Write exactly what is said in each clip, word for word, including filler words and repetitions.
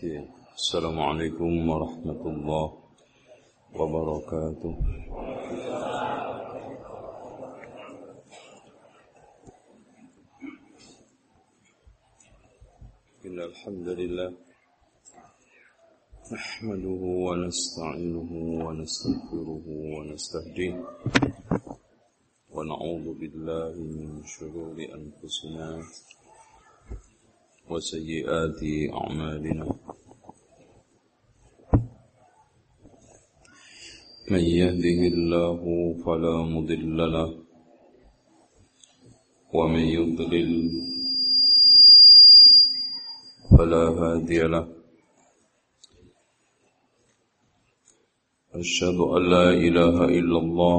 السلام عليكم ورحمة الله وبركاته. إن الحمد لله نحمده ونستعينه ونستغفره ونستهديه ونعوذ بالله من شرور أنفسنا وسيئات أعمالنا. من يهده الله فلا مضل له ومن يضلل فلا هادي له. أشهد أن لا إله إلا الله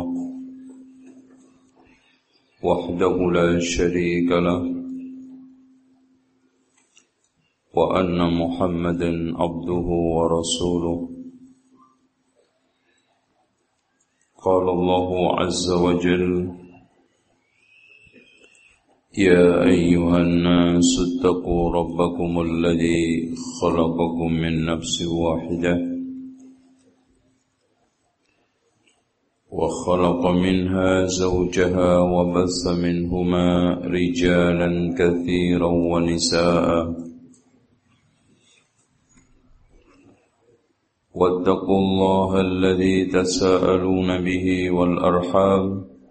وحده لا شريك له وأن محمدا عبده ورسوله. قال الله عز وجل: يا أيها الناس اتقوا ربكم الذي خلقكم من نفس واحدة وخلق منها زوجها وبث منهما رجالا كثيرا ونساء. واتقوا الله الذي تساءلون به والأرحام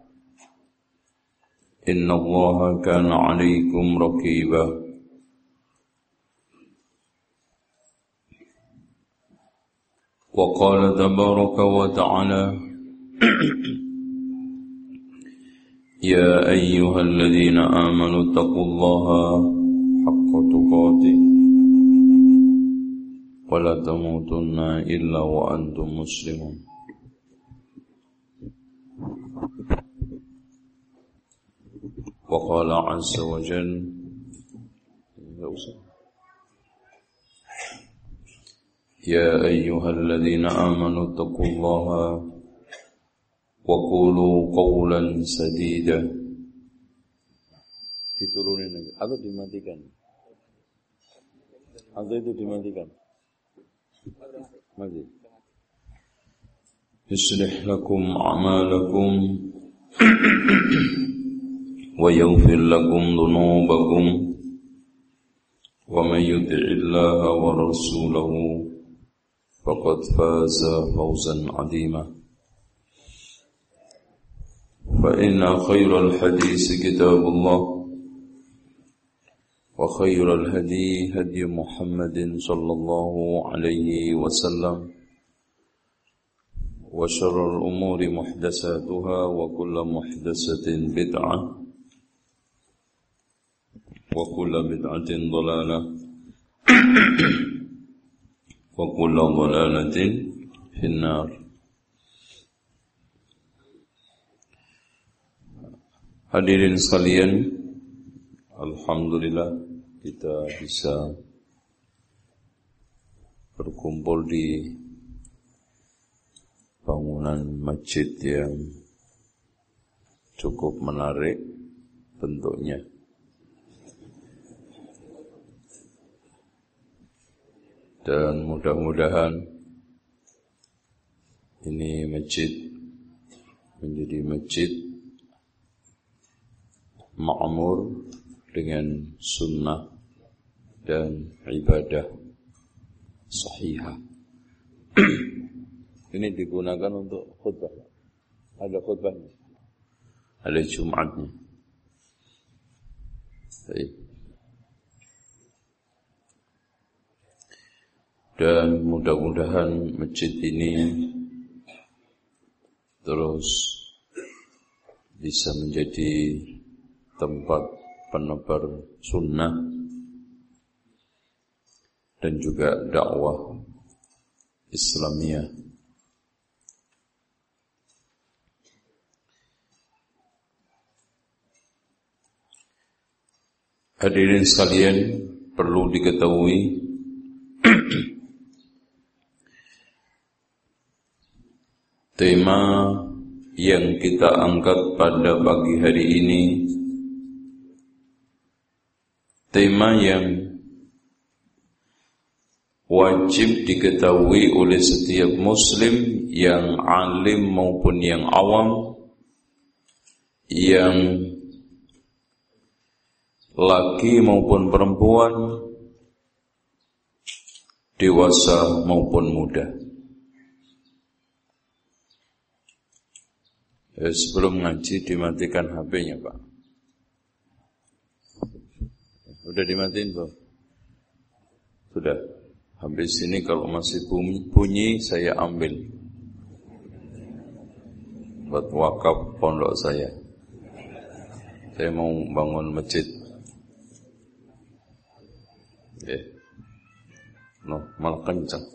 إن الله كان عليكم رقيبا. وقال تبارك وتعالى: يا أيها الذين آمنوا اتقوا الله حق تقاته ولا تموتن إلا وأنتم مسلمون. وقال عز وجل: يا أيها الذين آمنوا اتقوا الله وقولوا قولا سديدا. Diturunin lagi atau dimatikan? Atau itu dimatikan? Mati. يصلح لكم أعمالكم ويغفر لكم ذنوبكم ومن يطع الله ورسوله فقد فاز فوزا عظيما. فإن خير الحديث كتاب الله وخير الهدي هدي محمد صلى الله عليه وسلم وشر الأمور محدثاتها وكل محدثة بدعة وكل بدعة ضلالة وكل ضلالة في النار. Hadirin sekalian, alhamdulillah kita bisa berkumpul di bangunan masjid yang cukup menarik bentuknya. Dan mudah-mudahan ini masjid menjadi masjid ma'mur dengan sunnah dan ibadah sahihah. Ini digunakan untuk khutbah. Ada khutbahnya, ada Jumatnya. Baik. Dan mudah-mudahan masjid ini terus bisa menjadi tempat penebar sunnah dan juga dakwah Islamiyah. Hadirin sekalian, perlu diketahui tema yang kita angkat pada pagi hari ini, tema yang wajib diketahui oleh setiap muslim, yang alim maupun yang awam, yang laki maupun perempuan, dewasa maupun muda. Ya, sebelum ngaji dimatikan H P-nya, Pak. Udah dimatiin, Pak? Sudah. Habis ini kalau masih bunyi, bunyi saya ambil buat wakaf pondok saya. Saya mau bangun masjid. Eh, no, malah kencang.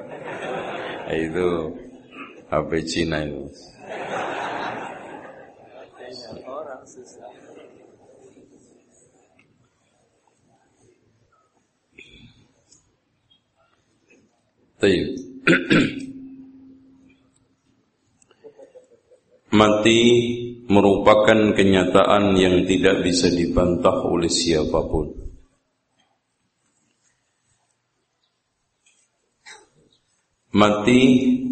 Itu H P Cina itu. Orang susah. Tayyib. Mati merupakan kenyataan yang tidak bisa dibantah oleh siapapun. Mati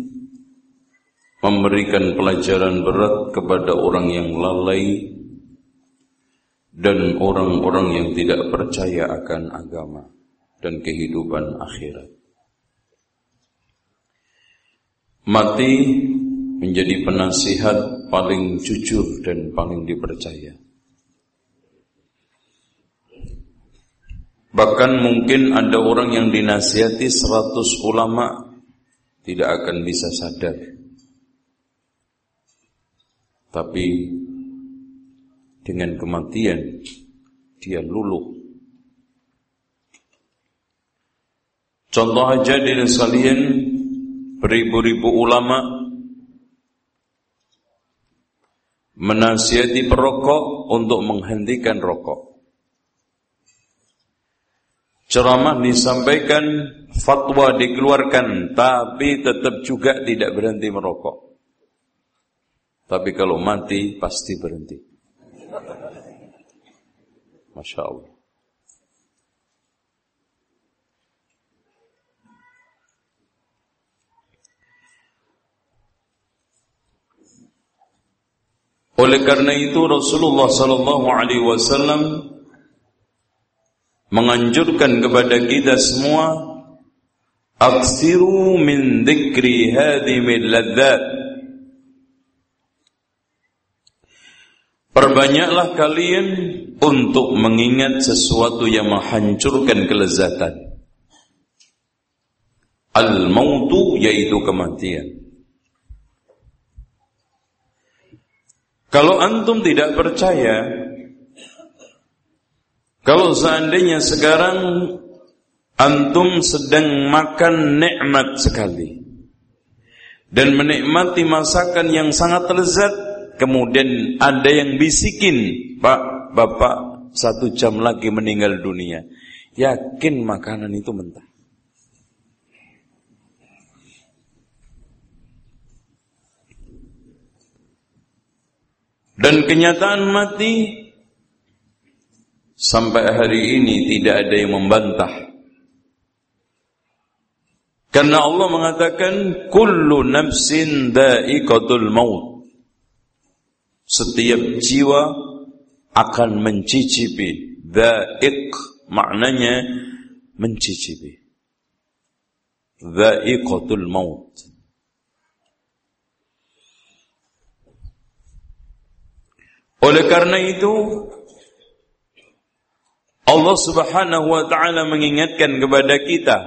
memberikan pelajaran berat kepada orang yang lalai dan orang-orang yang tidak percaya akan agama dan kehidupan akhirat. Mati menjadi penasihat paling jujur dan paling dipercaya. Bahkan mungkin ada orang yang dinasihati seratus ulama tidak akan bisa sadar. Tapi dengan kematian dia luluh. Contoh aja dari sekalian, beribu-ribu ulama menasihati perokok untuk menghentikan rokok. Ceramah disampaikan, fatwa dikeluarkan, tapi tetap juga tidak berhenti merokok. Tapi kalau mati pasti berhenti. Masya Allah. Oleh karena itu Rasulullah sallallahu alaihi wasallam menganjurkan kepada kita semua, aksiru min dzikri hadhimil ladzat. Perbanyaklah kalian untuk mengingat sesuatu yang menghancurkan kelezatan. Al-mautu, yaitu kematian. Kalau antum tidak percaya, kalau seandainya sekarang antum sedang makan nikmat sekali dan menikmati masakan yang sangat lezat, kemudian ada yang bisikin, Pak, Bapak satu jam lagi meninggal dunia, yakin makanan itu mentah? Dan kenyataan mati sampai hari ini tidak ada yang membantah. Karena Allah mengatakan kullu nafsin dha'iqatul maut. Setiap jiwa akan mencicipi. Dha'iq maknanya mencicipi. Dha'iqatul maut. Oleh karena itu Allah Subhanahu wa ta'ala mengingatkan kepada kita,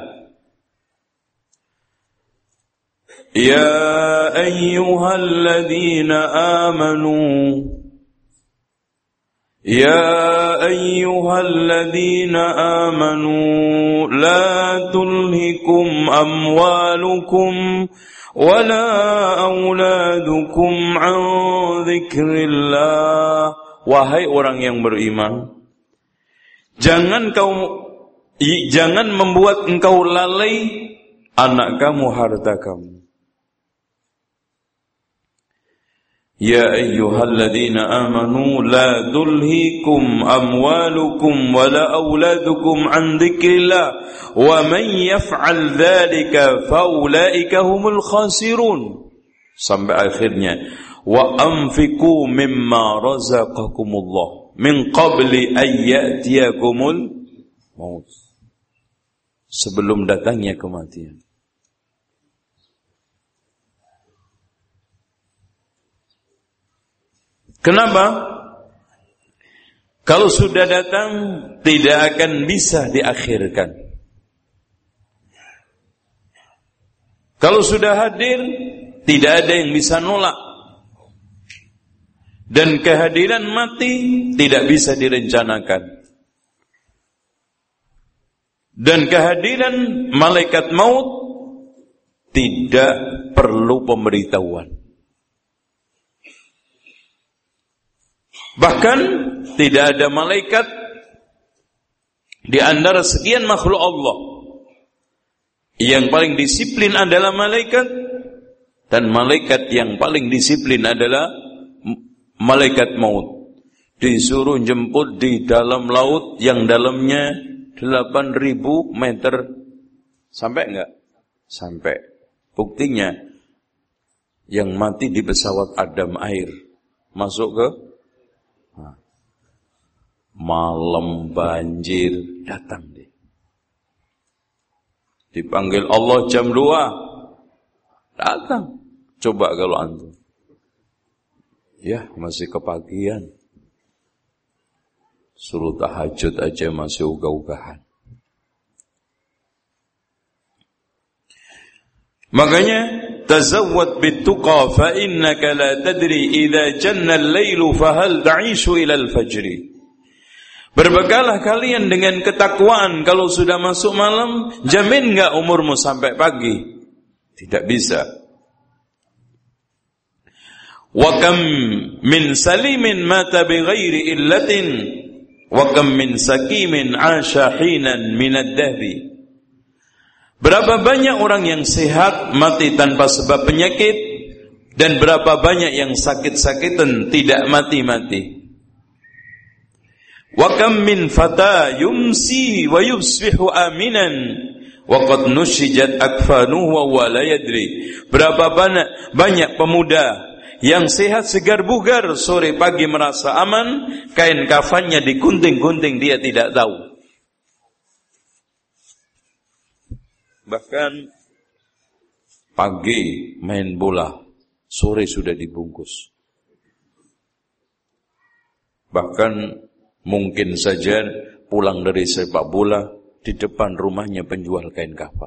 ya ayyuhalladzina amanu ya ayyuhalladzina amanu la tulhikum amwalukum wala auladukum an dzikrillah. Wahai orang yang beriman, jangan kau jangan membuat engkau lalai anak kamu, harta kamu. Ya ayyuhalladzina amanu la tulhikum amwalukum wala auladukum an dzikrillah wa man yaf'al dzalika faulaika humul khasirun. Sampai akhirnya wa anfiqu mimma razaqakumullah min qabli an ya'tiyakumul maut. Sebelum datangnya kematian. Kenapa? Kalau sudah datang tidak akan bisa diakhirkan. Kalau sudah hadir tidak ada yang bisa nolak. Dan kehadiran mati tidak bisa direncanakan. Dan kehadiran malaikat maut tidak perlu pemberitahuan. Bahkan tidak ada malaikat di antara sekian makhluk Allah yang paling disiplin adalah malaikat, dan malaikat yang paling disiplin adalah malaikat maut. Disuruh jemput di dalam laut yang dalamnya delapan ribu meter. Sampai enggak? Sampai. Buktinya yang mati di pesawat Adam Air masuk ke malam banjir, datang dia. Dipanggil Allah jam dua, datang. Coba kalau antum, ya masih kepagian, suruh tahajud aja masih ugah-ugahan. Makanya tazawwad bituqa fa innaka la tadri idza janna al-lailu fa hal ta'ishu ila al-fajri. Berbekalah kalian dengan ketakwaan. Kalau sudah masuk malam, jamin enggak umurmu sampai pagi? Tidak bisa. Wa kam min salimin mata bighairi illatin wa kam min sakimin 'asha hinan min ad-dahri. Berapa banyak orang yang sehat mati tanpa sebab penyakit, dan berapa banyak yang sakit-sakitan tidak mati-mati. Wa kam min fata yumsi wa yusbihu aminan wa qad nushijat akfanuhu wa huwa la yadri. Berapa banyak banyak pemuda yang sehat segar bugar, sore pagi merasa aman, kain kafannya digunting-gunting dia tidak tahu. Bahkan pagi main bola, sore sudah dibungkus. Bahkan mungkin saja pulang dari sepak bola, di depan rumahnya penjual kain kafan.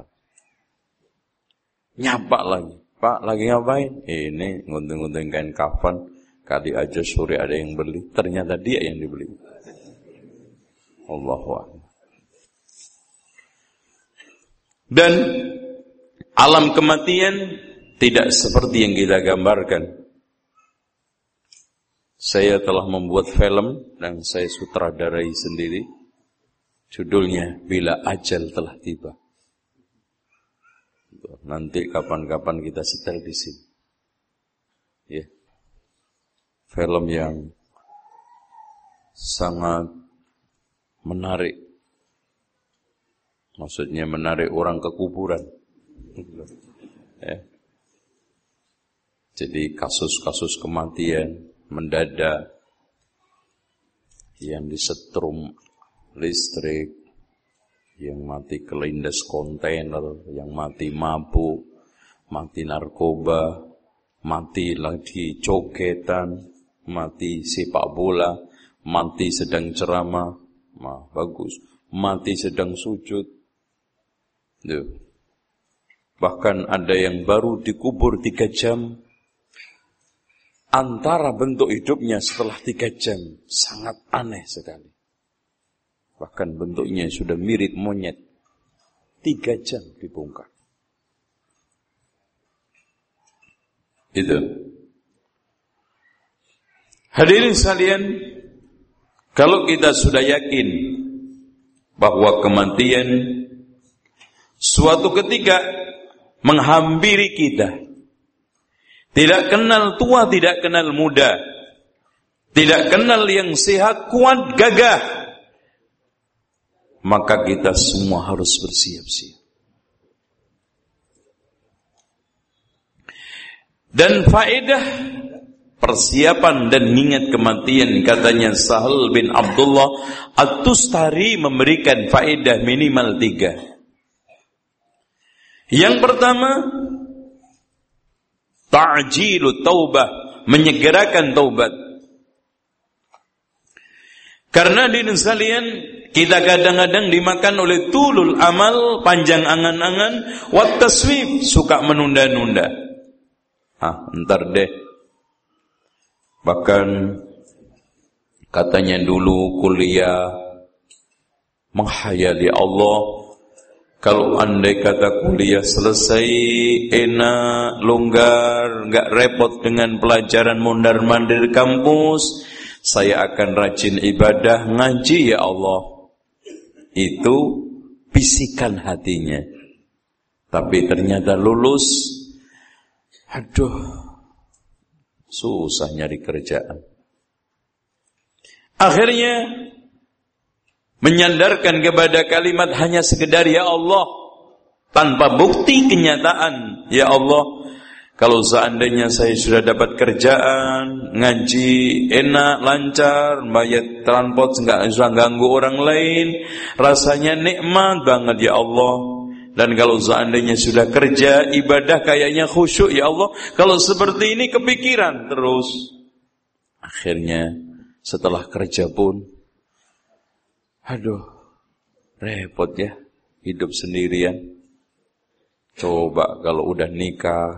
Nyapa lagi, Pak lagi ngapain? Ini ngunting-ngunting kain kafan, kali aja sore ada yang beli. Ternyata dia yang dibeli. Allahu Akbar. Dan alam kematian tidak seperti yang kita gambarkan. Saya telah membuat film dan saya sutradarai sendiri. Judulnya Bila Ajal Telah Tiba. Nanti kapan-kapan kita setel di sini. Ya. Film yang sangat menarik. Maksudnya menarik orang ke kuburan. Ya. Jadi kasus-kasus kematian mendadak yang disetrum listrik, yang mati kelindes kontainer, yang mati mabuk, mati narkoba, mati lagi coketan, mati sepak bola, mati sedang ceramah, nah, bagus, mati sedang sujud. Duh. Bahkan ada yang baru dikubur tiga jam. Antara bentuk hidupnya setelah tiga jam sangat aneh sekali. Bahkan bentuknya sudah mirip monyet. Tiga jam dibongkar. Itu. Hadirin sekalian, kalau kita sudah yakin bahwa kematian suatu ketika menghampiri kita, tidak kenal tua, tidak kenal muda, tidak kenal yang sehat, kuat, gagah. Maka kita semua harus bersiap-siap. Dan faedah persiapan dan ingat kematian, katanya Sahal bin Abdullah At-Tustari memberikan faedah minimal tiga. Yang pertama, ta'jilu taubah, menyegerakan taubat. Karena di sekalian kita kadang-kadang dimakan oleh tulul amal, panjang angan-angan, wat taswif, suka menunda-nunda. Ah, ntar deh. Bahkan katanya dulu kuliah menghayali Allah, kalau andai kata kuliah selesai enak, longgar, enggak repot dengan pelajaran mondar-mandir kampus, saya akan rajin ibadah ngaji ya Allah. Itu bisikan hatinya. Tapi ternyata lulus, aduh, susah nyari kerjaan. Akhirnya menyandarkan kepada kalimat hanya sekedar ya Allah, tanpa bukti kenyataan. Ya Allah, kalau seandainya saya sudah dapat kerjaan, ngaji enak, lancar, bayar transport enggak usah ganggu orang lain, rasanya nikmat banget ya Allah. Dan kalau seandainya sudah kerja, ibadah kayaknya khusyuk ya Allah. Kalau seperti ini kepikiran terus. Akhirnya setelah kerja pun, aduh, repot ya hidup sendirian. Coba kalau udah nikah,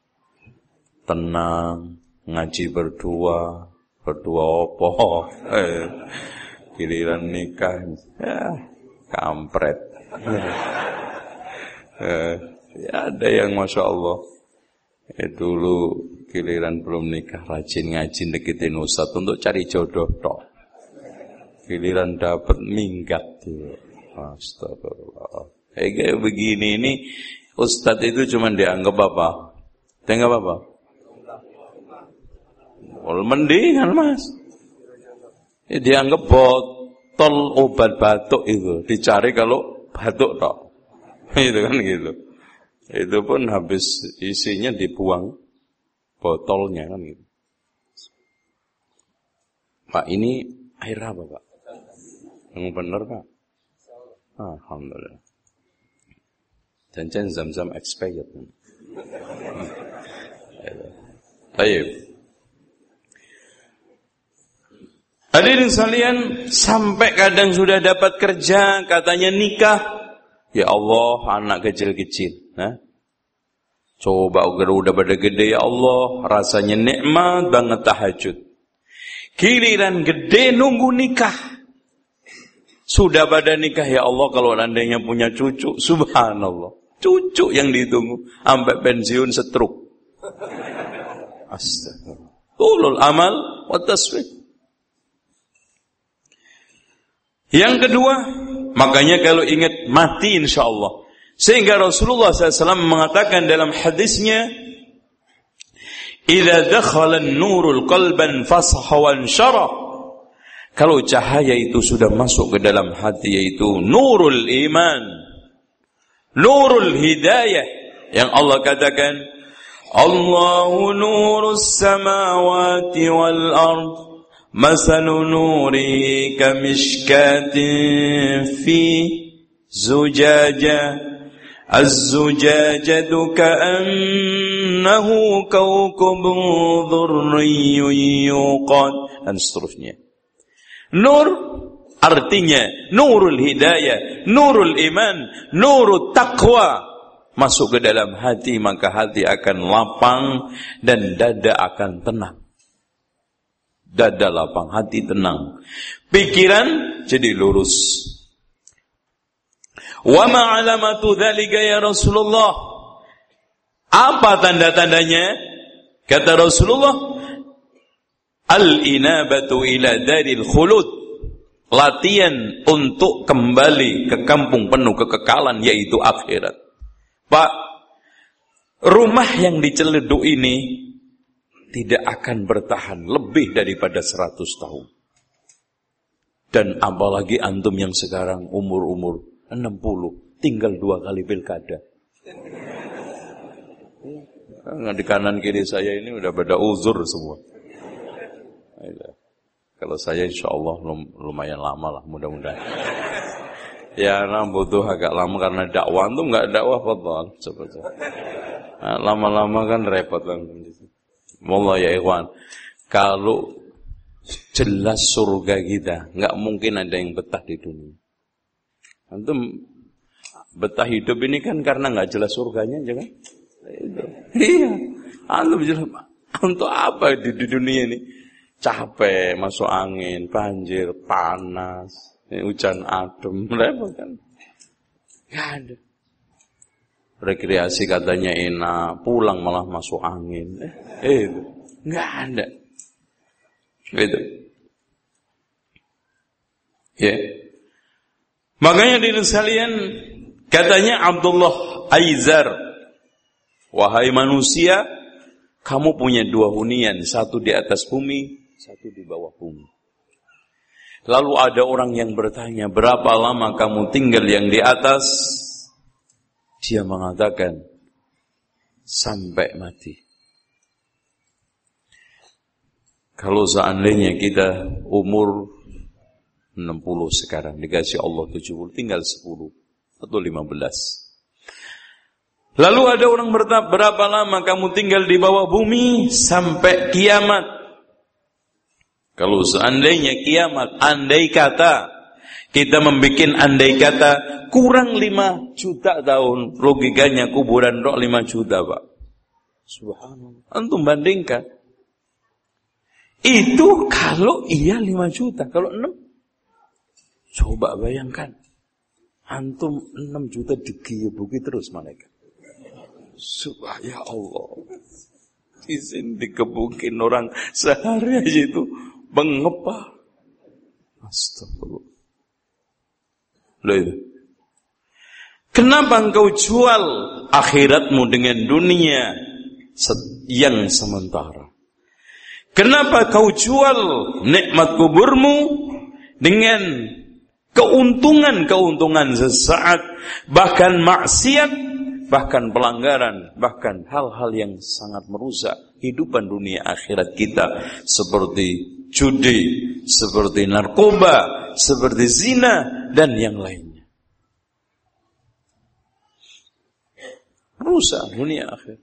tenang, ngaji berdua, berdua opo, eh, giliran nikah, ya, kampret. Eh, ya ada yang Masya Allah, eh, dulu giliran belum nikah rajin ngaji deketin ustadz untuk cari jodoh tok. Giliran dapat minggat tuh. Astagfirullah. Kayak begini ini ustadz itu cuma dianggap apa? Dianggap apa? Oh, mendingan mas. Eh, dianggap botol obat batuk itu dicari kalau batuk tok. Itu kan gitu. Itu pun habis isinya dibuang botolnya kan gitu. Pak, ini air apa Pak? Yang benar Pak? Alhamdulillah. Jangan zam-zam expired. Baik. Hadirin sekalian, sampai kadang sudah dapat kerja, katanya nikah. Ya Allah, anak kecil-kecil. Nah, coba udah udah pada gede ya Allah, rasanya nikmat banget tahajud. Giliran gede nunggu nikah. Sudah pada nikah ya Allah, kalau andainya punya cucu, subhanallah. Cucu yang ditunggu sampai pensiun setruk. Astagfirullah. Tulul amal wa taswif. Yang kedua, makanya kalau ingat mati insyaallah. Sehingga Rasulullah shallallahu alaihi wasallam mengatakan dalam hadisnya, "Idza dakhala an-nurul qalban fasah wa anshara." Kalau cahaya itu sudah masuk ke dalam hati, yaitu nurul iman, nurul hidayah, yang Allah katakan, "Allahu nurus samawati wal ard." Masalu nuri kamishkatin fi zujaja az-zujajatu ka'annahu kawkubun dhurriyyun yuqad, dan seterusnya. Nur artinya nurul hidayah, nurul iman, nurul taqwa masuk ke dalam hati, maka hati akan lapang dan dada akan tenang. Dada lapang, hati tenang, pikiran jadi lurus. Wa ma alamatu dzalika ya Rasulullah? Apa tanda-tandanya? Kata Rasulullah, al-inabatu ila daril khulud, latihan untuk kembali ke kampung penuh kekekalan, yaitu akhirat. Pak, rumah yang diceleduk ini tidak akan bertahan lebih daripada seratus tahun. Dan apalagi antum yang sekarang umur-umur enam puluh, tinggal dua kali pilkada. Di kanan kiri saya ini udah pada uzur semua. Kalau saya insya Allah lumayan lama lah, mudah-mudahan. Ya, nah butuh agak lama karena dakwah itu nggak dakwah betul. Nah, lama-lama kan repot kan. Wallah ya ikhwan, kalau jelas surga kita, nggak mungkin ada yang betah di dunia. Antum betah hidup ini kan karena nggak jelas surganya, aja kan? Iya, antum jelas. Untuk apa di, di dunia ini? Capek, masuk angin, banjir, panas, hujan adem, repot kan? Nggak ada. Rekreasi katanya enak, pulang malah masuk angin. Eh, itu nggak ada. Itu. Ya. Makanya diri sekalian, katanya Abdullah Aizar, wahai manusia, kamu punya dua hunian, satu di atas bumi, satu di bawah bumi. Lalu ada orang yang bertanya, berapa lama kamu tinggal yang di atas? Dia mengatakan, sampai mati. Kalau seandainya kita umur enam puluh sekarang, dikasih Allah tujuh puluh, tinggal sepuluh atau lima belas. Lalu ada orang bertanya, berapa lama kamu tinggal di bawah bumi? Sampai kiamat. Kalau seandainya kiamat, andai kata, kita membikin andai kata, kurang lima juta tahun, logikanya kuburan roh lima juta Pak. Subhanallah. Antum bandingkan. Itu kalau iya lima juta, kalau enam, coba bayangkan. Antum enam juta digebuki terus malaikat. Subhanallah, ya Allah. Izin dikebukin orang sehari aja itu mengepah. Astagfirullah. Loh itu. Kenapa engkau jual akhiratmu dengan dunia yang sementara? Kenapa kau jual nikmat kuburmu dengan keuntungan-keuntungan sesaat, bahkan maksiat, bahkan pelanggaran, bahkan hal-hal yang sangat merusak kehidupan dunia akhirat kita, seperti judi, seperti narkoba, seperti zina, dan yang lainnya. Rusak dunia akhirat.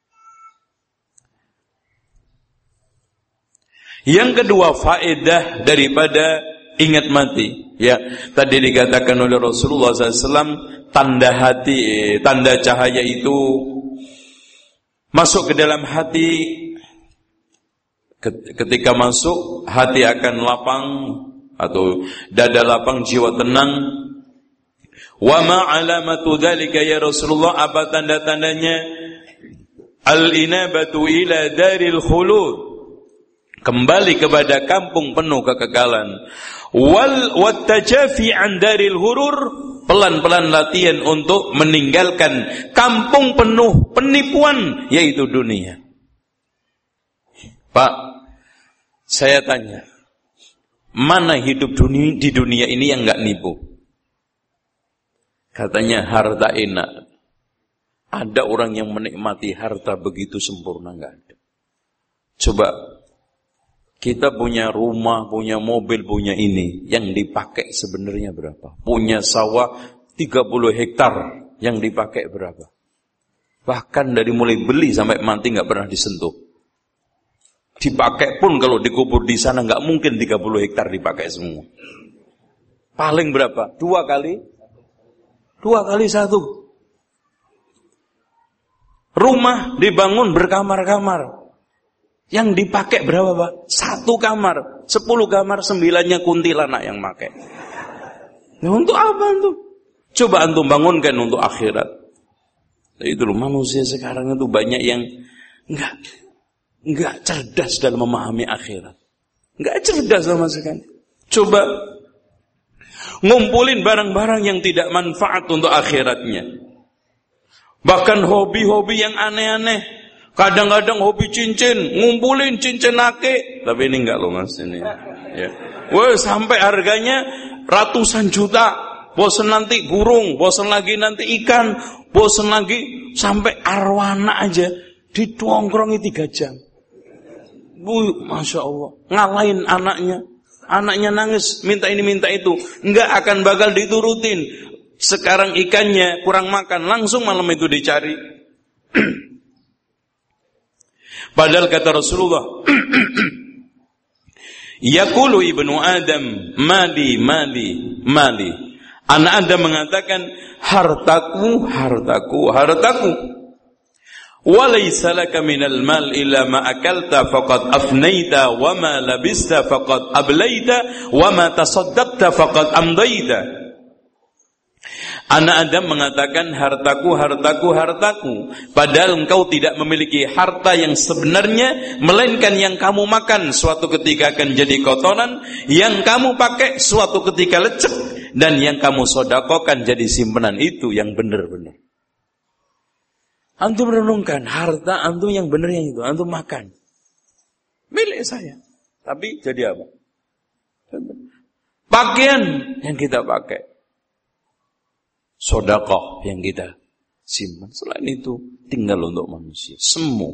Yang kedua, faedah daripada ingat mati. Ya, tadi dikatakan oleh Rasulullah shallallahu alaihi wasallam, tanda hati, tanda cahaya itu masuk ke dalam hati. Ketika masuk, hati akan lapang atau dada lapang, jiwa tenang. Wa ma alamatu dzalika ya Rasulullah, apa tanda-tandanya? Al-inabatu ila daril khulud, kembali kepada kampung penuh kekekalan. Wal wattajafi an daril hurur, pelan-pelan latihan untuk meninggalkan kampung penuh penipuan, yaitu dunia. Pak, saya tanya, mana hidup dunia, di dunia ini yang enggak nipu? Katanya harta enak. Ada orang yang menikmati harta begitu sempurna? Enggak ada. Coba, kita punya rumah, punya mobil, punya ini, yang dipakai sebenarnya berapa? Punya sawah tiga puluh hektar, yang dipakai berapa? Bahkan dari mulai beli sampai mati enggak pernah disentuh. Dipakai pun kalau dikubur di sana enggak mungkin tiga puluh hektar dipakai semua. Paling berapa? Dua kali? Dua kali satu. Rumah dibangun berkamar-kamar. Yang dipakai berapa Pak? Satu kamar. Sepuluh kamar, sembilannya kuntilanak yang pakai. Nah, untuk apa antum? Coba antum bangunkan untuk akhirat. Nah, itu loh, manusia sekarang itu banyak yang enggak enggak cerdas dalam memahami akhirat. Enggak cerdas sama sekali. Coba ngumpulin barang-barang yang tidak manfaat untuk akhiratnya. Bahkan hobi-hobi yang aneh-aneh. Kadang-kadang hobi cincin, ngumpulin cincin ake, tapi ini enggak loh Mas ini. Ya. Wah, sampai harganya ratusan juta. Bosen nanti burung, bosen lagi nanti ikan, bosen lagi sampai arwana aja ditongkrongi tiga jam. Bu, masya Allah, ngalahin anaknya, anaknya nangis, minta ini minta itu, enggak akan bakal diturutin. Sekarang ikannya kurang makan, langsung malam itu dicari. Padahal kata Rasulullah, yaqulu ibnu Adam, mali, mali, mali. Anak Adam mengatakan, hartaku, hartaku, hartaku. Walaysa laka minal mal illa ma akalta faqad afnaita wa ma labista faqad ablaita wa ma tasaddaqta faqad amdaita. Anak Adam mengatakan hartaku, hartaku, hartaku. Padahal engkau tidak memiliki harta yang sebenarnya, melainkan yang kamu makan suatu ketika akan jadi kotoran, yang kamu pakai suatu ketika lecek, dan yang kamu sodakokan jadi simpanan itu yang benar-benar. Antum renungkan, harta antum yang benar yang itu, antum makan. Milik saya. Tapi jadi apa? Pakaian yang kita pakai. Sedekah yang kita simpan. Selain itu tinggal untuk manusia. Semu.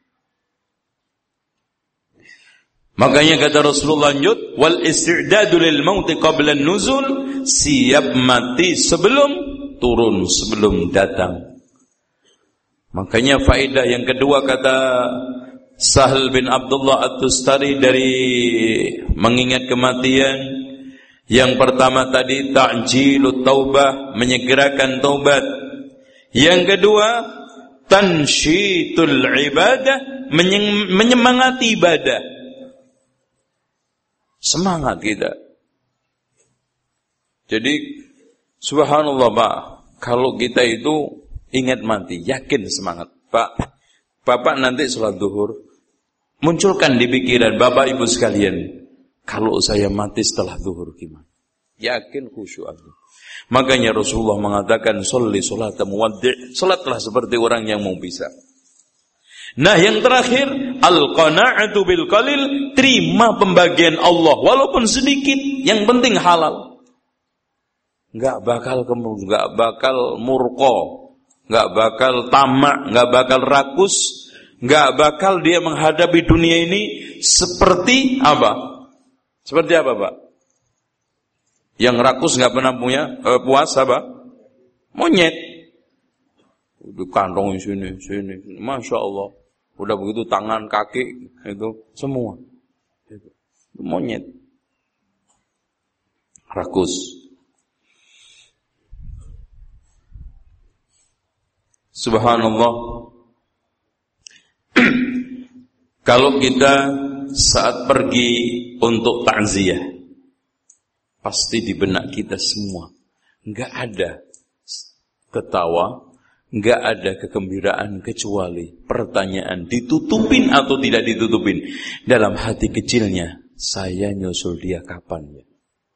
Makanya kata Rasulullah lanjut, wal isti'dadu lil mauti qabla an-nuzul, siap mati sebelum turun, sebelum datang. Makanya faedah yang kedua kata Sahal bin Abdullah At-Tustari dari mengingat kematian. Yang pertama tadi ta'jilut taubah, menyegerakan taubat. Yang kedua tansyitul ibadah, menyemangati ibadah. Semangat kita. Jadi subhanallah Pak, kalau kita itu ingat mati, yakin semangat. Pak, Bapak nanti sholat zuhur, munculkan di pikiran Bapak Ibu sekalian, kalau saya mati setelah zuhur gimana? Yakin khusyuk aku. Makanya Rasulullah mengatakan sholli sholata muwaddi', salatlah seperti orang yang mau pisah. Nah, yang terakhir al-qana'atu bil qalil, terima pembagian Allah walaupun sedikit, yang penting halal. Enggak bakal enggak bakal murqa, enggak bakal tamak, enggak bakal rakus, enggak bakal dia menghadapi dunia ini seperti apa? Seperti apa, Pak? Yang rakus nggak pernah punya eh, puas apa? Monyet. Di kantong sini, sini, sini. Masya Allah. Udah begitu tangan, kaki, itu semua. Itu. Monyet. Rakus. Subhanallah. Kalau kita saat pergi untuk takziah, pasti di benak kita semua enggak ada ketawa, enggak ada kegembiraan, kecuali pertanyaan ditutupin atau tidak ditutupin dalam hati kecilnya, saya nyusul dia kapan ya?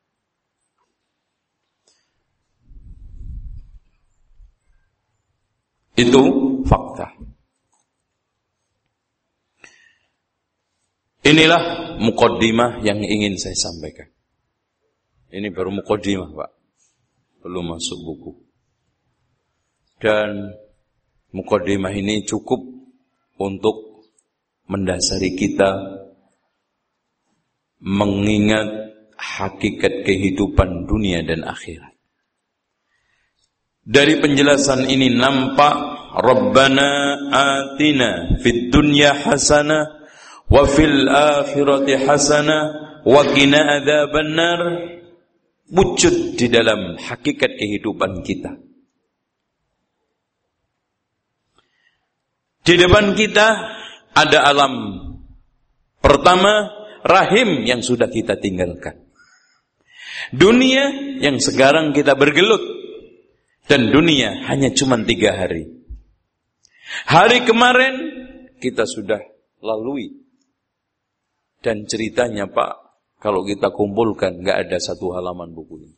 Itu fakta. Inilah muqaddimah yang ingin saya sampaikan. Ini baru muqaddimah, Pak. Belum masuk buku. Dan muqaddimah ini cukup untuk mendasari kita mengingat hakikat kehidupan dunia dan akhirat. Dari penjelasan ini nampak Rabbana atina fid dunya hasanah wa fil akhirati hasanah wa qina adzabannar, wujud di dalam hakikat kehidupan kita. Di depan kita ada alam pertama, rahim yang sudah kita tinggalkan, dunia yang sekarang kita bergelut, dan dunia hanya cuma tiga hari. Hari kemarin kita sudah lalui. Dan ceritanya Pak, kalau kita kumpulkan gak ada satu halaman buku ini.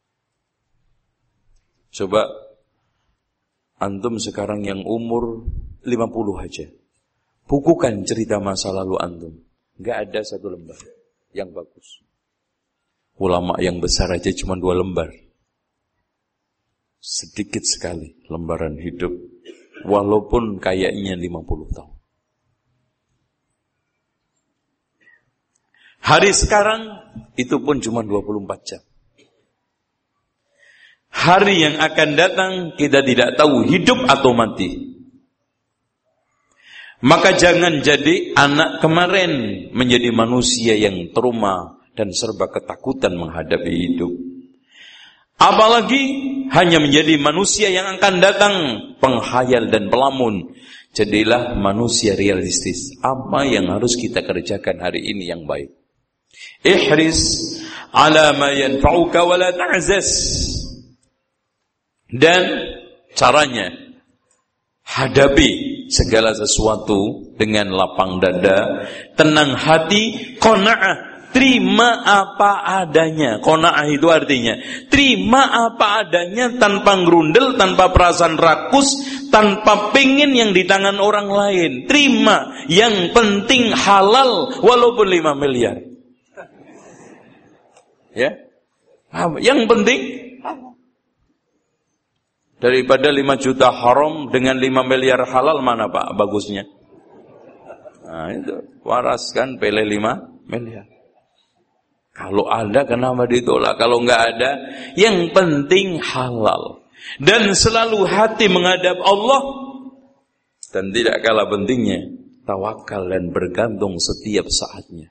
Coba antum sekarang yang umur lima puluh aja. Bukukan cerita masa lalu antum. Enggak ada satu lembar yang bagus. Ulama yang besar aja cuma dua lembar. Sedikit sekali lembaran hidup. Walaupun kayaknya lima puluh tahun. Hari sekarang itu pun cuma dua puluh empat jam. Hari yang akan datang kita tidak tahu hidup atau mati. Maka jangan jadi anak kemarin menjadi manusia yang trauma dan serba ketakutan menghadapi hidup. Apalagi hanya menjadi manusia yang akan datang penghayal dan pelamun. Jadilah manusia realistis. Apa yang harus kita kerjakan hari ini yang baik? Ihris ala ma yanfa'uka wa la ta'zas. Dan caranya hadapi segala sesuatu dengan lapang dada, tenang hati, qanaah, terima apa adanya. Qanaah itu artinya terima apa adanya tanpa ngerundel, tanpa perasaan rakus, tanpa pengen yang di tangan orang lain. Terima, yang penting halal walaupun lima miliar. Ya, yang penting daripada lima juta haram dengan lima miliar halal, mana Pak bagusnya? Nah itu waras kan, pilih lima miliar. Kalau ada kenapa ditolak? Kalau enggak ada, yang penting halal. Dan selalu hati menghadap Allah. Dan tidak kalah pentingnya, tawakal dan bergantung setiap saatnya.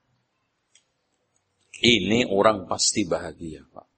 Ini orang pasti bahagia Pak.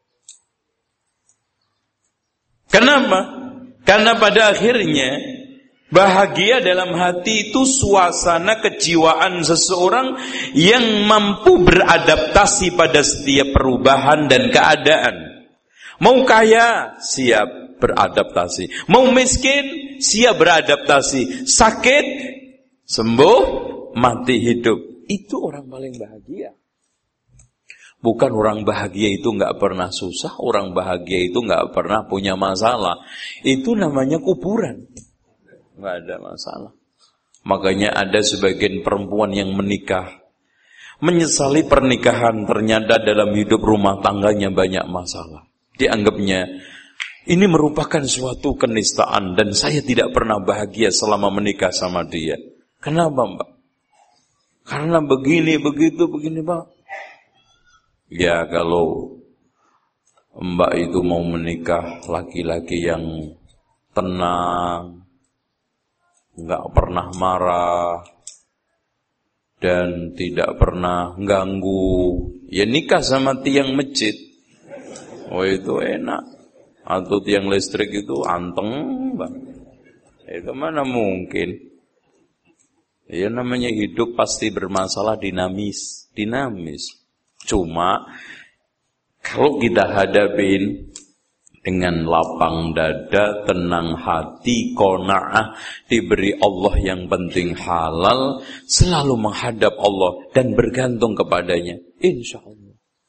Kenapa? Karena pada akhirnya bahagia dalam hati itu suasana kejiwaan seseorang yang mampu beradaptasi pada setiap perubahan dan keadaan. Mau kaya, siap beradaptasi. Mau miskin, siap beradaptasi. Sakit, sembuh, mati hidup. Itu orang paling bahagia. Bukan orang bahagia itu nggak pernah susah, orang bahagia itu nggak pernah punya masalah. Itu namanya kuburan, nggak ada masalah. Makanya ada sebagian perempuan yang menikah, menyesali pernikahan, ternyata dalam hidup rumah tangganya banyak masalah. Dianggapnya ini merupakan suatu kenistaan dan saya tidak pernah bahagia selama menikah sama dia. Kenapa Mbak? Karena begini, begitu, begini Mbak. Ya kalau Mbak itu mau menikah laki-laki yang tenang, enggak pernah marah dan tidak pernah ganggu, ya nikah sama tiang masjid. Oh itu enak. Atau tiang listrik itu anteng Mbak. Itu mana mungkin. Ya namanya hidup pasti bermasalah, dinamis, dinamis. Cuma kalau kita hadapin dengan lapang dada, tenang hati, qanaah, diberi Allah yang penting halal, selalu menghadap Allah dan bergantung kepadanya, insya Allah.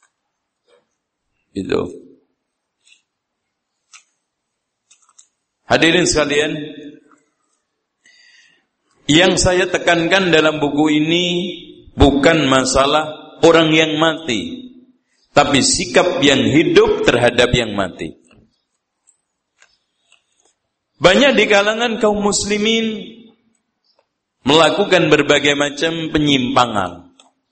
Itu. Hadirin sekalian, yang saya tekankan dalam buku ini bukan masalah orang yang mati, tapi sikap yang hidup terhadap yang mati. Banyak di kalangan kaum muslimin melakukan berbagai macam penyimpangan.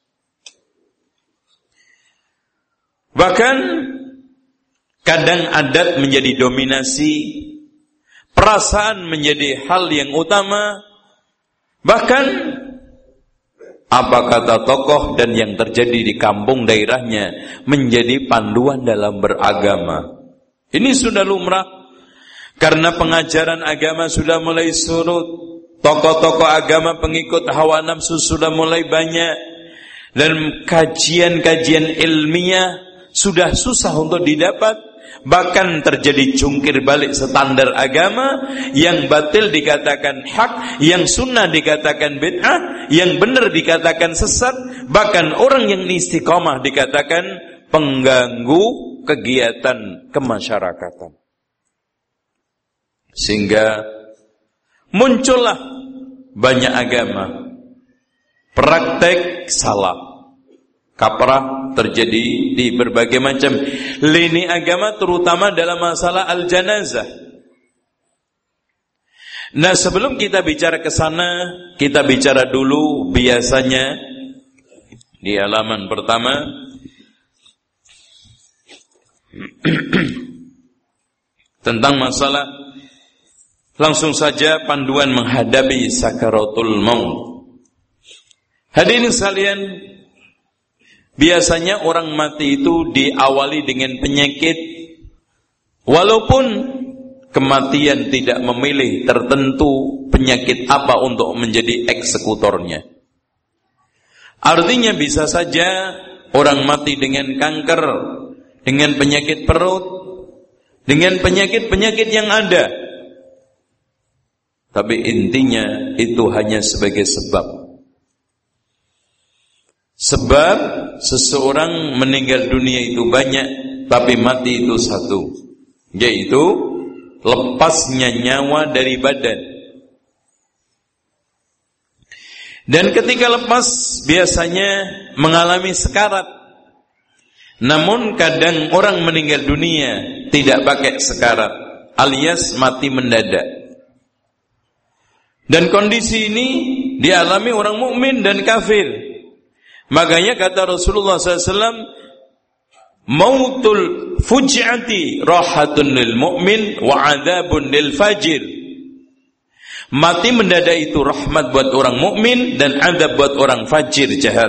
Bahkan kadang adat menjadi dominasi, perasaan menjadi hal yang utama, bahkan apa kata tokoh dan yang terjadi di kampung daerahnya menjadi panduan dalam beragama. Ini sudah lumrah karena pengajaran agama sudah mulai surut. Tokoh-tokoh agama pengikut hawa nafsu sudah mulai banyak. Dan kajian-kajian ilmiah sudah susah untuk didapat. Bahkan terjadi jungkir balik standar agama. Yang batil dikatakan hak, yang sunnah dikatakan bid'ah, yang benar dikatakan sesat, bahkan orang yang istiqomah dikatakan pengganggu kegiatan kemasyarakatan. Sehingga muncullah banyak agama, praktek salah, kaprah terjadi di berbagai macam lini agama, terutama dalam masalah al-janazah. Nah, sebelum kita bicara ke sana, kita bicara dulu biasanya di halaman pertama tentang masalah langsung saja panduan menghadapi sakaratul maut. Hadirin sekalian, biasanya orang mati itu diawali dengan penyakit, walaupun kematian tidak memilih tertentu penyakit apa untuk menjadi eksekutornya. Artinya bisa saja orang mati dengan kanker, dengan penyakit perut, dengan penyakit-penyakit yang ada. Tapi intinya itu hanya sebagai sebab. Sebab seseorang meninggal dunia itu banyak, tapi mati itu satu, yaitu lepasnya nyawa dari badan. Dan ketika lepas biasanya mengalami sekarat. Namun kadang orang meninggal dunia tidak pakai sekarat, alias mati mendadak. Dan kondisi ini dialami orang mukmin dan kafir. Makanya kata Rasulullah sallallahu alaihi wasallam, mautul fuj'ati rahatun lil mu'min wa adzabun lil fajir. Mati mendadak itu rahmat buat orang mukmin dan azab buat orang fajir jahat.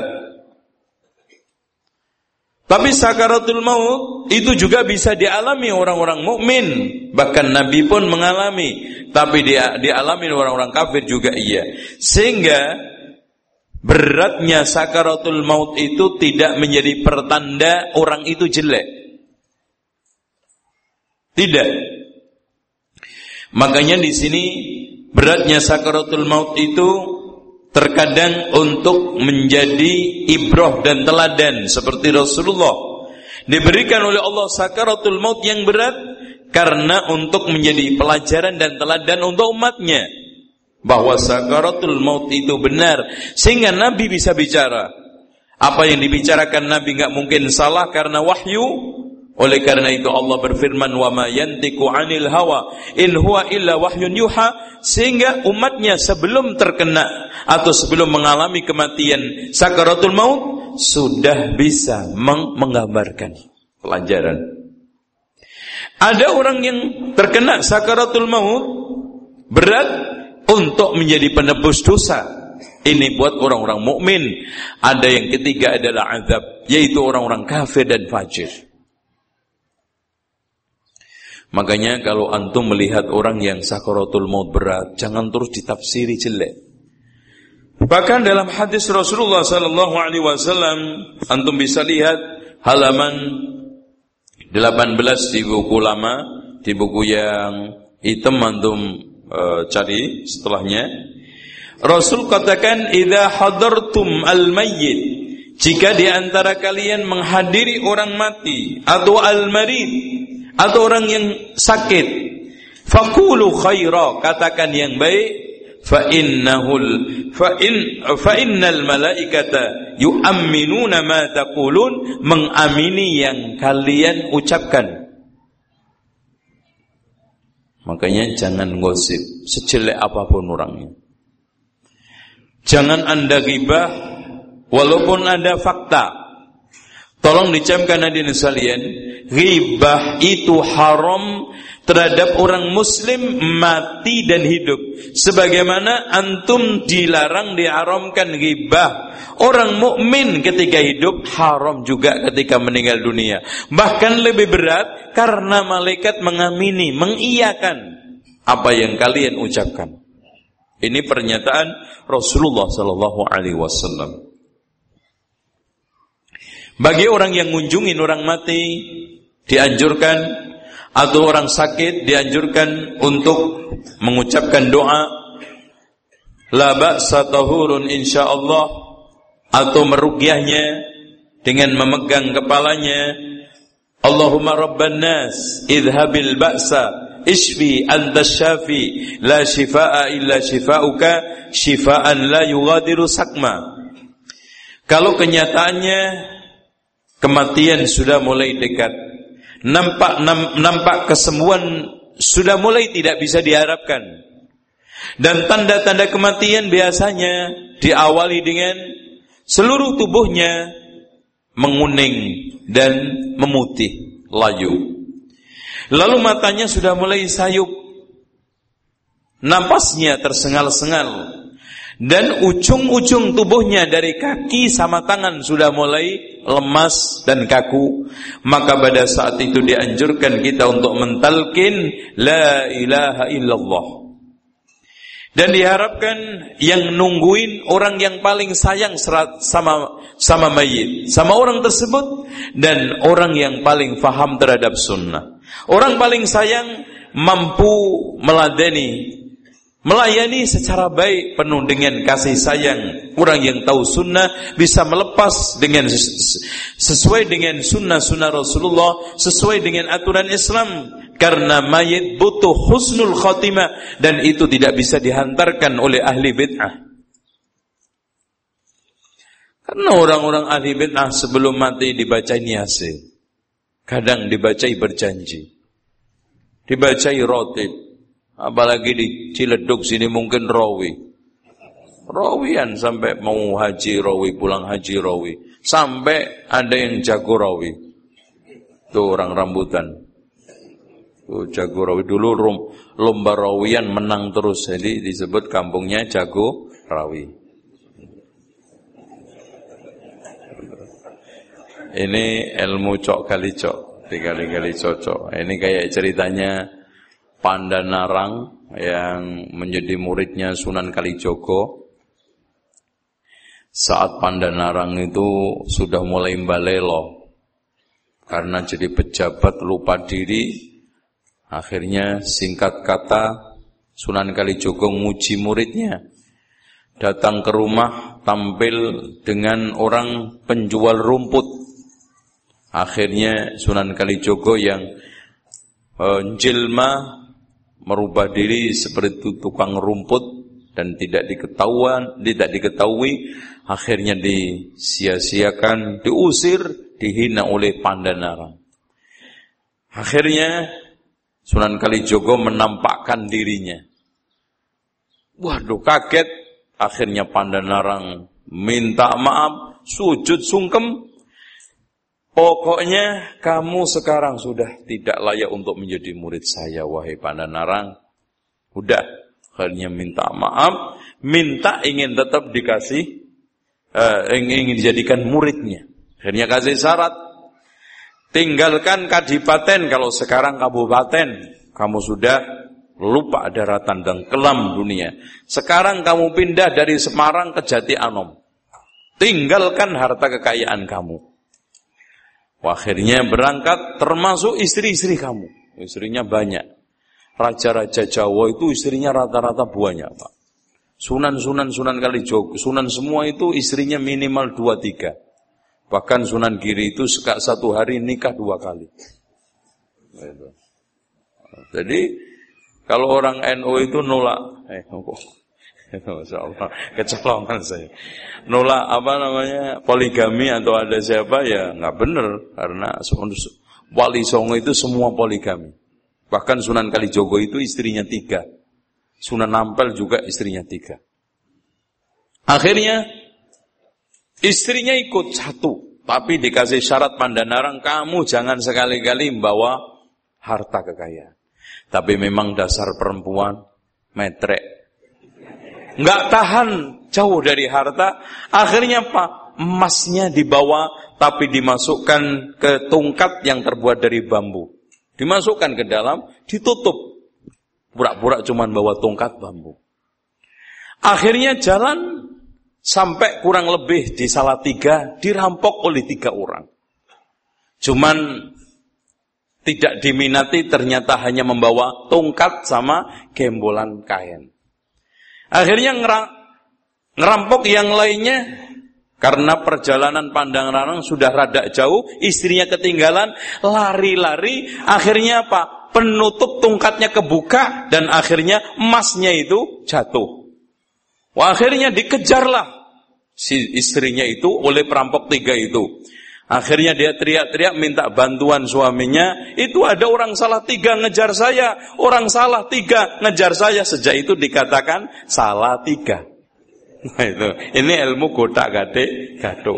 Tapi sakaratul maut itu juga bisa dialami orang-orang mukmin, bahkan Nabi pun mengalami, tapi dia dialami orang-orang kafir juga iya. Sehingga beratnya sakaratul maut itu tidak menjadi pertanda orang itu jelek. Tidak. Makanya di sini beratnya sakaratul maut itu terkadang untuk menjadi ibrah dan teladan, seperti Rasulullah diberikan oleh Allah sakaratul maut yang berat karena untuk menjadi pelajaran dan teladan untuk umatnya, bahwa sakaratul maut itu benar, sehingga Nabi bisa bicara. Apa yang dibicarakan Nabi enggak mungkin salah karena wahyu. Oleh karena itu Allah berfirman, wa ma yantiqu 'anil hawa in huwa illa wahyun yuha, sehingga umatnya sebelum terkena atau sebelum mengalami kematian sakaratul maut sudah bisa meng- menggambarkan pelajaran. Ada orang yang terkena sakaratul maut berat untuk menjadi penebus dosa. Ini buat orang-orang mukmin. Ada yang ketiga adalah azab, yaitu orang-orang kafir dan fajir. Makanya kalau antum melihat orang yang sakaratul maut berat, jangan terus ditafsiri jelek. Bahkan dalam hadis Rasulullah sallallahu alaihi wasallam, antum bisa lihat halaman delapan belas di buku lama, di buku yang hitam antum e, cari setelahnya. Rasul katakan, idza hadartum al-mayyit, jika di antara kalian menghadiri orang mati atau al-marid, atau orang yang sakit, faqulu khaira, katakan yang baik, fa innahul fa in fa innal malaikata yu'minuna ma taqulun, mengamini yang kalian ucapkan. Makanya jangan gosip sejelek apapun orangnya. Jangan Anda ghibah walaupun ada fakta. Tolong dicamkan hadirin sekalian, ghibah itu haram terhadap orang muslim mati dan hidup. Sebagaimana antum dilarang, diharamkan ghibah orang mukmin ketika hidup, haram juga ketika meninggal dunia. Bahkan lebih berat karena malaikat mengamini, mengiyakan apa yang kalian ucapkan. Ini pernyataan Rasulullah sallallahu alaihi wasallam. Bagi orang yang ngunjungin orang mati dianjurkan, atau orang sakit dianjurkan untuk mengucapkan doa la ba'sa tahurun insyaallah, atau meruqyahnya dengan memegang kepalanya, Allahumma rabban nas idhabil ba'sa Ishfi anta syafi la shifaa illa shifauka shifaan la yughadiru sakma. Kalau kenyataannya kematian sudah mulai dekat, nampak nampak kesembuhan sudah mulai tidak bisa diharapkan, dan tanda-tanda kematian biasanya diawali dengan seluruh tubuhnya menguning dan memutih layu, lalu matanya sudah mulai sayup, napasnya tersengal-sengal, dan ujung-ujung tubuhnya dari kaki sama tangan sudah mulai lemas dan kaku, maka pada saat itu dianjurkan kita untuk mentalkin la ilaha illallah. Dan diharapkan yang nungguin orang yang paling sayang sama sama mayit, sama orang tersebut, dan orang yang paling faham terhadap sunnah. Orang paling sayang mampu meladeni, melayani secara baik penuh dengan kasih sayang. Orang yang tahu sunnah bisa melepas dengan sesuai dengan sunnah-sunnah Rasulullah, sesuai dengan aturan Islam. Karena mayit butuh husnul khatimah, dan itu tidak bisa dihantarkan oleh ahli bid'ah. Karena orang-orang ahli bid'ah sebelum mati dibacai niase, kadang dibacai berjanji, dibacai rotib, apalagi di Ciledug sini mungkin rawi, rawian sampai mau haji rawi, pulang haji rawi, sampai ada yang jago rawi. Tuh orang rambutan, tuh jago rawi. Dulu rum, lomba rawian menang terus, jadi disebut kampungnya jago rawi. Ini ilmu cok kali cok, dikali-kali cocok. Ini kayak ceritanya Pandanarang yang menjadi muridnya Sunan Kalijogo. Saat Pandanarang itu sudah mulai mbalelo karena jadi pejabat lupa diri, akhirnya singkat kata Sunan Kalijogo nguji muridnya. Datang ke rumah tampil dengan orang penjual rumput. Akhirnya Sunan Kalijogo yang uh, jilma merubah diri seperti tukang rumput dan tidak diketahuan, tidak diketahui, akhirnya disia-siakan, diusir, dihina oleh Pandanarang. Akhirnya Sunan Kalijogo menampakkan dirinya. Waduh, kaget. Akhirnya Pandanarang minta maaf, sujud sungkem. Pokoknya kamu sekarang sudah tidak layak untuk menjadi murid saya, wahai Pandanarang. Udah, akhirnya minta maaf, minta ingin tetap dikasih, uh, ingin dijadikan muridnya. Akhirnya kasih syarat, tinggalkan kadipaten, kalau sekarang kabupaten, kamu sudah lupa daratan dan kelam dunia. Sekarang kamu pindah dari Semarang ke Jati Anom, tinggalkan harta kekayaan kamu. Akhirnya berangkat termasuk istri-istri kamu. Istrinya banyak. Raja-raja Jawa itu istrinya rata-rata banyak, Pak. Sunan-sunan Sunan Kalijogo, sunan semua itu istrinya minimal dua tiga. Bahkan Sunan Giri itu satu hari nikah dua kali. Jadi kalau orang N U itu nolak, eh, Masya Allah, kecolongan saya. Nolak apa namanya poligami atau ada siapa ya nggak benar, karena Wali Songo itu semua poligami. Bahkan Sunan Kalijogo itu istrinya tiga, Sunan Ampel juga istrinya tiga. Akhirnya istrinya ikut satu, tapi dikasih syarat Pandanarang, kamu jangan sekali-kali membawa harta kekayaan. Tapi memang dasar perempuan metrek, nggak tahan jauh dari harta. Akhirnya apa? Emasnya dibawa, tapi dimasukkan ke tungkat yang terbuat dari bambu. Dimasukkan ke dalam, ditutup. Pura-pura cuman bawa tungkat bambu. Akhirnya jalan sampai kurang lebih di Salatiga, dirampok oleh tiga orang. Cuman tidak diminati, ternyata hanya membawa tungkat sama gembolan kain. Akhirnya ngerampok yang lainnya, karena perjalanan Pandanarang sudah rada jauh, istrinya ketinggalan, lari-lari, akhirnya apa? penutup tungkatnya kebuka dan akhirnya emasnya itu jatuh. Wah, akhirnya dikejarlah si istrinya itu oleh perampok tiga itu. Akhirnya dia teriak-teriak minta bantuan suaminya. Itu ada orang salah tiga ngejar saya, orang salah tiga ngejar saya. Sejak itu dikatakan salah tiga. Nah itu, ini ilmu gotak-gatik gaduh.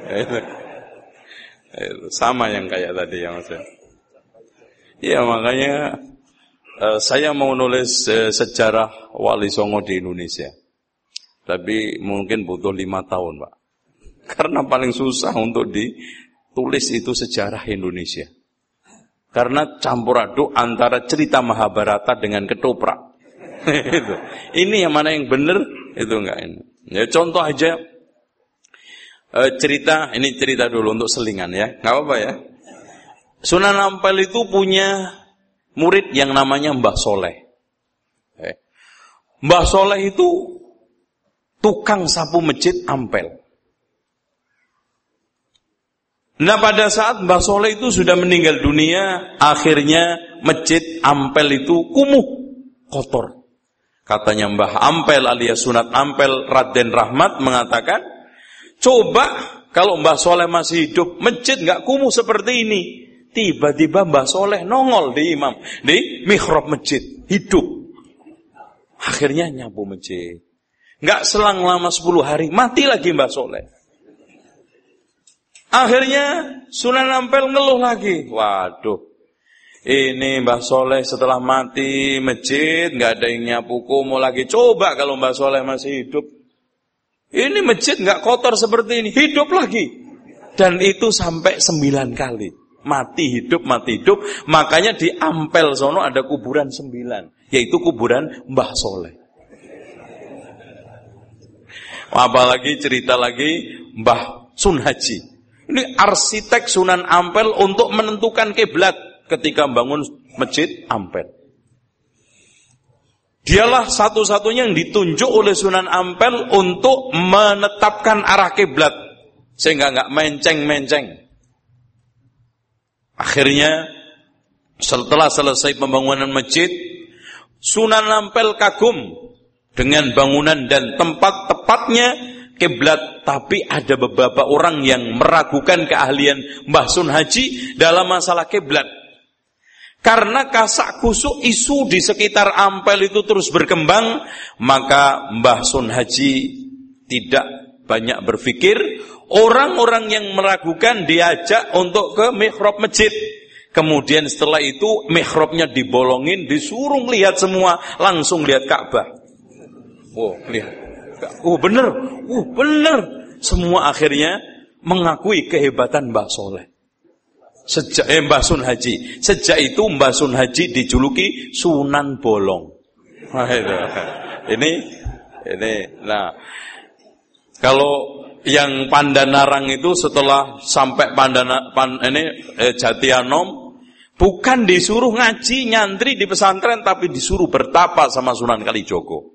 Sama yang kayak tadi ya Mas. Iya makanya uh, saya mau nulis uh, sejarah Wali Songo di Indonesia. Tapi mungkin butuh lima tahun Pak. Karena paling susah untuk ditulis itu sejarah Indonesia. Karena campur aduk antara cerita Mahabharata dengan ketoprak. Itu. Ini yang mana yang benar, itu enggak ini. Ya contoh aja e, cerita, ini cerita dulu untuk selingan ya. Enggak apa-apa ya. Sunan Ampel itu punya murid yang namanya Mbah Soleh. Eh. Mbah Soleh itu tukang sapu masjid Ampel. Nah pada saat Mbah Soleh itu sudah meninggal dunia, akhirnya masjid Ampel itu kumuh, kotor. Katanya Mbah Ampel alias Sunat Ampel Raden Rahmat mengatakan, coba kalau Mbah Soleh masih hidup, masjid nggak kumuh seperti ini. Tiba-tiba Mbah Soleh nongol di imam, di mihrab masjid, hidup. Akhirnya nyapu masjid. Nggak selang lama sepuluh hari, mati lagi Mbah Soleh. Akhirnya Sunan Ampel ngeluh lagi. Waduh, ini Mbah Soleh setelah mati masjid nggak ada yang nyapu kumuh lagi. Coba kalau Mbah Soleh masih hidup, ini masjid nggak kotor seperti ini, hidup lagi. Dan itu sampai sembilan kali. Mati hidup, mati hidup. Makanya di Ampel sono ada kuburan sembilan, yaitu kuburan Mbah Soleh. Apalagi cerita lagi Mbah Sun Haji. Ini arsitek Sunan Ampel untuk menentukan kiblat ketika bangun masjid Ampel. Dialah satu-satunya yang ditunjuk oleh Sunan Ampel untuk menetapkan arah kiblat sehingga nggak menceng-menceng. Akhirnya setelah selesai pembangunan masjid, Sunan Ampel kagum dengan bangunan dan tempat tepatnya kiblat, tapi ada beberapa orang yang meragukan keahlian Mbah Sun Haji dalam masalah kiblat. Karena kasak kusuk isu di sekitar Ampel itu terus berkembang, maka Mbah Sun Haji tidak banyak berpikir. Orang-orang yang meragukan diajak untuk ke mihrab masjid. Kemudian setelah itu mihrabnya dibolongin, disuruh lihat semua, langsung lihat Ka'bah. Oh, lihat. Oh benar, oh benar. Semua akhirnya mengakui kehebatan Mbah Soleh. Sejak eh, Mbah Sun Haji. Sejak itu Mbah Sun Haji dijuluki Sunan Bolong. Nah, itu. Ini, ini. Nah, kalau yang Pandanarang itu setelah sampai Pandana, pan, ini eh, Jatianom, bukan disuruh ngaji nyantri di pesantren, tapi disuruh bertapa sama Sunan Kalijogo.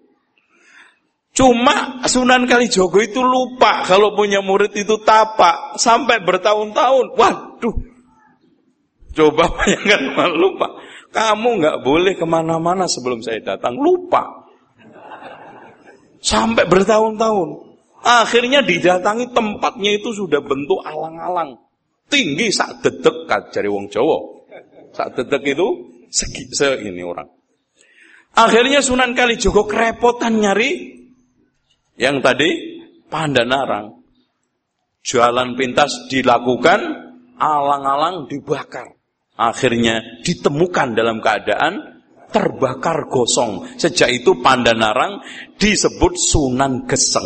Cuma Sunan Kalijogo itu lupa kalau punya murid itu tapak sampai bertahun-tahun. Waduh, coba bayangkan lupa. Kamu nggak boleh kemana-mana sebelum saya datang, lupa. Sampai bertahun-tahun. Akhirnya didatangi tempatnya itu sudah bentuk alang-alang, tinggi sak dedek kajari wong Jawa. Sak dedek itu segi segini orang. Akhirnya Sunan Kalijogo kerepotan nyari yang tadi Pandanarang. Jualan pintas dilakukan, alang-alang dibakar. Akhirnya ditemukan dalam keadaan terbakar gosong. Sejak itu Pandanarang disebut Sunan Geseng.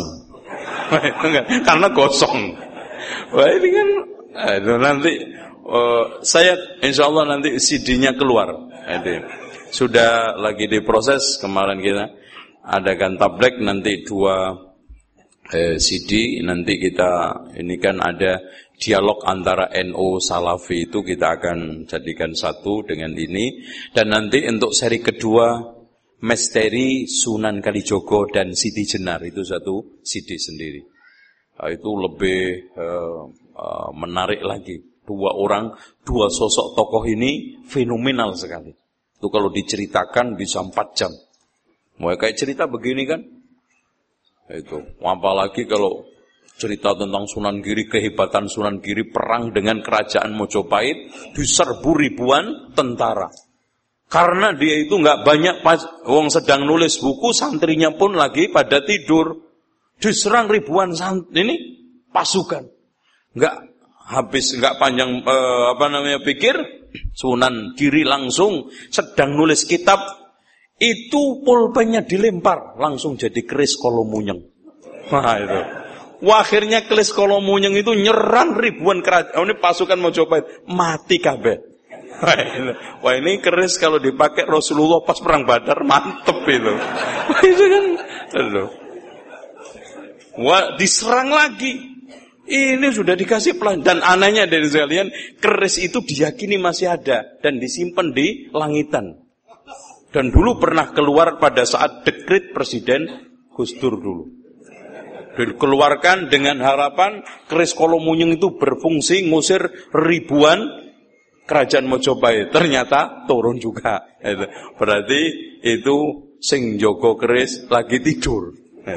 Karena gosong. Wah ini kan aduh, nanti uh, saya insya Allah nanti C D-nya keluar. Aduh, sudah lagi diproses, kemarin kita adakan tablek, nanti dua eh, C D, nanti kita ini kan ada dialog antara N U Salafi, itu kita akan jadikan satu dengan ini. Dan nanti untuk seri kedua Misteri Sunan Kalijogo dan Siti Jenar, itu satu C D sendiri. Nah, itu lebih eh, eh, menarik lagi. Dua orang, dua sosok tokoh ini fenomenal sekali. Itu kalau diceritakan bisa empat jam. Mau kayak cerita begini kan? Itu. Apalagi kalau cerita tentang Sunan Giri, kehebatan Sunan Giri perang dengan kerajaan Mojopahit, diserbu ribuan tentara. Karena dia itu nggak banyak pas wong sedang nulis buku, santrinya pun lagi pada tidur. Diserang ribuan sant ini pasukan. Nggak habis, nggak panjang eh, apa namanya pikir, Sunan Giri langsung sedang nulis kitab, itu pulpennya dilempar, langsung jadi keris Kolomunyeng. Nah itu. Wah, akhirnya keris Kolomunyeng itu nyerang ribuan kerajaan, oh, ini pasukan Mojopahit, mati kabeh. Wah, ini keris kalau dipakai Rasulullah pas perang Badar mantep itu. Wah, itu kan, aduh. Wah, diserang lagi. Ini sudah dikasih pelan. Dan anehnya dari sekalian, keris itu diyakini masih ada dan disimpan di langitan. Dan dulu pernah keluar pada saat dekret Presiden Gus Dur dulu. Dikeluarkan dengan harapan keris Kolomunyeng itu berfungsi ngusir ribuan kerajaan Mojopahit. Ternyata turun juga. Berarti itu sing jogo keris lagi tidur.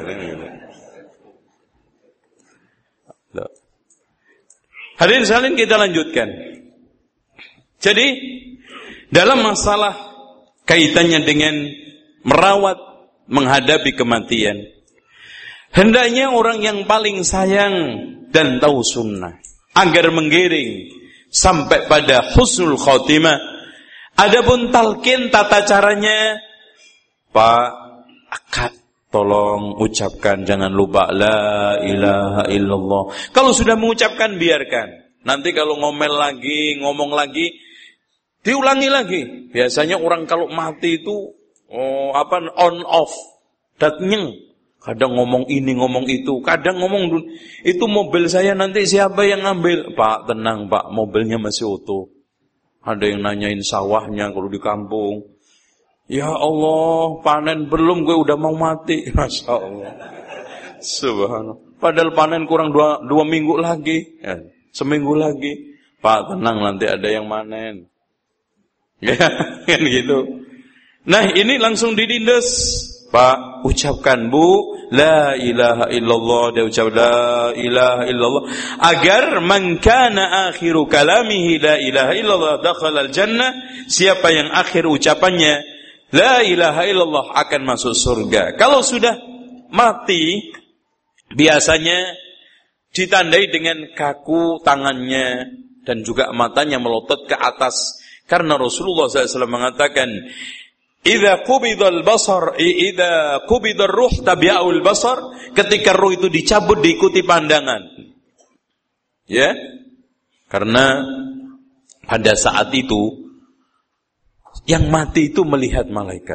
Hadirin sekalian, kita lanjutkan. Jadi dalam masalah kaitannya dengan merawat, menghadapi kematian, hendaknya orang yang paling sayang dan tahu sunnah agar menggiring sampai pada husnul khotimah. Adapun talqin tata caranya, Pak Akad, tolong ucapkan, jangan lupa la ilaha illallah. Kalau sudah mengucapkan biarkan. Nanti kalau ngomel lagi, ngomong lagi, diulangi lagi. Biasanya orang kalau mati itu oh, apa on off, datnyeng. Kadang ngomong ini, ngomong itu, kadang ngomong itu mobil saya nanti siapa yang ngambil? Pak, tenang Pak, mobilnya masih utuh. Ada yang nanyain sawahnya kalau di kampung. Ya Allah, panen belum, gue udah mau mati. Masya Allah. Subhanallah. Padahal panen kurang dua, dua minggu lagi. Ya, seminggu lagi. Pak, tenang, nanti ada yang manen. Ya, kan gitu. Nah, ini langsung didindes. Pak, ucapkan Bu, la ilaha illallah. Dia ucap la ilaha illallah. Agar man kana akhiru kalamihi la ilaha illallah dakhala al-jannah. Siapa yang akhir ucapannya la ilaha illallah akan masuk surga. Kalau sudah mati, biasanya ditandai dengan kaku tangannya dan juga matanya melotot ke atas. Karena Rasulullah shallallahu alaihi wasallam mengatakan, idza qubidal basar, idza qubidar ruh tabi'ul basar, ketika ruh itu dicabut diikuti pandangan. Ya. Karena pada saat itu yang mati itu melihat malaikat.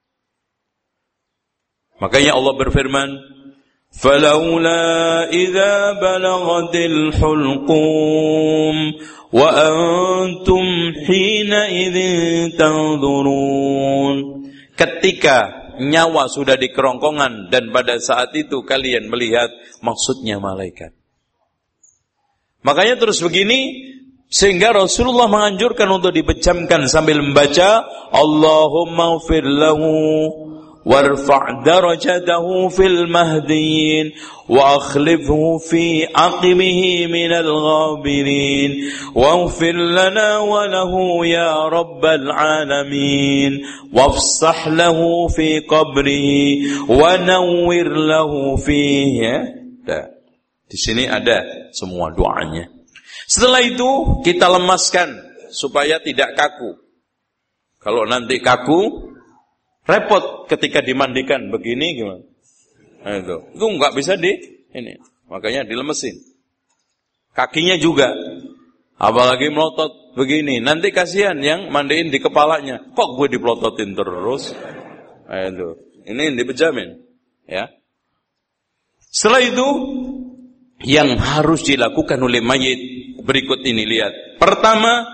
Makanya Allah berfirman, "Falaula idza balaghatil hulqum wa antum hina idzin tanzurun." Ketika nyawa sudah di kerongkongan dan pada saat itu kalian melihat, maksudnya malaikat. Makanya terus begini, sehingga Rasulullah menganjurkan untuk dipejamkan sambil membaca Allahumma ighfir lahu warfa' darajatahu fil mahdiyin wa akhlifhu fi aqimihi minal ghabirin waghfir lana wa lahu ya rabbal alamin wafsah lahu fi qabrihi wa nawwir lahu fihi. Di sini ada semua doanya. Setelah itu kita lemaskan supaya tidak kaku. Kalau nanti kaku, repot ketika dimandikan begini gimana? Nah, itu itu nggak bisa di ini. Makanya dilemesin. Kakinya juga. Apalagi melotot begini. Nanti kasihan yang mandiin di kepalanya. Kok gue dipelototin terus? Nah, itu. Ini dipejamin. Ya. Setelah itu yang harus dilakukan oleh mayit berikut ini, lihat. Pertama,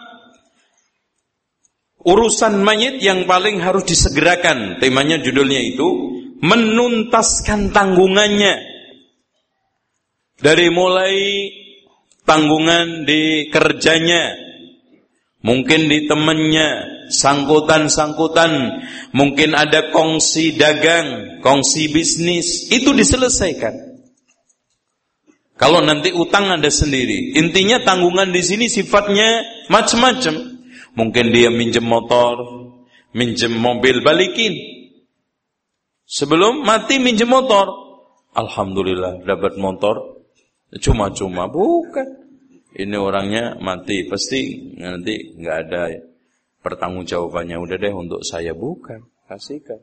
urusan mayit yang paling harus disegerakan. Temanya, judulnya itu menuntaskan tanggungannya. Dari mulai tanggungan di kerjanya, mungkin di temannya, sangkutan-sangkutan, mungkin ada kongsi dagang, kongsi bisnis, itu diselesaikan. Kalau nanti utang ada sendiri, intinya tanggungan di sini sifatnya macam-macam. Mungkin dia minjem motor, minjem mobil, balikin. Sebelum mati minjem motor, alhamdulillah dapat motor, cuma-cuma, bukan. Ini orangnya mati, pasti nanti nggak ada pertanggungjawabannya. Udah deh untuk saya, bukan, kasihkan.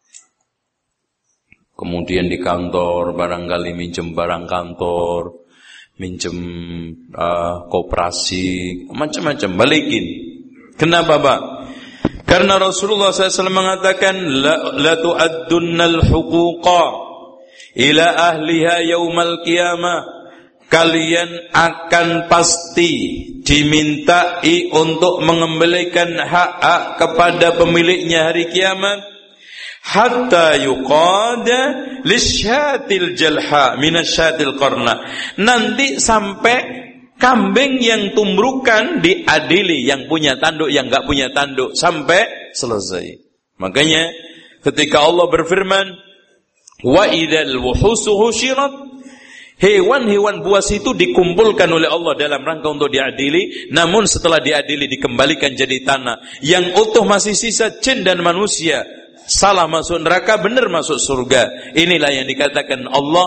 Kemudian di kantor barangkali minjem barang kantor, minjem uh, koperasi, macam-macam, balikin. Kenapa, Pak? Karena Rasulullah shallallahu alaihi wasallam mengatakan la, la tu'addunnal huquqa ila ahliha yaumal qiyamah. Kalian akan pasti dimintai untuk mengembalikan hak-hak kepada pemiliknya hari kiamat, hatta yuqada lisyatil jalha minasyatil qarna. Nanti sampai kambing yang tumbrukan diadili, yang punya tanduk, yang enggak punya tanduk, sampai selesai. Makanya ketika Allah berfirman, wa idzal wuhusu husyirat, hewan-hewan buas itu dikumpulkan oleh Allah dalam rangka untuk diadili, namun setelah diadili dikembalikan jadi tanah. Yang utuh masih sisa jin dan manusia. Salah masuk neraka, benar masuk surga. Inilah yang dikatakan Allah,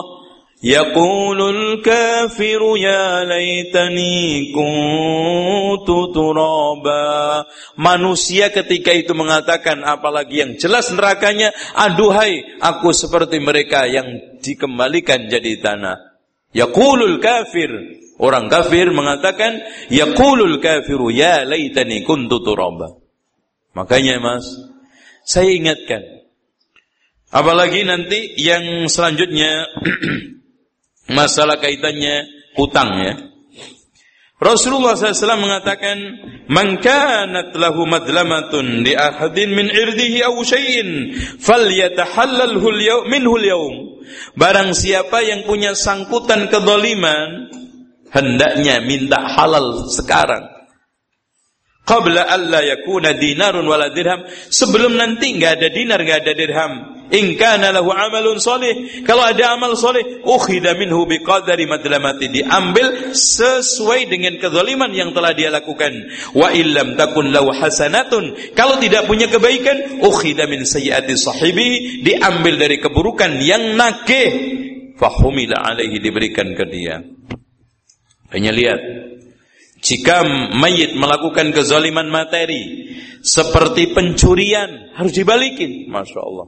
yaqulul kafiru ya laitani kuntu turaba. Manusia ketika itu mengatakan, apalagi yang jelas nerakanya, aduhai aku seperti mereka yang dikembalikan jadi tanah. Yaqulul kafir, orang kafir mengatakan, yaqulul kafiru ya laitani kuntu turaba. Makanya Mas, saya ingatkan, apalagi nanti yang selanjutnya masalah kaitannya utang ya. Rasulullah shallallahu alaihi wasallam mengatakan, man kanat lahu madlamatun li ahadin min irdihi aw syai'in falyatahallalhu al-yawm minhu al-yawm. Barang siapa yang punya sangkutan kezaliman, hendaknya minta halal sekarang. Qabla alla yakuna dinarun wala dirham, sebelum nanti enggak ada dinar, enggak ada dirham. In kana lahu amalun salih, kalau ada amal saleh, ukhidha minhu biqadari madlamati, diambil sesuai dengan kezaliman yang telah dia lakukan. Wa illam takun lahu hasanatun, kalau tidak punya kebaikan, ukhidha min sayyiati sahibi, diambil dari keburukan yang nakeh, fahumila alaihi, diberikan ke dia. Hanya lihat, jika mayit melakukan kezaliman materi seperti pencurian, harus dibalikin. Masya Allah.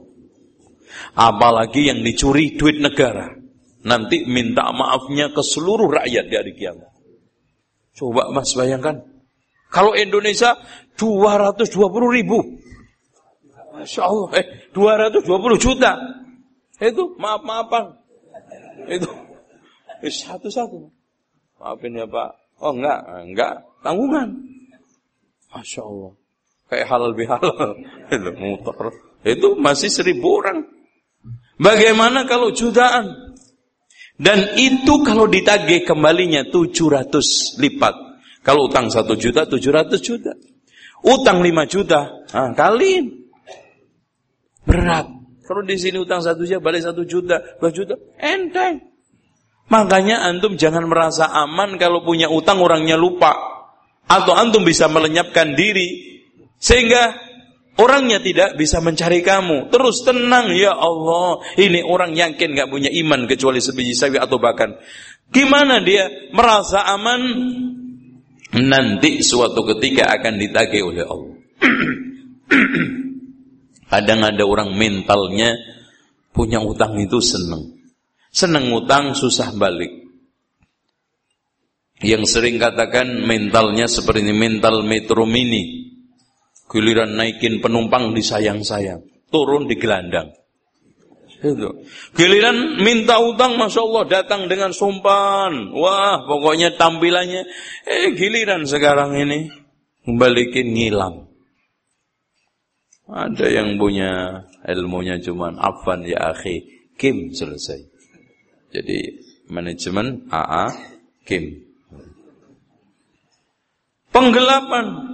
Apalagi yang dicuri duit negara, nanti minta maafnya ke seluruh rakyat di hari kiamat. Coba Mas bayangkan, kalau Indonesia dua ratus dua puluh ribu, Masya Allah, eh dua ratus dua puluh juta, itu maaf-maafan, itu satu-satu. Maafin ya Pak. Oh enggak, enggak, tanggungan. Masya Allah, kayak halal bihalal, itu motor, itu masih seribu orang. Bagaimana kalau jutaan? Dan itu kalau ditagih kembalinya tujuh ratus lipat. Kalau utang satu juta, tujuh ratus juta. Utang lima juta, nah, kaliin. Berat. Kalau di sini utang satu juta, balik satu juta, dua juta, enteng. Makanya antum jangan merasa aman kalau punya utang orangnya lupa. Atau antum bisa melenyapkan diri sehingga orangnya tidak bisa mencari kamu. Terus tenang, ya Allah, ini orang yakin gak punya iman kecuali sebiji sawi atau bahkan. Gimana dia merasa aman? Nanti suatu ketika akan ditagih oleh Allah. Kadang ada orang mentalnya punya utang itu seneng. Seneng utang, susah balik. Yang sering katakan mentalnya seperti ini, mental metro mini. Giliran naikin penumpang disayang-sayang, turun digelandang. Itu. Giliran minta utang, Masya Allah, datang dengan sumpan. Wah, pokoknya tampilannya. Eh, giliran sekarang ini balikin ngilang. Ada yang punya ilmunya cuman afan ya akhi, kim, selesai. Jadi manajemen A A, kim. Penggelapan.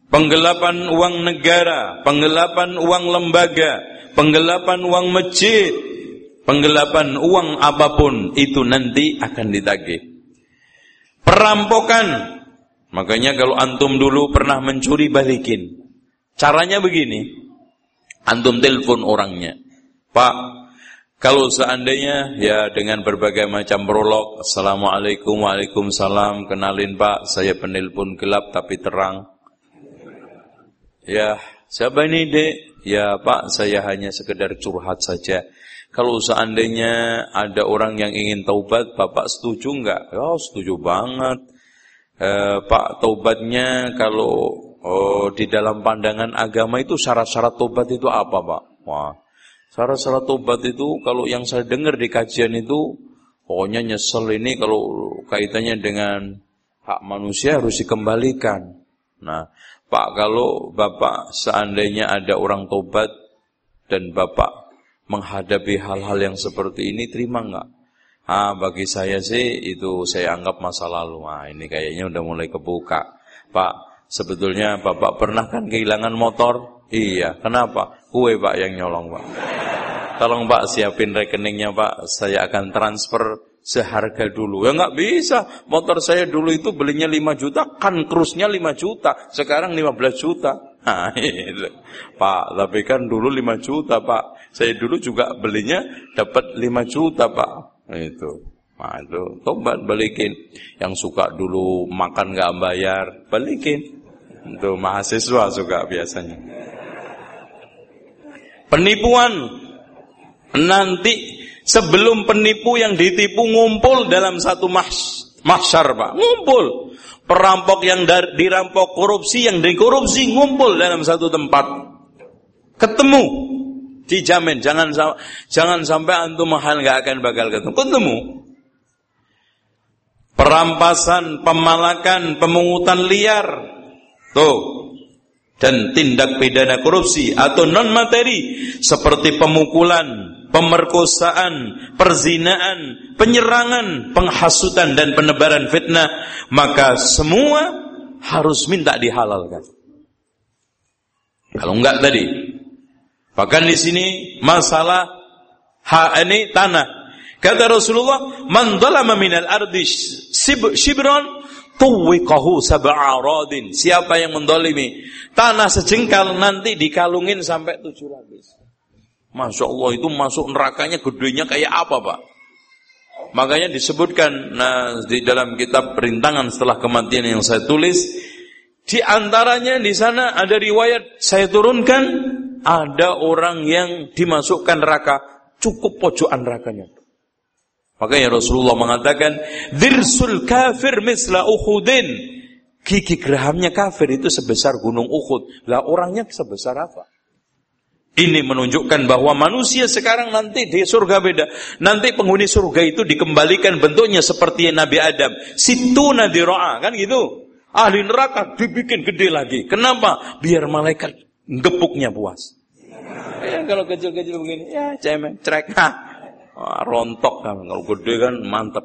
penggelapan uang negara, penggelapan uang lembaga, penggelapan uang masjid, penggelapan uang apapun itu nanti akan ditagih. Perampokan, makanya kalau antum dulu pernah mencuri, balikin. Caranya begini, antum telepon orangnya, Pak, kalau seandainya ya dengan berbagai macam prolog, Assalamualaikum, Waalaikumsalam, kenalin Pak, saya penelpon gelap tapi terang. Ya, siapa ini Dek? Ya Pak, saya hanya sekedar curhat saja. Kalau seandainya ada orang yang ingin taubat, Bapak setuju enggak? Oh, setuju banget. Eh, Pak, taubatnya kalau oh, di dalam pandangan agama itu syarat-syarat taubat itu apa, Pak? Wah, syarat-syarat taubat itu kalau yang saya dengar di kajian itu, pokoknya nyesel ini kalau kaitannya dengan hak manusia harus dikembalikan. Nah, Pak, kalau Bapak seandainya ada orang taubat dan Bapak menghadapi hal-hal yang seperti ini, terima enggak? Ah, bagi saya sih itu saya anggap masa lalu. Nah, ini kayaknya udah mulai kebuka. Pak, sebetulnya Bapak pernah kan kehilangan motor? Iya, kenapa? Kue Pak yang nyolong Pak. Tolong Pak siapin rekeningnya Pak, saya akan transfer seharga dulu. Ya enggak bisa, motor saya dulu itu belinya lima juta, kan krusnya lima juta, sekarang lima belas juta. Nah, itu. Pak, tapi kan dulu lima juta Pak, saya dulu juga belinya dapat lima juta Pak. Itu, nah itu, tobat balikin. Yang suka dulu makan enggak bayar, balikin. Itu mahasiswa suka biasanya. Penipuan, nanti sebelum penipu yang ditipu ngumpul dalam satu mahsyar Pak, ngumpul. Perampok yang dirampok, korupsi yang dikorupsi ngumpul dalam satu tempat. Ketemu, dijamin jangan jangan sampai antum mahal enggak akan bakal ketemu. Ketemu. Perampasan, pemalakan, pemungutan liar. Tuh. Dan tindak pidana korupsi atau non materi seperti pemukulan, pemerkosaan, perzinaan, penyerangan, penghasutan dan penebaran fitnah, maka semua harus minta dihalalkan. Kalau enggak tadi, bahkan di sini masalah hak ini tanah. Kata Rasulullah, "Man dzalama minal ardi shibran tuwiqahu sab'a radin." Siapa yang mendolimi tanah sejengkal nanti dikalungin sampai tujuh lapis. Masya Allah, itu masuk nerakanya gedenya kayak apa Pak? Makanya disebutkan nah, di dalam kitab Perintangan Setelah Kematian yang saya tulis, di antaranya di sana ada riwayat saya turunkan, ada orang yang dimasukkan neraka, cukup pojokan nerakanya. Makanya Rasulullah mengatakan, dirsul kafir misla Uhudin. Gigi gerahamnya kafir itu sebesar gunung Uhud. Lah orangnya sebesar apa? Ini menunjukkan bahwa manusia sekarang nanti di surga beda. Nanti penghuni surga itu dikembalikan bentuknya seperti Nabi Adam. Situna dira'a, kan gitu. Ahli neraka dibikin gede lagi. Kenapa? Biar malaikat gepuknya puas. Ya kalau kecil-kecil begini, ya cemen, cerek. Wah, rontok kan, kalau gede kan mantap.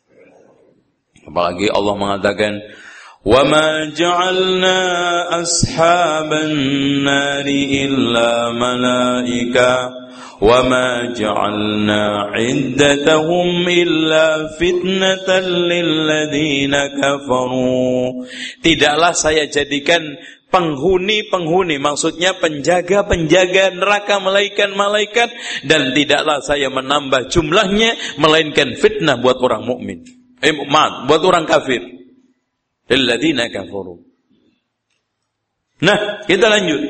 Apalagi Allah mengatakan, "Wa ma ja'alna ashaban nari illa malaika wa ma ja'alna 'iddatahum illa fitnatan lil ladzina kafaru." Tidaklah saya jadikan penghuni-penghuni, maksudnya penjaga-penjaga neraka malaikat-malaikat, dan tidaklah saya menambah jumlahnya melainkan fitnah buat orang mukmin. Eh, maaf, buat orang kafir. Alladzina kafaru. Nah, kita lanjut.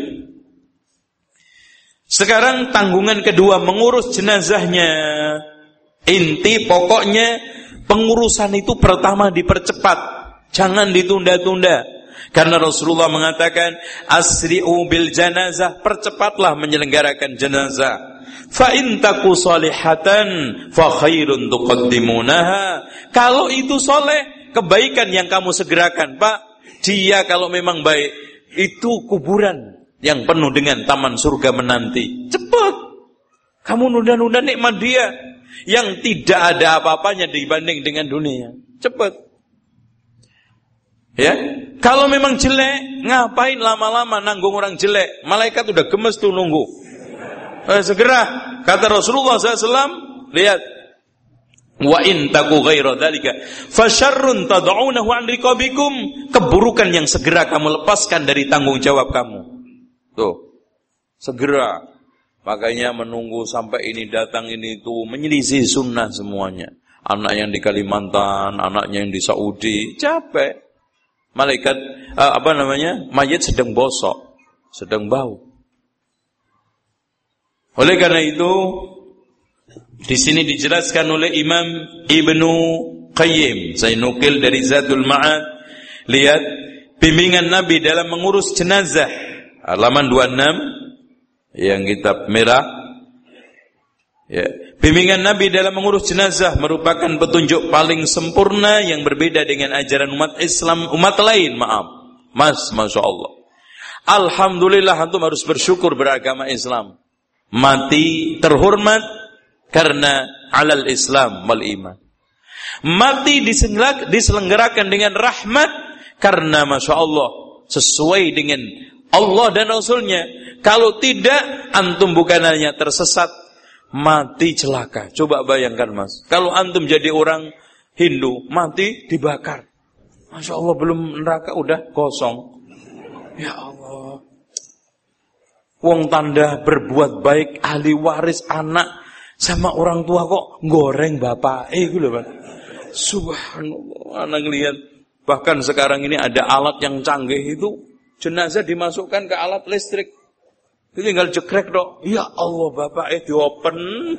Sekarang tanggungan kedua, mengurus jenazahnya. Inti pokoknya pengurusan itu pertama dipercepat, jangan ditunda-tunda. Karena Rasulullah mengatakan, asri'u bil janazah, percepatlah menyelenggarakan jenazah. Fa in taku salihatan fa khairun tuqaddimunaha. Kalau itu soleh, kebaikan yang kamu segerakan, Pak. Dia kalau memang baik, itu kuburan yang penuh dengan taman surga menanti. Cepat. Kamu nunda-nunda nikmat dia yang tidak ada apa-apanya dibanding dengan dunia. Cepat. Ya, kalau memang jelek, ngapain lama-lama nanggung orang jelek? Malaikat udah gemes tuh nunggu. Eh, segera, kata Rasulullah shallallahu alaihi wasallam, lihat, wa in taku ghaira dzalika fasyarrun tad'unahu an riqabikum, keburukan yang segera kamu lepaskan dari tanggung jawab kamu. Tuh, segera. Makanya menunggu sampai ini datang ini itu menyelisih sunnah semuanya. Anak yang di Kalimantan, anaknya yang di Saudi, capek. Malaikat uh, apa namanya? Mayit sedang bosok, sedang bau. Oleh karena itu, di sini dijelaskan oleh Imam Ibnu Qayyim. Saya nukil dari Zadul Ma'ad. Lihat bimbingan Nabi dalam mengurus jenazah. Halaman dua puluh enam yang kitab merah. Ya, bimbingan Nabi dalam mengurus jenazah merupakan petunjuk paling sempurna yang berbeda dengan ajaran umat Islam, umat lain, maaf. Mas, Masya Allah. Alhamdulillah antum harus bersyukur beragama Islam. Mati terhormat karena alal Islam wal iman. Mati diselenggarakan dengan rahmat karena Masya Allah sesuai dengan Allah dan Rasulnya. Kalau tidak, antum bukan hanya tersesat, mati celaka. Coba bayangkan mas, kalau antum jadi orang Hindu, mati dibakar. Masya Allah, belum neraka udah kosong. Ya Allah. Wong tanda berbuat baik, ahli waris anak sama orang tua kok goreng bapak. Eh gitu loh, Pak. Subhanallah, anak lihat. Bahkan sekarang ini ada alat yang canggih itu, jenazah dimasukkan ke alat listrik. Itu tinggal jekrek dok. Ya Allah, bapak eh di open.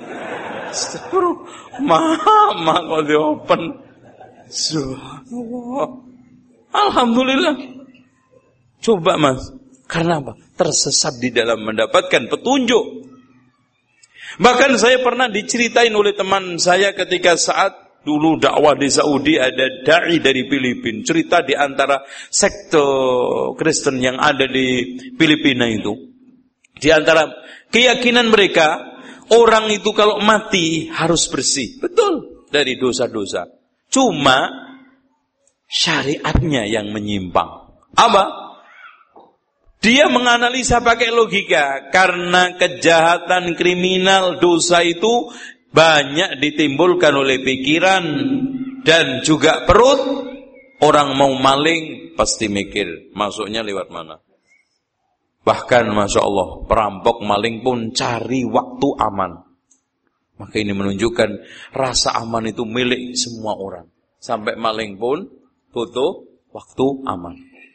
Mama kok di open. Subhanallah. Alhamdulillah. Coba mas, karena apa? Tersesat di dalam mendapatkan petunjuk. Bahkan saya pernah diceritain oleh teman saya ketika saat dulu dakwah di Saudi, ada dai dari Filipina. Cerita di antara sekte Kristen yang ada di Filipina itu. Di antara keyakinan mereka, orang itu kalau mati harus bersih. Betul, dari dosa-dosa. Cuma syariatnya yang menyimpang. Apa? Dia menganalisa pakai logika. Karena kejahatan kriminal, dosa itu banyak ditimbulkan oleh pikiran dan juga perut. Orang mau maling pasti mikir masuknya lewat mana. Bahkan Masya Allah, perampok maling pun cari waktu aman. Maka ini menunjukkan rasa aman itu milik semua orang. Sampai maling pun butuh waktu aman.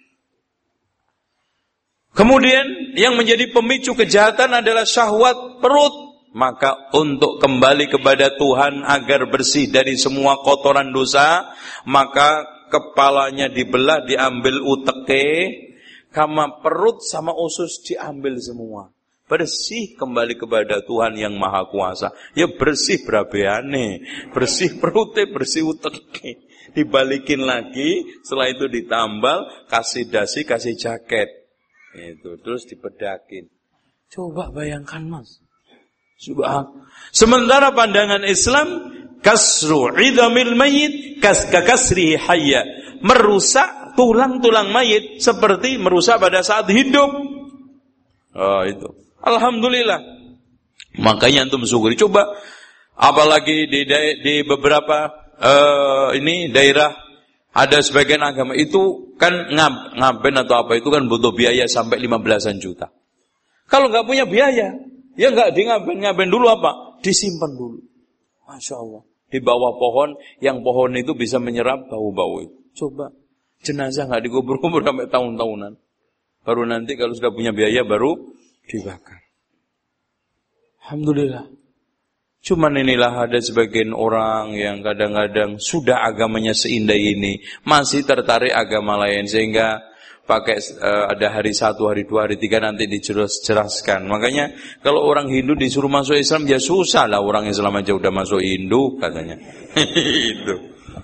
Kemudian yang menjadi pemicu kejahatan adalah syahwat perut. Maka untuk kembali kepada Tuhan agar bersih dari semua kotoran dosa, maka kepalanya dibelah, diambil uteke, kama perut sama usus diambil semua. Bersih kembali kepada Tuhan yang Maha Kuasa. Ya bersih berabeane, bersih perutnya, bersih uteke. Dibalikin lagi, setelah itu ditambal, kasih dasi, kasih jaket. Itu terus dipedakin. Coba bayangkan mas. Subhan. Sementara pandangan Islam, kasru idamil mayyit kas kasrihi hayya, merusak tulang-tulang mayit seperti merusak pada saat hidup. Oh itu. Alhamdulillah. Makanya antum syukuri. Coba apalagi di di beberapa uh, ini daerah ada sebagian agama itu kan ngab, ngaben atau apa itu kan butuh biaya sampai lima belasan juta. Kalau nggak punya biaya, ya nggak di ngaben-ngaben dulu apa? Disimpan dulu. Masya Allah. Di bawah pohon, yang pohon itu bisa menyerap bau-bau itu. Coba. Jenazah nggak dikubur-kubur sampai tahun-tahunan. Baru nanti kalau sudah punya biaya baru dibakar. Alhamdulillah. Cuman inilah ada sebagian orang yang kadang-kadang sudah agamanya seindah ini, masih tertarik agama lain sehingga pakai uh, ada hari satu, hari dua, hari tiga nanti dijelaskan. Makanya kalau orang Hindu disuruh masuk Islam ya susah lah, orang Islam aja udah masuk Hindu katanya. Itu.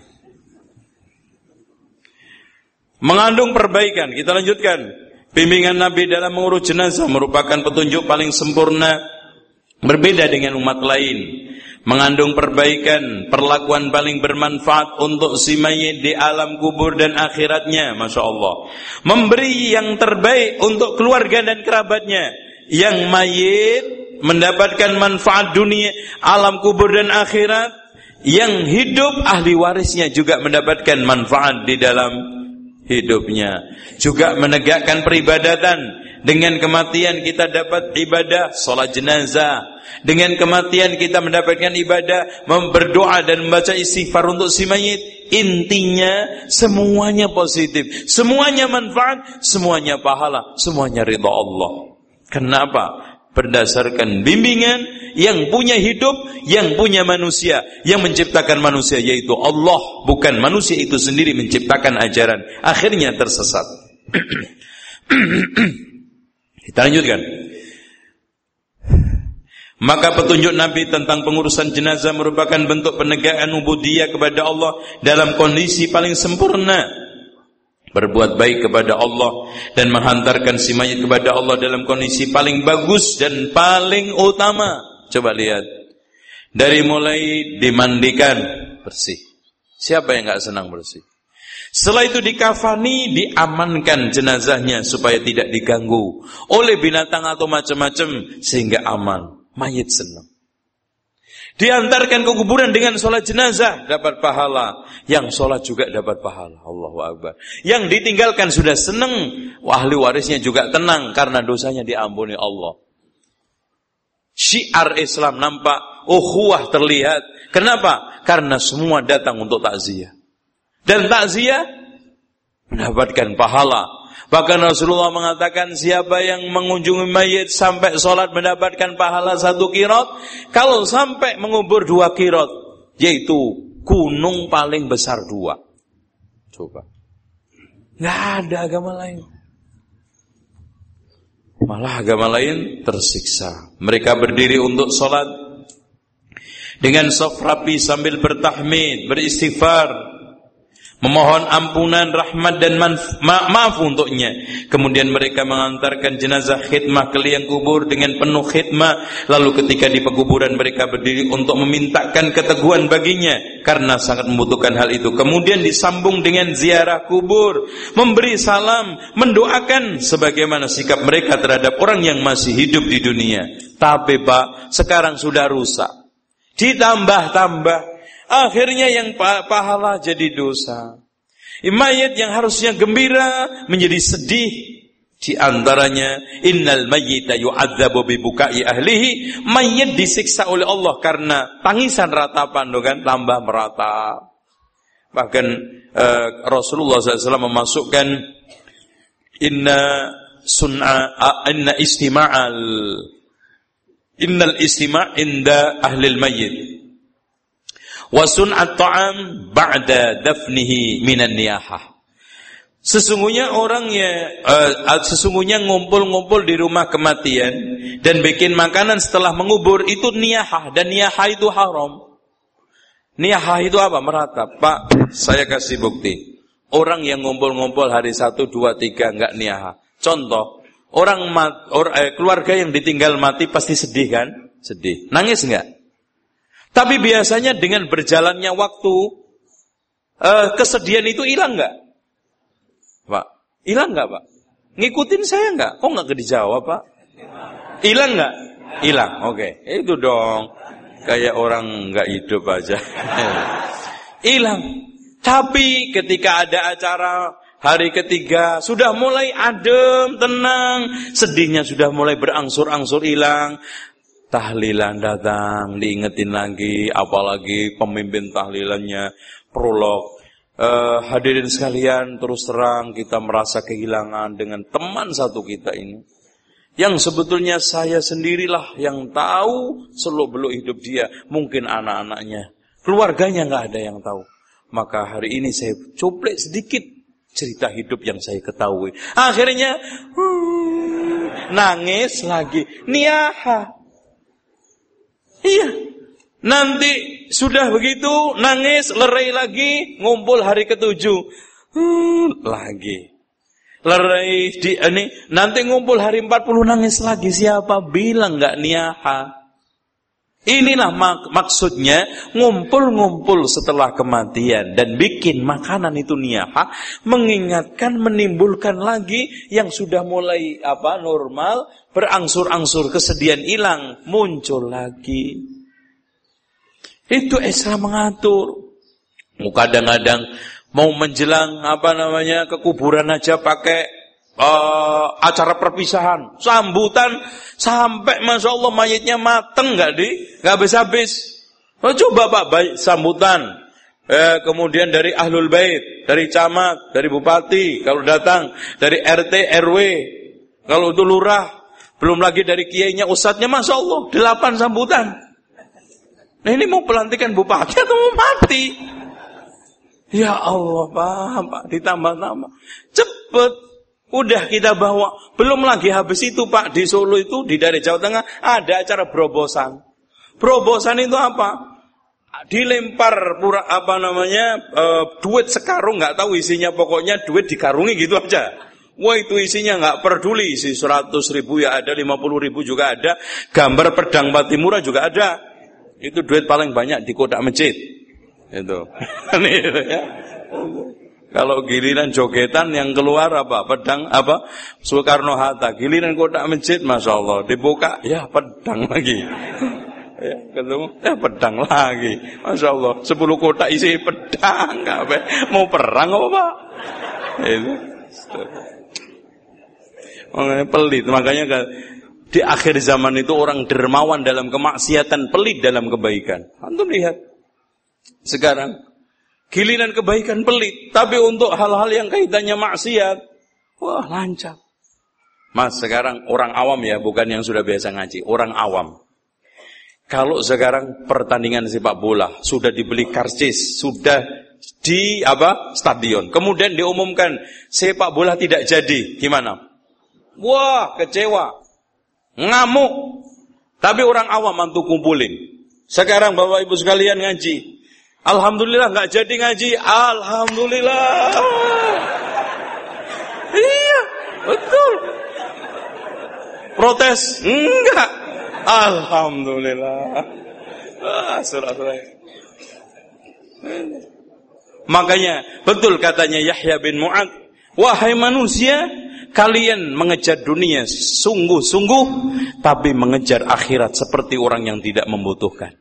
Mengandung perbaikan. Kita lanjutkan. Bimbingan Nabi dalam mengurus jenazah merupakan petunjuk paling sempurna, berbeda dengan umat lain. mengandung perbaikan, perlakuan paling bermanfaat untuk si mayit di alam kubur dan akhiratnya. Masya Allah. Memberi yang terbaik untuk keluarga dan kerabatnya. Yang mayit mendapatkan manfaat dunia, alam kubur dan akhirat. Yang hidup ahli warisnya juga mendapatkan manfaat di dalam hidupnya. Juga menegakkan peribadatan. Dengan kematian kita dapat ibadah salat jenazah. Dengan kematian kita mendapatkan ibadah berdoa dan membaca istighfar untuk si mayit. Intinya semuanya positif, semuanya manfaat, semuanya pahala, semuanya ridha Allah. Kenapa? Berdasarkan bimbingan yang punya hidup, yang punya manusia, yang menciptakan manusia yaitu Allah, bukan manusia itu sendiri menciptakan ajaran. Akhirnya tersesat. Kita lanjutkan. Maka petunjuk Nabi tentang pengurusan jenazah merupakan bentuk penegakan ubudiyah kepada Allah dalam kondisi paling sempurna. Berbuat baik kepada Allah dan menghantarkan si mayit kepada Allah dalam kondisi paling bagus dan paling utama. Coba lihat. Dari mulai dimandikan bersih. Siapa yang enggak senang bersih? Setelah itu dikafani, diamankan jenazahnya supaya tidak diganggu oleh binatang atau macam-macam sehingga aman. Mayit senang. Diantarkan ke kuburan dengan sholat jenazah dapat pahala. Yang sholat juga dapat pahala. Allahu Akbar. Yang ditinggalkan sudah senang, ahli warisnya juga tenang karena dosanya diampuni Allah. Syiar Islam nampak, ukhuwah terlihat. Kenapa? Karena semua datang untuk takziah. Dan takziah mendapatkan pahala. Bahkan Rasulullah mengatakan siapa yang mengunjungi mayit sampai sholat mendapatkan pahala satu kirot. Kalau sampai mengubur dua kirot, yaitu gunung paling besar dua. Coba. Nggak ada agama lain. Malah agama lain tersiksa. Mereka berdiri untuk sholat dengan shaf rapi sambil bertahmid, beristighfar, memohon ampunan, rahmat dan manf- ma- maaf untuknya. Kemudian mereka mengantarkan jenazah khidmah ke liang kubur dengan penuh khidmah. Lalu ketika di pekuburan mereka berdiri untuk memintakan keteguhan baginya karena sangat membutuhkan hal itu. Kemudian disambung dengan ziarah kubur, memberi salam, mendoakan sebagaimana sikap mereka terhadap orang yang masih hidup di dunia. Tapi Pak, sekarang sudah rusak. Ditambah-tambah, akhirnya yang pahala jadi dosa. Mayit yang harusnya gembira menjadi sedih. Di antaranya, innal mayyita yu'adzabu bi bukai ahlihi. Mayit disiksa oleh Allah karena tangisan ratapan, kan tambah meratap. Bahkan uh, Rasulullah shallallahu alaihi wasallam memasukkan inna sun'a inna istima'al innal istima' inda ahlil mayyit wa sun'at ta'am ba'da dafnihi minan niyahah. Sesungguhnya orangnya uh, sesungguhnya ngumpul-ngumpul di rumah kematian dan bikin makanan setelah mengubur itu niyahah, dan niyahah itu haram. Niyahah itu apa? Meratap. Pak, saya kasih bukti. Orang yang ngumpul-ngumpul hari satu, dua, tiga enggak niyahah. Contoh, orang mat, or, eh, keluarga yang ditinggal mati pasti sedih kan? Sedih. Nangis enggak? Tapi biasanya dengan berjalannya waktu, eh, kesedihan itu hilang enggak? Pak, hilang enggak Pak? Ngikutin saya enggak? Kok enggak dijawab Pak? Hilang enggak? Hilang, oke. Okay. Itu dong. Kayak orang enggak hidup aja. Hilang. Tapi ketika ada acara hari ketiga, sudah mulai adem, tenang, sedihnya sudah mulai berangsur-angsur hilang. Tahlilan datang, diingetin lagi, apalagi pemimpin tahlilannya prolog. Uh, hadirin sekalian, terus terang kita merasa kehilangan dengan teman satu kita ini, yang sebetulnya saya sendirilah yang tahu seluk-beluk hidup dia. Mungkin anak-anaknya, keluarganya nggak ada yang tahu. Maka hari ini saya cuplik sedikit cerita hidup yang saya ketahui. Akhirnya hmm, nangis lagi, niyaha. Iya. Nanti sudah begitu nangis, lerai lagi, ngumpul hari ketujuh, hmm, lagi lerai di ini, nanti ngumpul hari empat puluh nangis lagi. Siapa bilang nggak niyaha? Inilah mak- maksudnya ngumpul-ngumpul setelah kematian dan bikin makanan itu niyahah, mengingatkan, menimbulkan lagi yang sudah mulai apa normal, berangsur-angsur kesedihan hilang, muncul lagi. Itu Islam mengatur. Kadang-kadang mau menjelang apa namanya ke kuburan aja pakai Uh, acara perpisahan, sambutan sampai masya Allah mayitnya mateng nggak di, nggak habis-habis. Oh, coba Pak, baik sambutan. Eh, kemudian dari ahlul bait, dari camat, dari bupati, kalau datang dari R T R W, kalau itu lurah, belum lagi dari kiainya, ustadznya, masya Allah, delapan sambutan. Nah ini mau pelantikan bupati atau mau mati? Ya Allah Pak, Pak ditambah-tambah, cepet. Udah kita bawa, belum lagi habis itu Pak, di Solo itu, di daerah Jawa Tengah, ada acara berobosan. Berobosan itu apa? Dilempar pura, apa namanya, e, duit sekarung, nggak tahu isinya, pokoknya duit dikarungi gitu aja. Wah itu isinya nggak peduli, isi seratus ribu ya ada, lima puluh ribu juga ada, gambar pedang Patimura juga ada. Itu duit paling banyak di kotak masjid. Itu. Itu ya. Kalau giliran jogetan yang keluar apa pedang apa Soekarno Hatta, giliran kotak masjid masya Allah dibuka ya pedang lagi, ya ketemu ya pedang lagi, masya Allah sepuluh kotak isi pedang, apa mau perang apa Pak? Itu makanya pelit, makanya di akhir zaman itu orang dermawan dalam kemaksiatan, pelit dalam kebaikan. Antum lihat sekarang. Giliran kebaikan pelit, tapi untuk hal-hal yang kaitannya maksiat, wah lancar. Mas sekarang orang awam ya, bukan yang sudah biasa ngaji, orang awam. Kalau sekarang pertandingan sepak bola sudah dibeli karcis, sudah di apa stadion, kemudian diumumkan sepak bola tidak jadi, gimana? Wah kecewa, ngamuk. Tapi orang awam mantu kumpulin. Sekarang Bapak Ibu sekalian ngaji. Alhamdulillah nggak jadi ngaji. Alhamdulillah. Iya, betul. Protes? Enggak. Alhamdulillah. Ah, surah-surah. Makanya betul katanya Yahya bin Mu'ad, wahai manusia, kalian mengejar dunia sungguh-sungguh, tapi mengejar akhirat seperti orang yang tidak membutuhkan.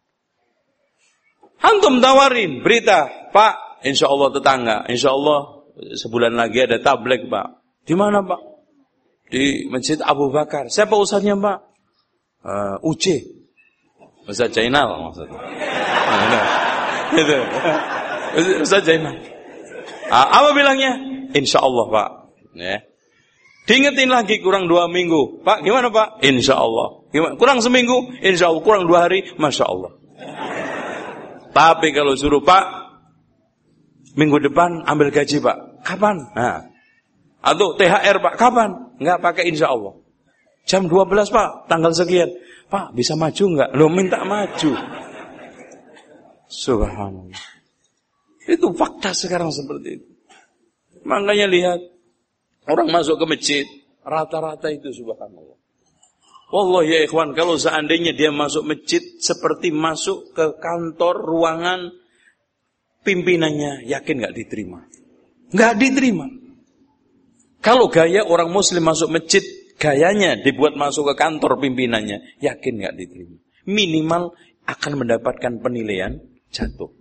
Antum tawarin berita, Pak, insya Allah tetangga, insya Allah sebulan lagi ada tabligh Pak. Di mana Pak? Di Masjid Abu Bakar. Siapa ustadznya Pak? Uh, U C. Ustadz Jainal maksudnya. Nah, itu. Ustadz Jainal. Ah, apa bilangnya? Insya Allah Pak. Ya. Diingetin lagi kurang dua minggu. Pak, gimana Pak? Insya Allah. Gimana? Kurang seminggu? Insya Allah. Kurang dua hari? Masya Allah. Tapi kalau suruh Pak, minggu depan ambil gaji Pak. Kapan? Nah. Atau T H R Pak, kapan? Enggak, pakai insya Allah. Jam dua belas Pak, tanggal sekian. Pak, bisa maju enggak? Lo minta maju. Subhanallah. Itu fakta sekarang seperti itu. Makanya lihat, orang masuk ke masjid, rata-rata itu subhanallah. Wallah ya ikhwan, kalau seandainya dia masuk masjid seperti masuk ke kantor ruangan pimpinannya, yakin gak diterima? Gak diterima. Kalau gaya orang muslim masuk masjid, gayanya dibuat masuk ke kantor pimpinannya, yakin gak diterima? Minimal akan mendapatkan penilaian jatuh.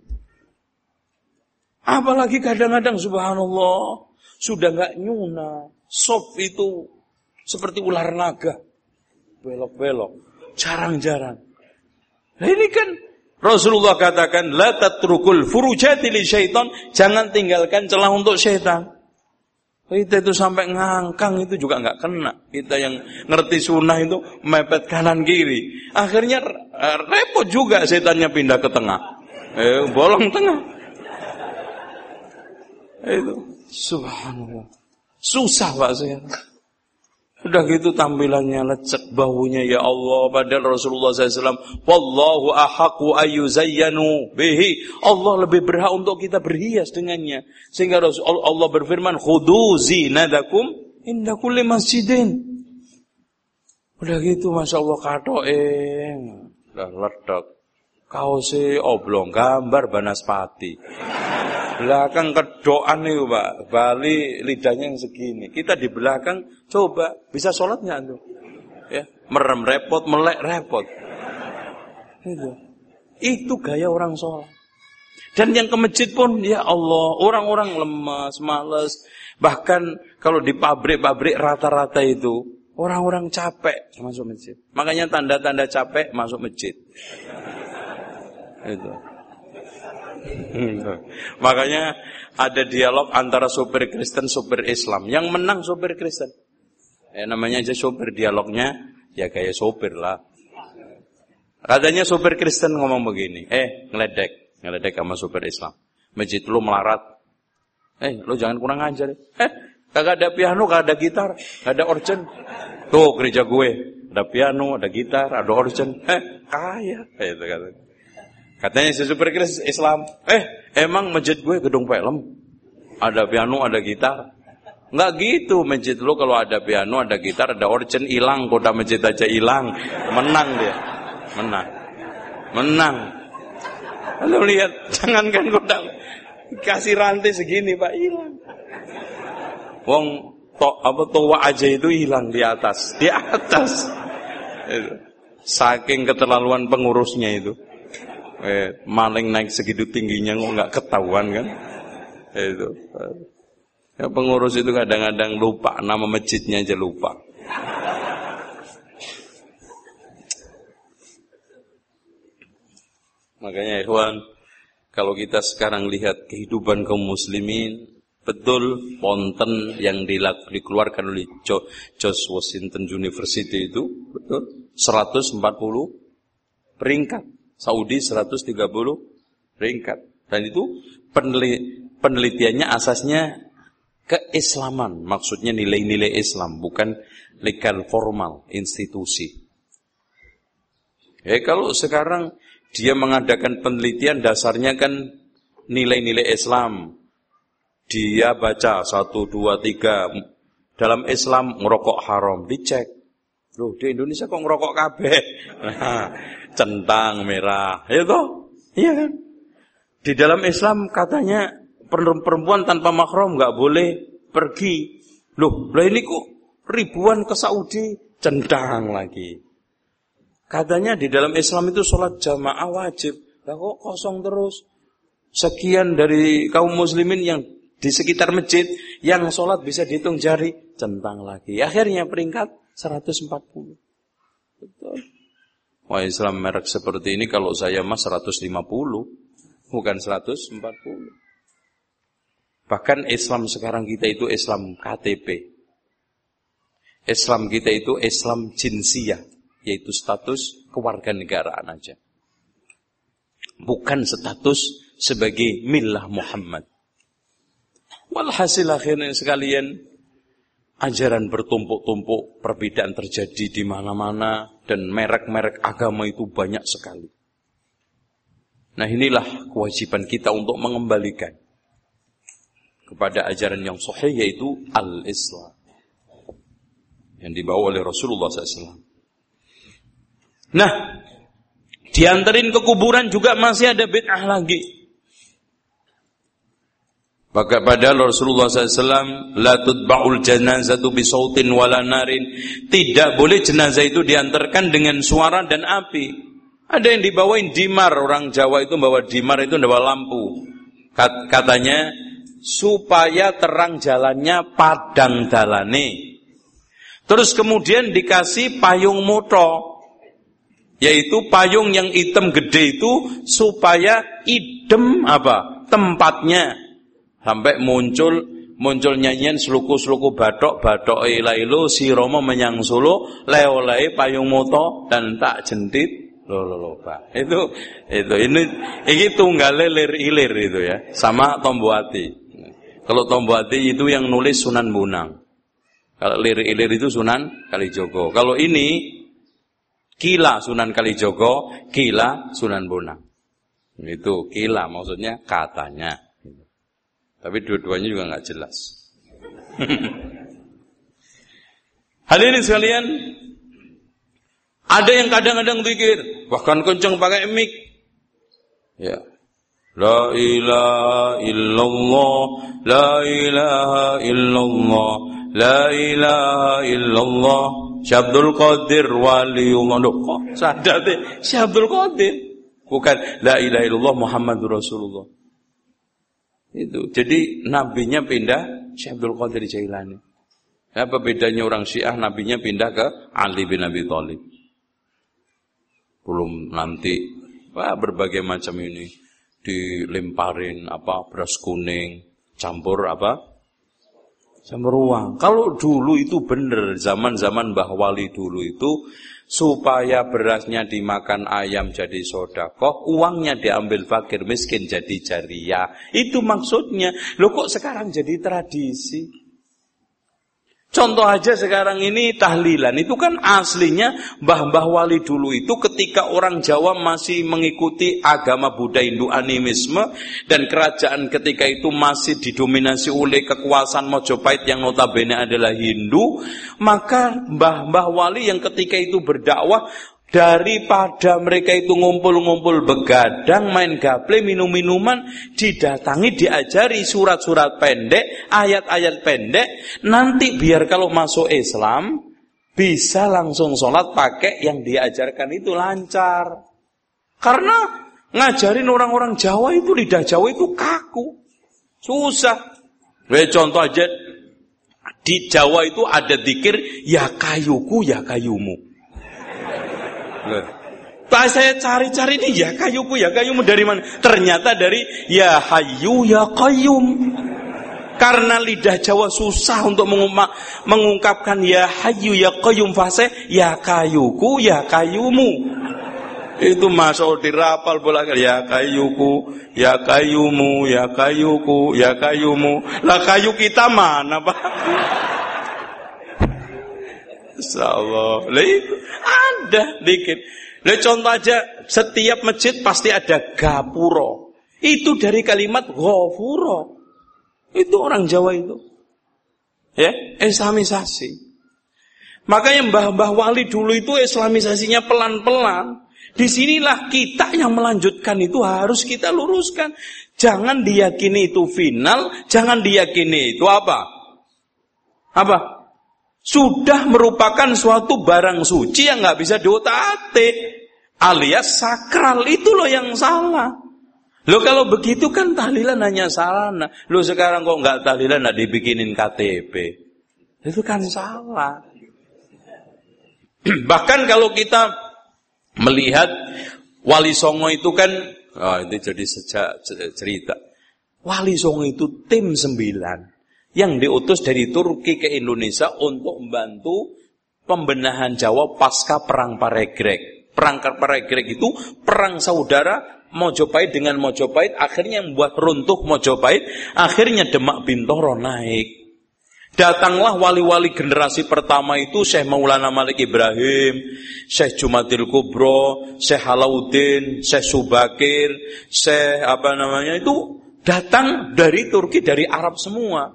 Apalagi kadang-kadang subhanallah, sudah gak nyuna, sop itu seperti ular naga. Belok-belok, jarang-jarang. Nah ini kan Rasulullah katakan, la tatrukul furujati li syaitan, jangan tinggalkan celah untuk syaitan. Kita itu sampai ngangkang itu juga nggak kena. Kita yang ngerti sunnah itu mepet kanan kiri. Akhirnya repot juga setannya pindah ke tengah. Eh, bolong tengah. Itu subhanallah. Susah Pak saya. Udah gitu tampilannya lecek, baunya ya Allah. Padahal Rasulullah shallallahu alaihi wasallam, wallahu ahaqqu ayyuzayyanu bihi. Allah lebih berhak untuk kita berhias dengannya. Sehingga Allah berfirman, khudu zinadakum inda kulli masjidin. Udah gitu masya Allah katoeng, Lah ledek. Kaose oblong gambar Banaspati. Belakang kedoan nih Pak, Bali lidahnya yang segini. Kita di belakang coba bisa sholat nggak tuh? Ya, merem repot, melek repot. Itu, itu gaya orang sholat. Dan yang ke masjid pun ya Allah, orang-orang lemas, malas. Bahkan kalau di pabrik-pabrik rata-rata itu orang-orang capek masuk masjid. Makanya tanda-tanda capek masuk masjid. Itu. Makanya ada dialog antara sopir Kristen sopir Islam. Yang menang sopir Kristen. Eh, namanya aja sopir, dialognya ya kayak sopir lah. Katanya sopir Kristen ngomong begini, eh ngeledek, ngeledek sama sopir Islam. Masjid lu melarat. Eh, lu jangan kurang ajar. Eh, kagak ada piano, kagak ada gitar, kagak ada organ. Tuh gereja gue, ada piano, ada gitar, ada organ. Eh, kaya. Eh, itu katanya. Katanya si super Islam, eh emang masjid gue gedung film, ada piano, ada gitar. Enggak gitu, masjid lu kalau ada piano, ada gitar, ada organ, hilang, kota masjid aja hilang, menang dia, menang, menang. Lalu lihat, jangankan kota, kasih rantai segini Pak, hilang. Wong to, apa toa aja itu hilang di atas, di atas. Saking keterlaluan pengurusnya itu. Eh, maling naik segitu tingginya kok nggak ketahuan kan? Eh, itu. Ya, pengurus itu kadang-kadang lupa nama masjidnya aja lupa. Makanya ikhwan, kalau kita sekarang lihat kehidupan kaum muslimin, betul ponten yang dikeluarkan oleh George Washington University itu betul seratus empat puluh peringkat. Saudi seratus tiga puluh peringkat. Dan itu penelitiannya asasnya keislaman. Maksudnya nilai-nilai Islam, bukan legal formal, institusi. Ya, kalau sekarang dia mengadakan penelitian dasarnya kan nilai-nilai Islam. Dia baca satu, dua, tiga. Dalam Islam ngerokok haram, dicek. Loh, di Indonesia kok ngerokok kabeh? Nah, centang merah, ya toh? Iya kan? Di dalam Islam katanya perempuan tanpa mahram nggak boleh pergi. Loh, lah ini kok ribuan ke Saudi, centang lagi. Katanya di dalam Islam itu sholat jamaah wajib. Lah kok kosong terus? Sekian dari kaum muslimin yang di sekitar masjid yang sholat bisa dihitung jari, centang lagi. Akhirnya peringkat seratus empat puluh. Betul. Wah, Islam merek seperti ini kalau saya mah seratus lima puluh, bukan seratus empat puluh. Bahkan Islam sekarang kita itu Islam K T P. Islam kita itu Islam jinsiyah, yaitu status kewarganegaraan aja. Bukan status sebagai millah Muhammad. Walhasil akhirnya sekalian, ajaran bertumpuk-tumpuk, perbedaan terjadi di mana-mana, dan merek-merek agama itu banyak sekali. Nah, inilah kewajiban kita untuk mengembalikan kepada ajaran yang sahih, yaitu al-Islam yang dibawa oleh Rasulullah shallallahu alaihi wasallam. Nah, diantarin ke kuburan juga masih ada bid'ah lagi. Maka padahal Rasulullah shallallahu alaihi wasallam la tutba'ul janazatu bisautin wala narin. Tidak boleh jenazah itu diantarkan dengan suara dan api. Ada yang dibawain dimar, orang Jawa itu bawa dimar, itu bawa lampu. Katanya supaya terang jalannya, padang dalane. Terus kemudian dikasih payung moto, yaitu payung yang hitam gede itu supaya idem apa? Tempatnya. Sampai muncul muncul nyanyian seluku-seluku batok batok ilailu si Romo menyang Solo leolai payung moto dan tak jentit lo lo lo Pak. Itu itu ini ini tunggale lir ilir itu ya, sama Tomboati. Kalau Tomboati itu yang nulis Sunan Bonang. Kalau lir ilir itu Sunan Kalijogo. Kalau ini Kila Sunan Kalijogo, Kila Sunan Bonang. Itu Kila maksudnya katanya. Tapi dua-duanya juga nggak jelas. Hadirin sekalian, Ada yang kadang-kadang zikir, bahkan kenceng pakai mic. Ya. La ilaha illallah, la ilaha illallah, la ilaha illallah. Syabdul Qadir waliullah. Loh, kok sadar deh, Syabdul Qadir. Bukan la ilaha illallah Muhammadur Rasulullah. Itu. Jadi nabinya pindah Syabdul Qadir Jailani. Apa bedanya orang Syiah, nabinya pindah ke Ali bin Abi Thalib. Belum nanti wah, berbagai macam ini dilemparin apa beras kuning campur apa campur uang. Kalau dulu itu bener, zaman-zaman Mbah Wali dulu itu supaya berasnya dimakan ayam jadi sedekah, uangnya diambil fakir miskin jadi jariyah. Itu maksudnya. Loh kok sekarang jadi tradisi? Contoh aja sekarang ini tahlilan, itu kan aslinya Mbah-mbah Wali dulu itu ketika orang Jawa masih mengikuti agama Buddha Hindu animisme dan kerajaan ketika itu masih didominasi oleh kekuasaan Mojopahit yang notabene adalah Hindu, maka Mbah-mbah Wali yang ketika itu berdakwah, daripada mereka itu ngumpul-ngumpul begadang, main gaple, minum-minuman, didatangi, diajari surat-surat pendek, ayat-ayat pendek, nanti biar kalau masuk Islam bisa langsung sholat pakai yang diajarkan itu lancar. Karena ngajarin orang-orang Jawa itu, lidah Jawa itu kaku, susah. Nah, contoh aja, di Jawa itu ada zikir ya kayuku ya kayumu. Pas saya cari-cari nih ya kayuku ya kayumu dari mana? Ternyata dari ya hayyu ya qayyum. Karena lidah Jawa susah untuk mengungkapkan ya hayyu ya qayyum fase ya kayuku ya kayumu. Itu masuk dirapal bola ya kayuku ya kayumu ya kayuku ya kayumu. Lah kayu kita mana, Pak? Insyaallah. Lah itu ada dikit. Lah contoh aja, setiap masjid pasti ada gapuro. Itu dari kalimat ghafuro. Itu orang Jawa itu. Ya, islamisasi. Makanya Mbah-mbah Wali dulu itu islamisasinya pelan-pelan. Disinilah kita yang melanjutkan itu harus kita luruskan. Jangan diyakini itu final, jangan diyakini itu apa? Apa? Sudah merupakan suatu barang suci yang nggak bisa diotak-atik, alias sakral. Itu loh yang salah. Lo kalau begitu kan tahlilan hanya sarana. Lo sekarang kok nggak tahlilan, nggak dibikinin K T P, itu kan salah. Bahkan kalau kita melihat Wali Songo itu kan, oh, itu jadi sejak cerita. Wali Songo itu tim sembilan. Yang diutus dari Turki ke Indonesia untuk membantu pembenahan Jawa pasca Perang Paregreg. Perang Paregreg itu perang saudara Mojopahit dengan Mojopahit, akhirnya membuat runtuh Mojopahit, akhirnya Demak Bintoro naik. Datanglah wali-wali generasi pertama itu Syekh Maulana Malik Ibrahim, Syekh Jumadil Kubro, Syekh Alauddin, Syekh Subakir, Syekh apa namanya itu datang dari Turki, dari Arab semua.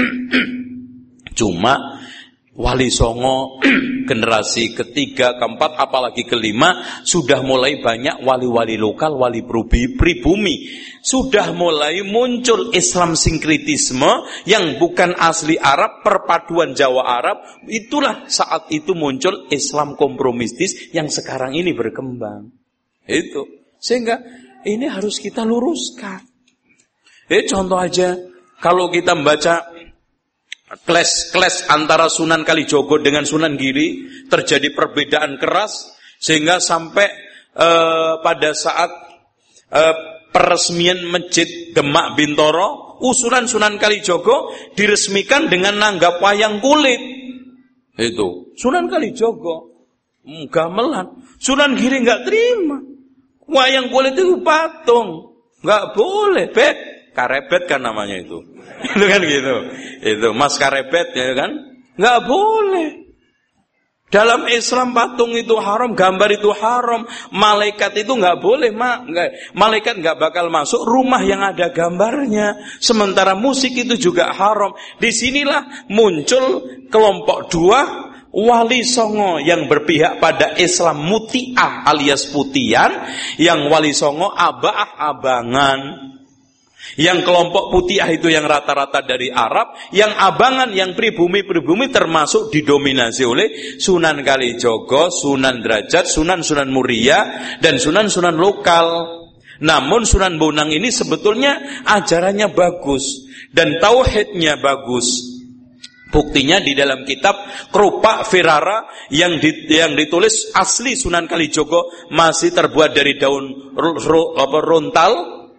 Cuma Wali Songo generasi ketiga, keempat, apalagi kelima sudah mulai banyak wali-wali lokal, wali pribumi. Sudah mulai muncul Islam sinkritisme yang bukan asli Arab, perpaduan Jawa Arab. Itulah saat itu muncul Islam kompromistis yang sekarang ini berkembang. Itu. Sehingga ini harus kita luruskan. Eh contoh aja, kalau kita membaca Kles-kles antara Sunan Kalijogo dengan Sunan Giri, terjadi perbedaan keras sehingga sampai uh, pada saat uh, peresmian Masjid Demak Bintoro, usulan Sunan Kalijogo diresmikan dengan nanggap wayang kulit. Itu Sunan Kalijogo gamelan. Sunan Giri nggak terima. Wayang kulit itu patung, nggak boleh, bet. Karebet kan namanya itu. Itu kan gitu. Itu mas karebet ya kan? Enggak boleh. Dalam Islam patung itu haram, gambar itu haram, malaikat itu enggak boleh, mak. Enggak. Malaikat enggak bakal masuk rumah yang ada gambarnya. Sementara musik itu juga haram. Disinilah muncul kelompok dua wali songo yang berpihak pada Islam mutiah alias putian, yang wali songo abaah abangan. Yang kelompok putiah itu yang rata-rata dari Arab, yang abangan, yang pribumi-pribumi termasuk didominasi oleh Sunan Kalijogo, Sunan Derajat, Sunan-Sunan Muria, dan Sunan-Sunan lokal. Namun Sunan Bonang ini sebetulnya ajarannya bagus dan tauhidnya bagus. Buktinya di dalam kitab Krupa Firara yang, di, yang ditulis asli Sunan Kalijogo masih terbuat dari daun ro, ro, apa, rontal,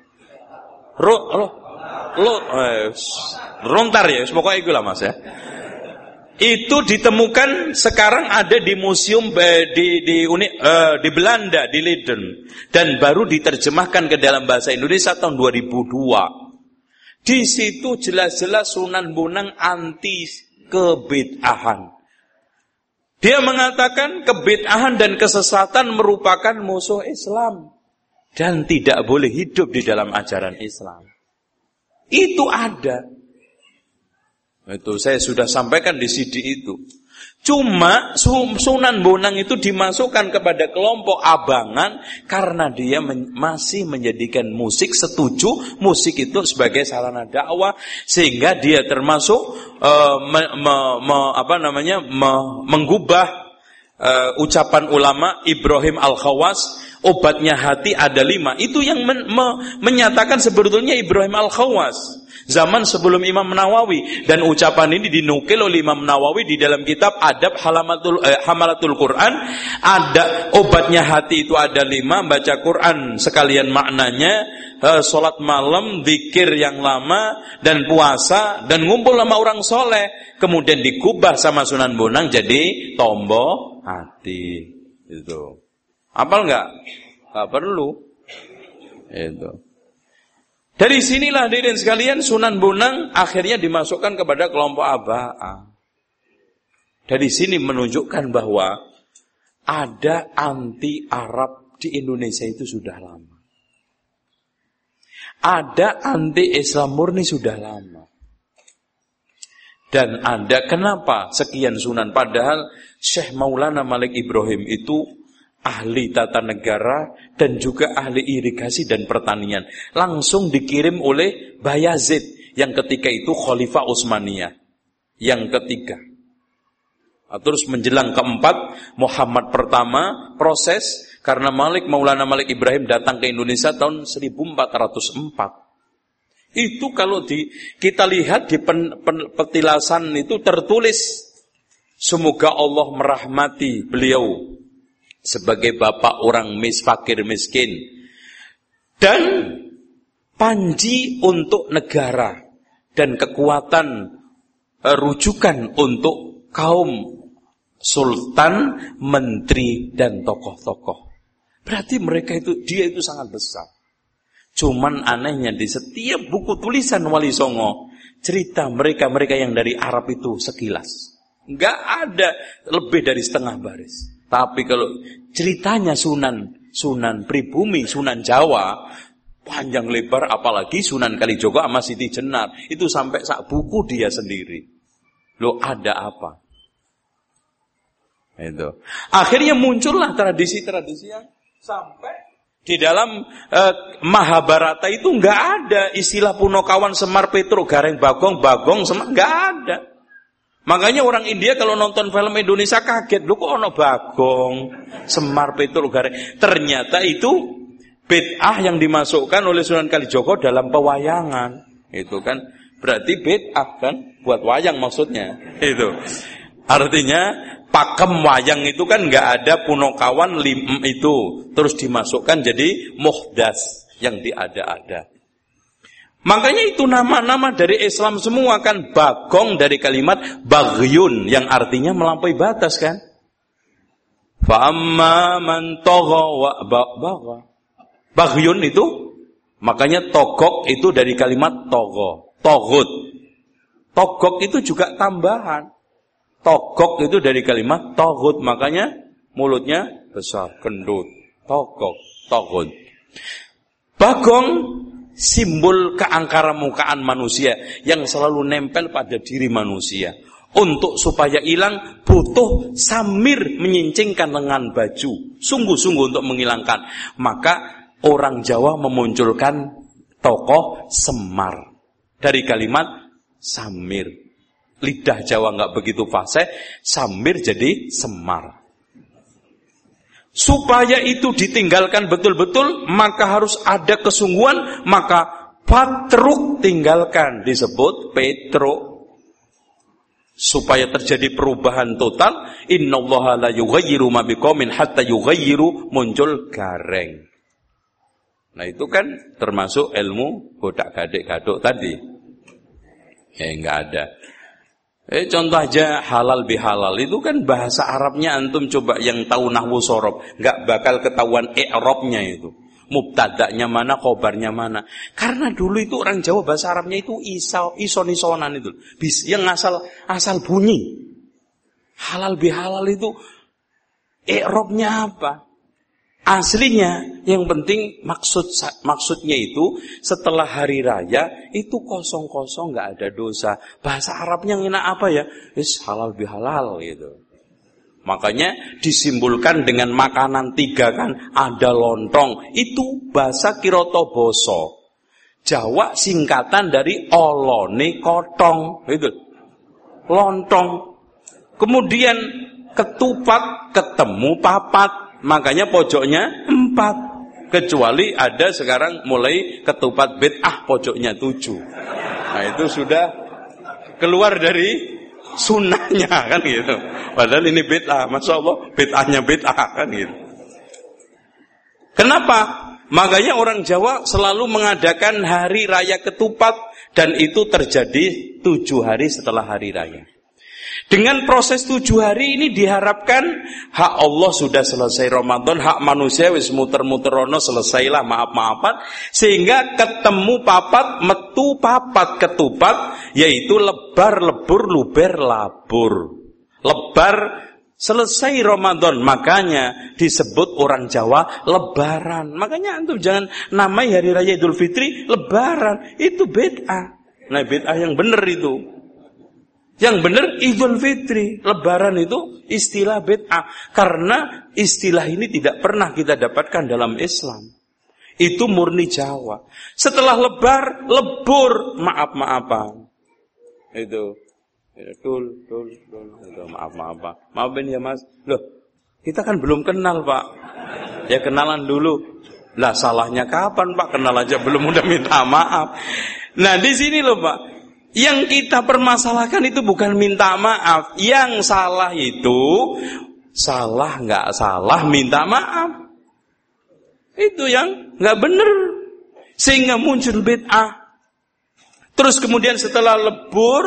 ro, ro, lo, eh, rontar ya, pokoknya itu lah mas ya. Itu ditemukan sekarang ada di museum eh, di di, uni, eh, di Belanda di Leiden dan baru diterjemahkan ke dalam bahasa Indonesia tahun dua ribu dua. Di situ jelas-jelas Sunan Bonang anti kebid'ahan. Dia mengatakan kebid'ahan dan kesesatan merupakan musuh Islam dan tidak boleh hidup di dalam ajaran Islam. Itu ada. Itu saya sudah sampaikan di C D itu. Cuma Sunan Bonang itu dimasukkan kepada kelompok abangan karena dia men- masih menjadikan musik, setuju musik itu sebagai sarana dakwah, sehingga dia termasuk uh, me- me- me- apa namanya me- menggubah uh, ucapan ulama Ibrahim Al-Khawas, obatnya hati ada lima. Itu yang men- me- menyatakan sebetulnya Ibrahim Al-Khawas zaman sebelum Imam Nawawi, dan ucapan ini dinukil oleh Imam Nawawi di dalam kitab Adab Halamatul, eh, Hamalatul Quran. Ada obatnya hati itu ada lima, baca Quran sekalian maknanya, eh, sholat malam, zikir yang lama, dan puasa, dan ngumpul sama orang soleh. Kemudian dikubah sama Sunan Bonang jadi tombo hati. Itu apal nggak? Nggak perlu. Itu. Dari sinilah hadirin sekalian Sunan Bonang akhirnya dimasukkan kepada kelompok Aba'ah. Dari sini menunjukkan bahwa ada anti Arab di Indonesia itu sudah lama. Ada anti Islam murni sudah lama. Dan ada kenapa sekian Sunan, padahal Syekh Maulana Malik Ibrahim itu ahli tata negara dan juga ahli irigasi dan pertanian. Langsung dikirim oleh Bayazid yang ketika itu Khalifah Utsmaniyah. Yang ketiga. Terus menjelang keempat, Muhammad pertama proses karena Malik Maulana Malik Ibrahim datang ke Indonesia tahun seribu empat ratus empat. Itu kalau di, kita lihat di pen, pen, petilasan itu tertulis, semoga Allah merahmati beliau sebagai bapak orang mis, fakir miskin, dan panji untuk negara dan kekuatan uh, rujukan untuk kaum sultan, menteri dan tokoh-tokoh. Berarti mereka itu, dia itu sangat besar. Cuman anehnya di setiap buku tulisan Wali Songo, cerita mereka-mereka yang dari Arab itu sekilas, nggak ada lebih dari setengah baris. Tapi kalau ceritanya Sunan, Sunan pribumi, Sunan Jawa, panjang lebar, apalagi Sunan Kalijogo sama Siti Jenar, itu sampai sak buku dia sendiri. Loh, ada apa? Itu. Akhirnya muncullah tradisi-tradisi yang sampai di dalam eh, Mahabharata itu nggak ada istilah Punokawan Semar Petro Gareng Bagong Bagong Semar, nggak ada. Makanya orang India kalau nonton film Indonesia kaget, loh kok ono Bagong, Semar, Petruk, Gareng. Ternyata itu bid'ah yang dimasukkan oleh Sunan Kalijogo dalam pewayangan. Itu kan berarti bid'ah kan, buat wayang maksudnya. Itu. Artinya pakem wayang itu kan nggak ada Punokawan lim itu, terus dimasukkan jadi muhdas yang diada-ada. Makanya itu nama-nama dari Islam semua kan. Bagong dari kalimat bagyun yang artinya melampaui batas kan. Fa amma man tagha wa bagha. Bagyun itu makanya togok itu dari kalimat togo, togut. Togok itu juga tambahan. Togok itu dari kalimat togut, makanya mulutnya besar, gendut. Togok, togut. Bagong simbol keangkara mukaan manusia yang selalu nempel pada diri manusia. Untuk supaya hilang butuh samir menyincingkan lengan baju. Sungguh-sungguh untuk menghilangkan. Maka orang Jawa memunculkan tokoh Semar. Dari kalimat samir. Lidah Jawa nggak begitu fasih, samir jadi Semar. Supaya itu ditinggalkan betul-betul, maka harus ada kesungguhan, maka patruk tinggalkan, disebut petruk. Supaya terjadi perubahan total, innallaha la yughayyiru ma biqaumin hatta yughayyiru, muncul gareng. Nah itu kan termasuk ilmu godak-gadek-gadok tadi. Ya enggak ada. Eh contoh aja halal bihalal itu kan bahasa Arabnya antum coba yang tahu nahwu sorob, enggak bakal ketahuan i'rabnya itu. Mubtada'nya mana, khobarnya mana. Karena dulu itu orang Jawa bahasa Arabnya itu iso, ison-isonan itu. Yang asal asal bunyi. Halal bihalal itu i'rabnya apa? Aslinya yang penting maksud maksudnya itu setelah hari raya itu kosong-kosong enggak ada dosa. Bahasa Arabnya ngina apa ya? Is halal bihalal gitu. Makanya disimbolkan dengan makanan tiga kan, ada lontong, itu bahasa Kiroto Boso. Jawa singkatan dari olone kotong, itu lontong. Kemudian ketupat ketemu papat, makanya pojoknya empat. Kecuali ada sekarang mulai ketupat bid'ah pojoknya tujuh. Nah itu sudah keluar dari sunnahnya kan gitu. Padahal ini bid'ah, masya Allah bid'ahnya bid'ah kan gitu. Kenapa? Makanya orang Jawa selalu mengadakan hari raya ketupat dan itu terjadi tujuh hari setelah hari raya. Dengan proses tujuh hari ini diharapkan hak Allah sudah selesai Ramadan, hak manusia wis muter-muterono selesailah maaf-maafan, sehingga ketemu papat, metu papat ketupat, yaitu lebar, lebur, luber, labur. Lebar selesai Ramadan, makanya disebut orang Jawa lebaran. Makanya antum jangan namai hari raya Idul Fitri lebaran, itu bid'ah. Nah bid'ah yang benar itu. Yang benar Idul Fitri, lebaran itu istilah bid'ah. Karena istilah ini tidak pernah kita dapatkan dalam Islam. Itu murni Jawa. Setelah lebar, lebur, maaf-maafan. Itu. Dul, dul, dul. Itu maaf-maafan. Maafin ya mas. Loh, kita kan belum kenal pak. Ya kenalan dulu. Lah salahnya kapan pak? Kenal aja belum udah minta maaf. Nah di sini loh pak. Yang kita permasalahkan itu bukan minta maaf. Yang salah itu salah nggak salah minta maaf. Itu yang nggak benar. Sehingga muncul bid'ah. Terus kemudian setelah lebur,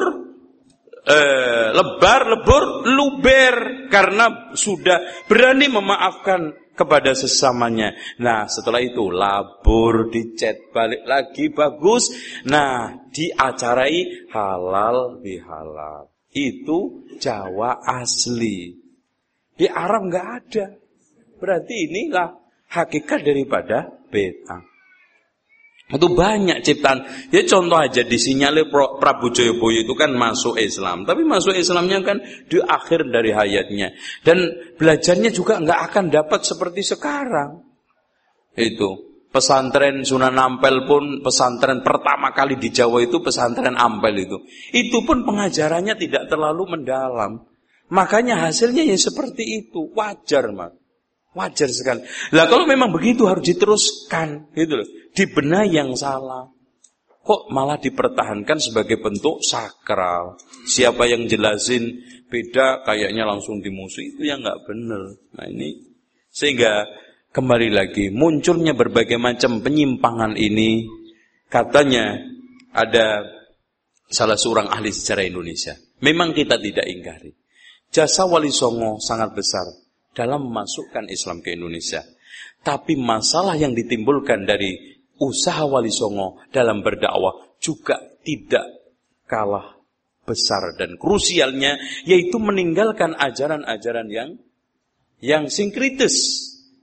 eh, lebar, lebur, luber. Karena sudah berani memaafkan kepada sesamanya. Nah setelah itu labur, dicet balik lagi bagus. Nah diacarai halal bihalal. Itu Jawa asli. Di Arab nggak ada. Berarti inilah hakikat daripada bid'ah. Itu banyak ciptaan. Ya contoh aja disinyalir Prabu Joyoboyo itu kan masuk Islam. Tapi masuk Islamnya kan di akhir dari hayatnya. Dan belajarnya juga nggak akan dapat seperti sekarang. Itu. Pesantren Sunan Ampel pun pesantren pertama kali di Jawa itu pesantren Ampel itu. Itu pun pengajarannya tidak terlalu mendalam. Makanya hasilnya ya seperti itu. Wajar Mas. Wajar sekali. Lah kalau memang begitu harus diteruskan, gitu loh. Dibenahi yang salah. Kok malah dipertahankan sebagai bentuk sakral? Siapa yang jelasin beda kayaknya langsung dimusuhi, itu yang nggak benar. Nah ini sehingga kembali lagi munculnya berbagai macam penyimpangan ini. Katanya ada salah seorang ahli sejarah Indonesia. Memang kita tidak ingkari. Jasa Wali Songo sangat besar dalam memasukkan Islam ke Indonesia. Tapi masalah yang ditimbulkan dari usaha Wali Songo dalam berdakwah juga tidak kalah besar dan krusialnya, yaitu meninggalkan ajaran-ajaran yang yang sinkritis.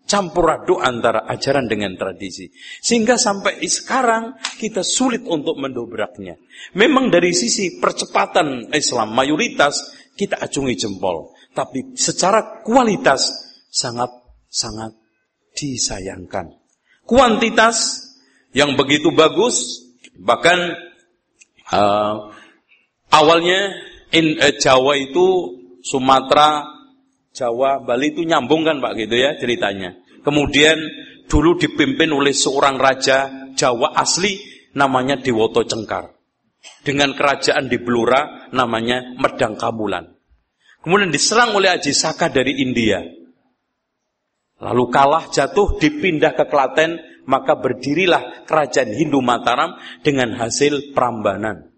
campur aduk antara ajaran dengan tradisi. Sehingga sampai sekarang kita sulit untuk mendobraknya. Memang dari sisi percepatan Islam mayoritas kita acungi jempol. Tapi secara kualitas sangat-sangat disayangkan. Kuantitas yang begitu bagus, bahkan uh, awalnya in, uh, Jawa itu, Sumatera, Jawa, Bali itu nyambung kan Pak gitu ya ceritanya. Kemudian dulu dipimpin oleh seorang raja Jawa asli namanya Dewoto Cengkar. Dengan kerajaan di Blora namanya Medang Kamulan. Kemudian diserang oleh Aji Saka dari India. Lalu kalah, jatuh, dipindah ke Klaten, maka berdirilah kerajaan Hindu Mataram dengan hasil Prambanan.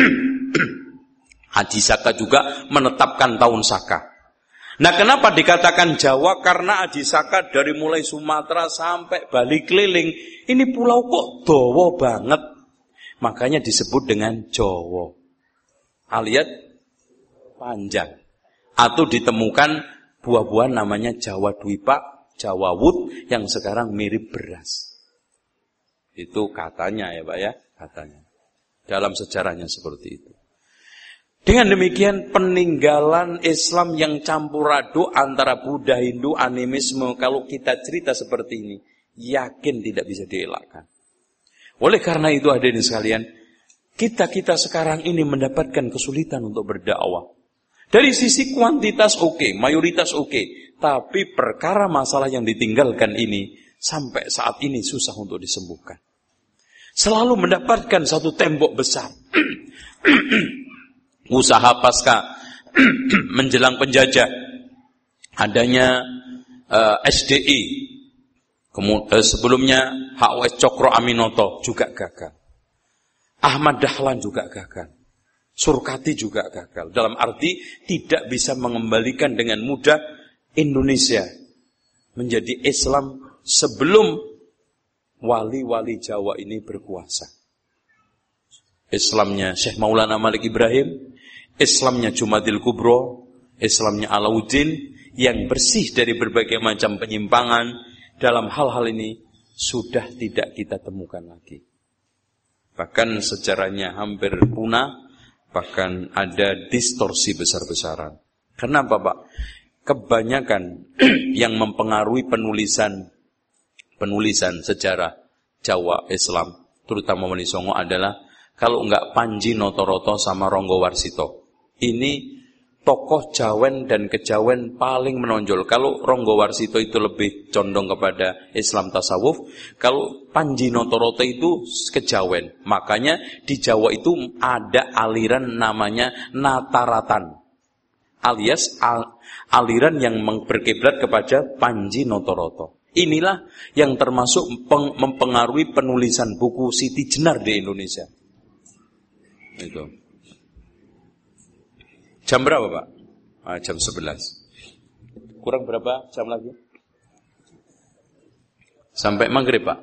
Aji Saka juga menetapkan tahun Saka. Nah, kenapa dikatakan Jawa? Karena Aji Saka dari mulai Sumatera sampai Bali keliling, ini pulau kok dawa banget. Makanya disebut dengan Jawa. Alias panjang. Atau ditemukan buah-buahan namanya Jawa Dwipa, Jawa Wut yang sekarang mirip beras. Itu katanya ya Pak ya, katanya. Dalam sejarahnya seperti itu. Dengan demikian peninggalan Islam yang campur aduk antara Buddha, Hindu, animisme, kalau kita cerita seperti ini, yakin tidak bisa dielakkan. Oleh karena itu hadirin sekalian, kita-kita sekarang ini mendapatkan kesulitan untuk berdakwah. Dari sisi kuantitas oke, okay, mayoritas oke, okay, tapi perkara masalah yang ditinggalkan ini sampai saat ini susah untuk disembuhkan. Selalu mendapatkan satu tembok besar. Usaha pasca menjelang penjajah, adanya uh, S D I, kemudian uh, sebelumnya H O S Cokro Aminoto juga gagal, Ahmad Dahlan juga gagal, Surkati juga gagal. Dalam arti tidak bisa mengembalikan dengan mudah Indonesia menjadi Islam sebelum wali-wali Jawa ini berkuasa. Islamnya Syekh Maulana Malik Ibrahim, Islamnya Jumadil Kubro, Islamnya Alauddin yang bersih dari berbagai macam penyimpangan dalam hal-hal ini sudah tidak kita temukan lagi. Bahkan sejarahnya hampir punah, bahkan ada distorsi besar-besaran. Kenapa Pak? Kebanyakan yang mempengaruhi penulisan penulisan sejarah Jawa Islam, terutama Wali Songo adalah kalau enggak Panji Notoroto sama Ronggo Warsito. Ini tokoh Jawen dan Kejawen paling menonjol. Kalau Ronggo Warsito itu lebih condong kepada Islam tasawuf, kalau Panji Notoroto itu Kejawen. Makanya di Jawa itu ada aliran namanya Nataratan, alias al- aliran yang berkiblat kepada Panji Notoroto. Inilah yang termasuk peng- mempengaruhi penulisan buku Siti Jenar di Indonesia. Itu. Jam berapa Pak? Ah, jam sebelas. Kurang berapa jam lagi? Sampai maghrib Pak.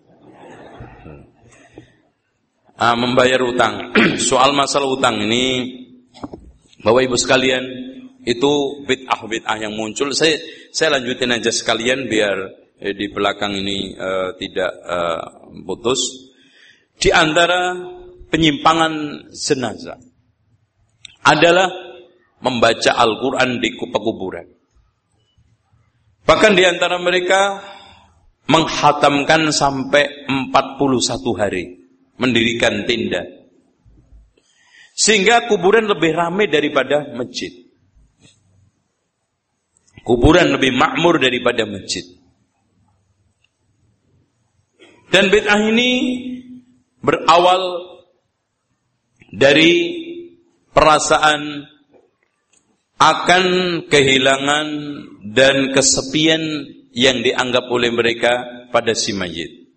Ah, membayar utang. Soal masalah utang ini, Bapak Ibu sekalian, itu bid'ah-bid'ah yang muncul. Saya saya lanjutin aja sekalian biar eh, di belakang ini eh, tidak eh, putus. Di antara penyimpangan jenazah adalah membaca Al-Quran di pekuburan. Bahkan di antara mereka menghatamkan sampai empat puluh satu hari, mendirikan tenda. Sehingga kuburan lebih ramai daripada masjid. Kuburan lebih makmur daripada masjid. Dan bid'ah ini berawal dari perasaan akan kehilangan dan kesepian yang dianggap oleh mereka pada si mayit.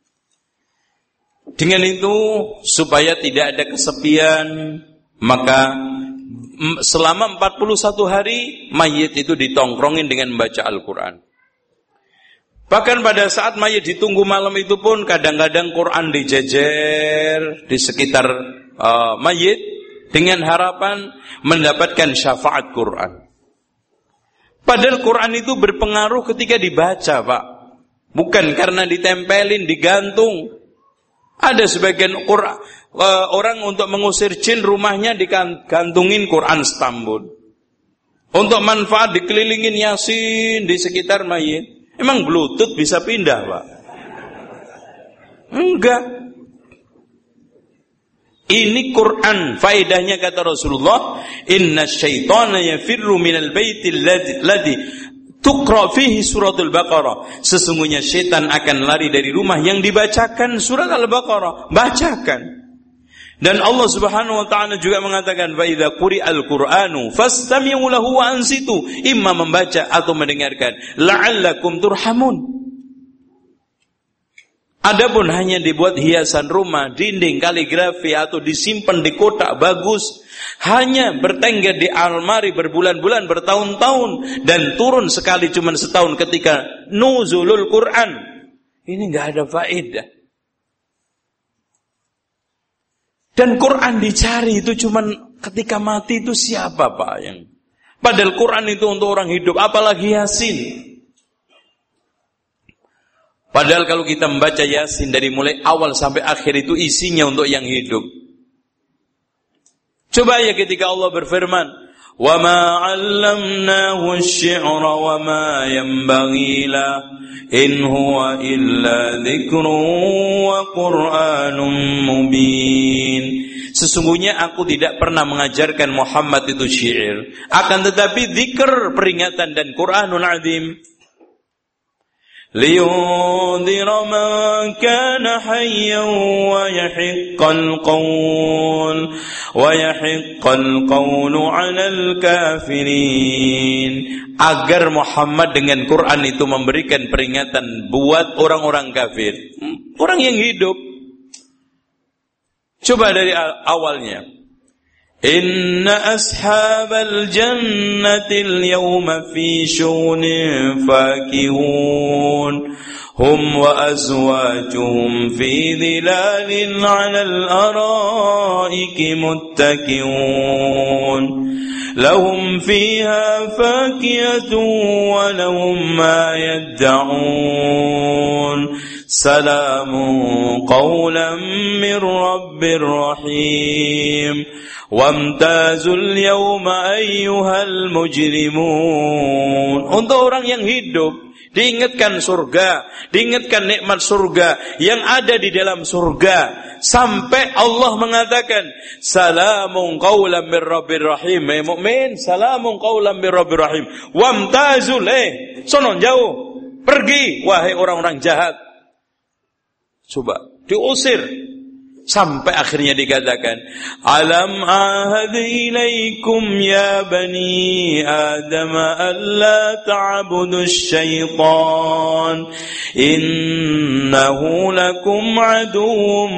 Dengan itu, supaya tidak ada kesepian, maka selama empat puluh satu hari mayit itu ditongkrongin dengan membaca Al-Quran. Bahkan pada saat mayit ditunggu malam itu pun kadang-kadang Quran dijejer di sekitar uh, mayit dengan harapan mendapatkan syafaat Quran. Padahal Quran itu berpengaruh ketika dibaca, Pak. Bukan karena ditempelin, digantung. Ada sebagian Quran, uh, orang untuk mengusir jin rumahnya digantungin Quran Stambul. Untuk manfaat dikelilingin Yasin di sekitar mayit. Emang Bluetooth bisa pindah, Pak? Enggak. Ini Quran, faedahnya kata Rasulullah, inna syaitana yafirru minal baitil ladzi tuqra fihi suratul Baqarah. Sesungguhnya syaitan akan lari dari rumah yang dibacakan surat Al-Baqarah. Bacakan. Dan Allah Subhanahu wa taala juga mengatakan, fa idza quri'al qur'anu fastami'u lahu wa ansitu. Imma membaca atau mendengarkan, la'allakum turhamun. Adapun hanya dibuat hiasan rumah, dinding, kaligrafi atau disimpan di kotak bagus, hanya bertengger di almari berbulan-bulan, bertahun-tahun, dan turun sekali cuma setahun ketika nuzulul Quran, ini nggak ada faedah. Dan Quran dicari itu cuma ketika mati itu siapa, Pak? Yang padahal Quran itu untuk orang hidup, apalagi Yasin. Padahal kalau kita membaca Yasin dari mulai awal sampai akhir itu isinya untuk yang hidup. Coba ya ketika Allah berfirman, "Wa ma 'allamnahu asy-syi'ra wa ma yanbaghi la in huwa illa dzikrun wa qur'anun mubin." Sesungguhnya aku tidak pernah mengajarkan Muhammad itu syair, akan tetapi zikr, peringatan, dan Qur'anul azim. لِيُنذِرَ مَنْ كَانَ حَيًّا وَيَحِقَّ الْقَوْلُ وَيَحِقَّ الْقَوْلُ عَلَى الْكَافِرِينَ. Agar Muhammad dengan Quran itu memberikan peringatan buat orang-orang kafir, orang yang hidup. Coba dari awalnya. Inna ashabal jannatil yawma fi syughulin fakihun hum wa azwajuhum fi dhilalin 'alal araiki muttaki'un lahum fiha fakiyatun wa lahum ma yadda'un salamun qawlan min rabbir rahim wamtazul yawma ayyuhal mujrimun. Untuk orang yang hidup diingatkan surga, diingatkan nikmat surga yang ada di dalam surga, sampai Allah mengatakan salamun qaulan mir rabbir rahim. Eh mukmin, salamun qaulan mir rabbir rahim. Wamtazul, eh sono jauh, pergi wahai orang-orang jahat. Coba diusir. Sampai akhirnya dikatakan, alam ahad ilaikum ya bani adam alla ta'budu syaitan innahu lakum aduwwum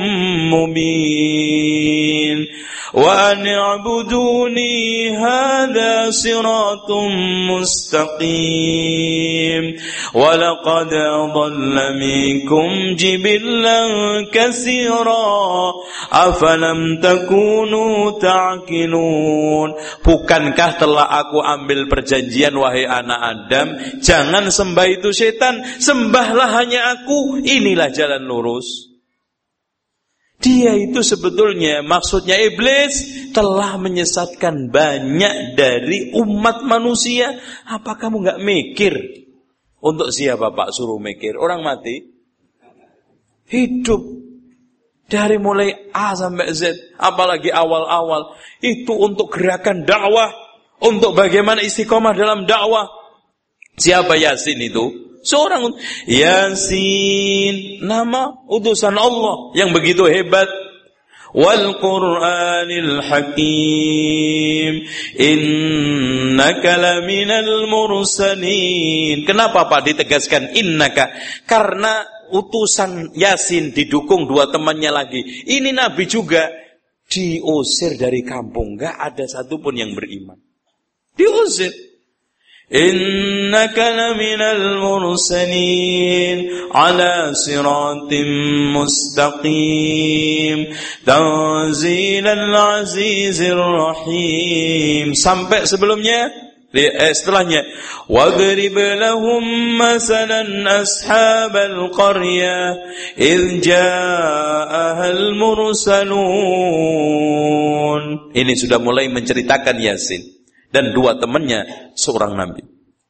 mubin wa an i'buduni hadha siratun mustaqim wa laqad adalla minkum jibillan katsira afalam takunu ta'qilun. Bukankah telah aku ambil perjanjian wahai anak Adam, jangan sembah itu setan, sembahlah hanya aku, inilah jalan lurus. Dia itu sebetulnya maksudnya iblis telah menyesatkan banyak dari umat manusia. Apa kamu gak mikir? Untuk siapa Pak suruh mikir? Orang mati hidup dari mulai A sampai Z, apalagi awal-awal itu untuk gerakan dakwah, untuk bagaimana istiqomah dalam dakwah. Siapa Yasin itu? Seorang Yasin, nama utusan Allah yang begitu hebat. Wal Qur'anil Hakim innaka laminal mursalin. Kenapa Pak ditegaskan innaka? Karena utusan Yasin didukung dua temannya lagi. Ini Nabi juga diusir dari kampung, enggak ada satupun yang beriman. Diusir. Innaka laminal mursalin ala siratim mustaqim tanzilal azizir rahim. Sampai sebelumnya Eh, setelahnya, وَاضْرِبْ لَهُمْ مَثَلًا أَصْحَابَ الْقَرْيَةِ إِذْ جَاءَهَا الْمُرْسَلُونَ. Ini sudah mulai menceritakan Yasin dan dua temannya seorang nabi.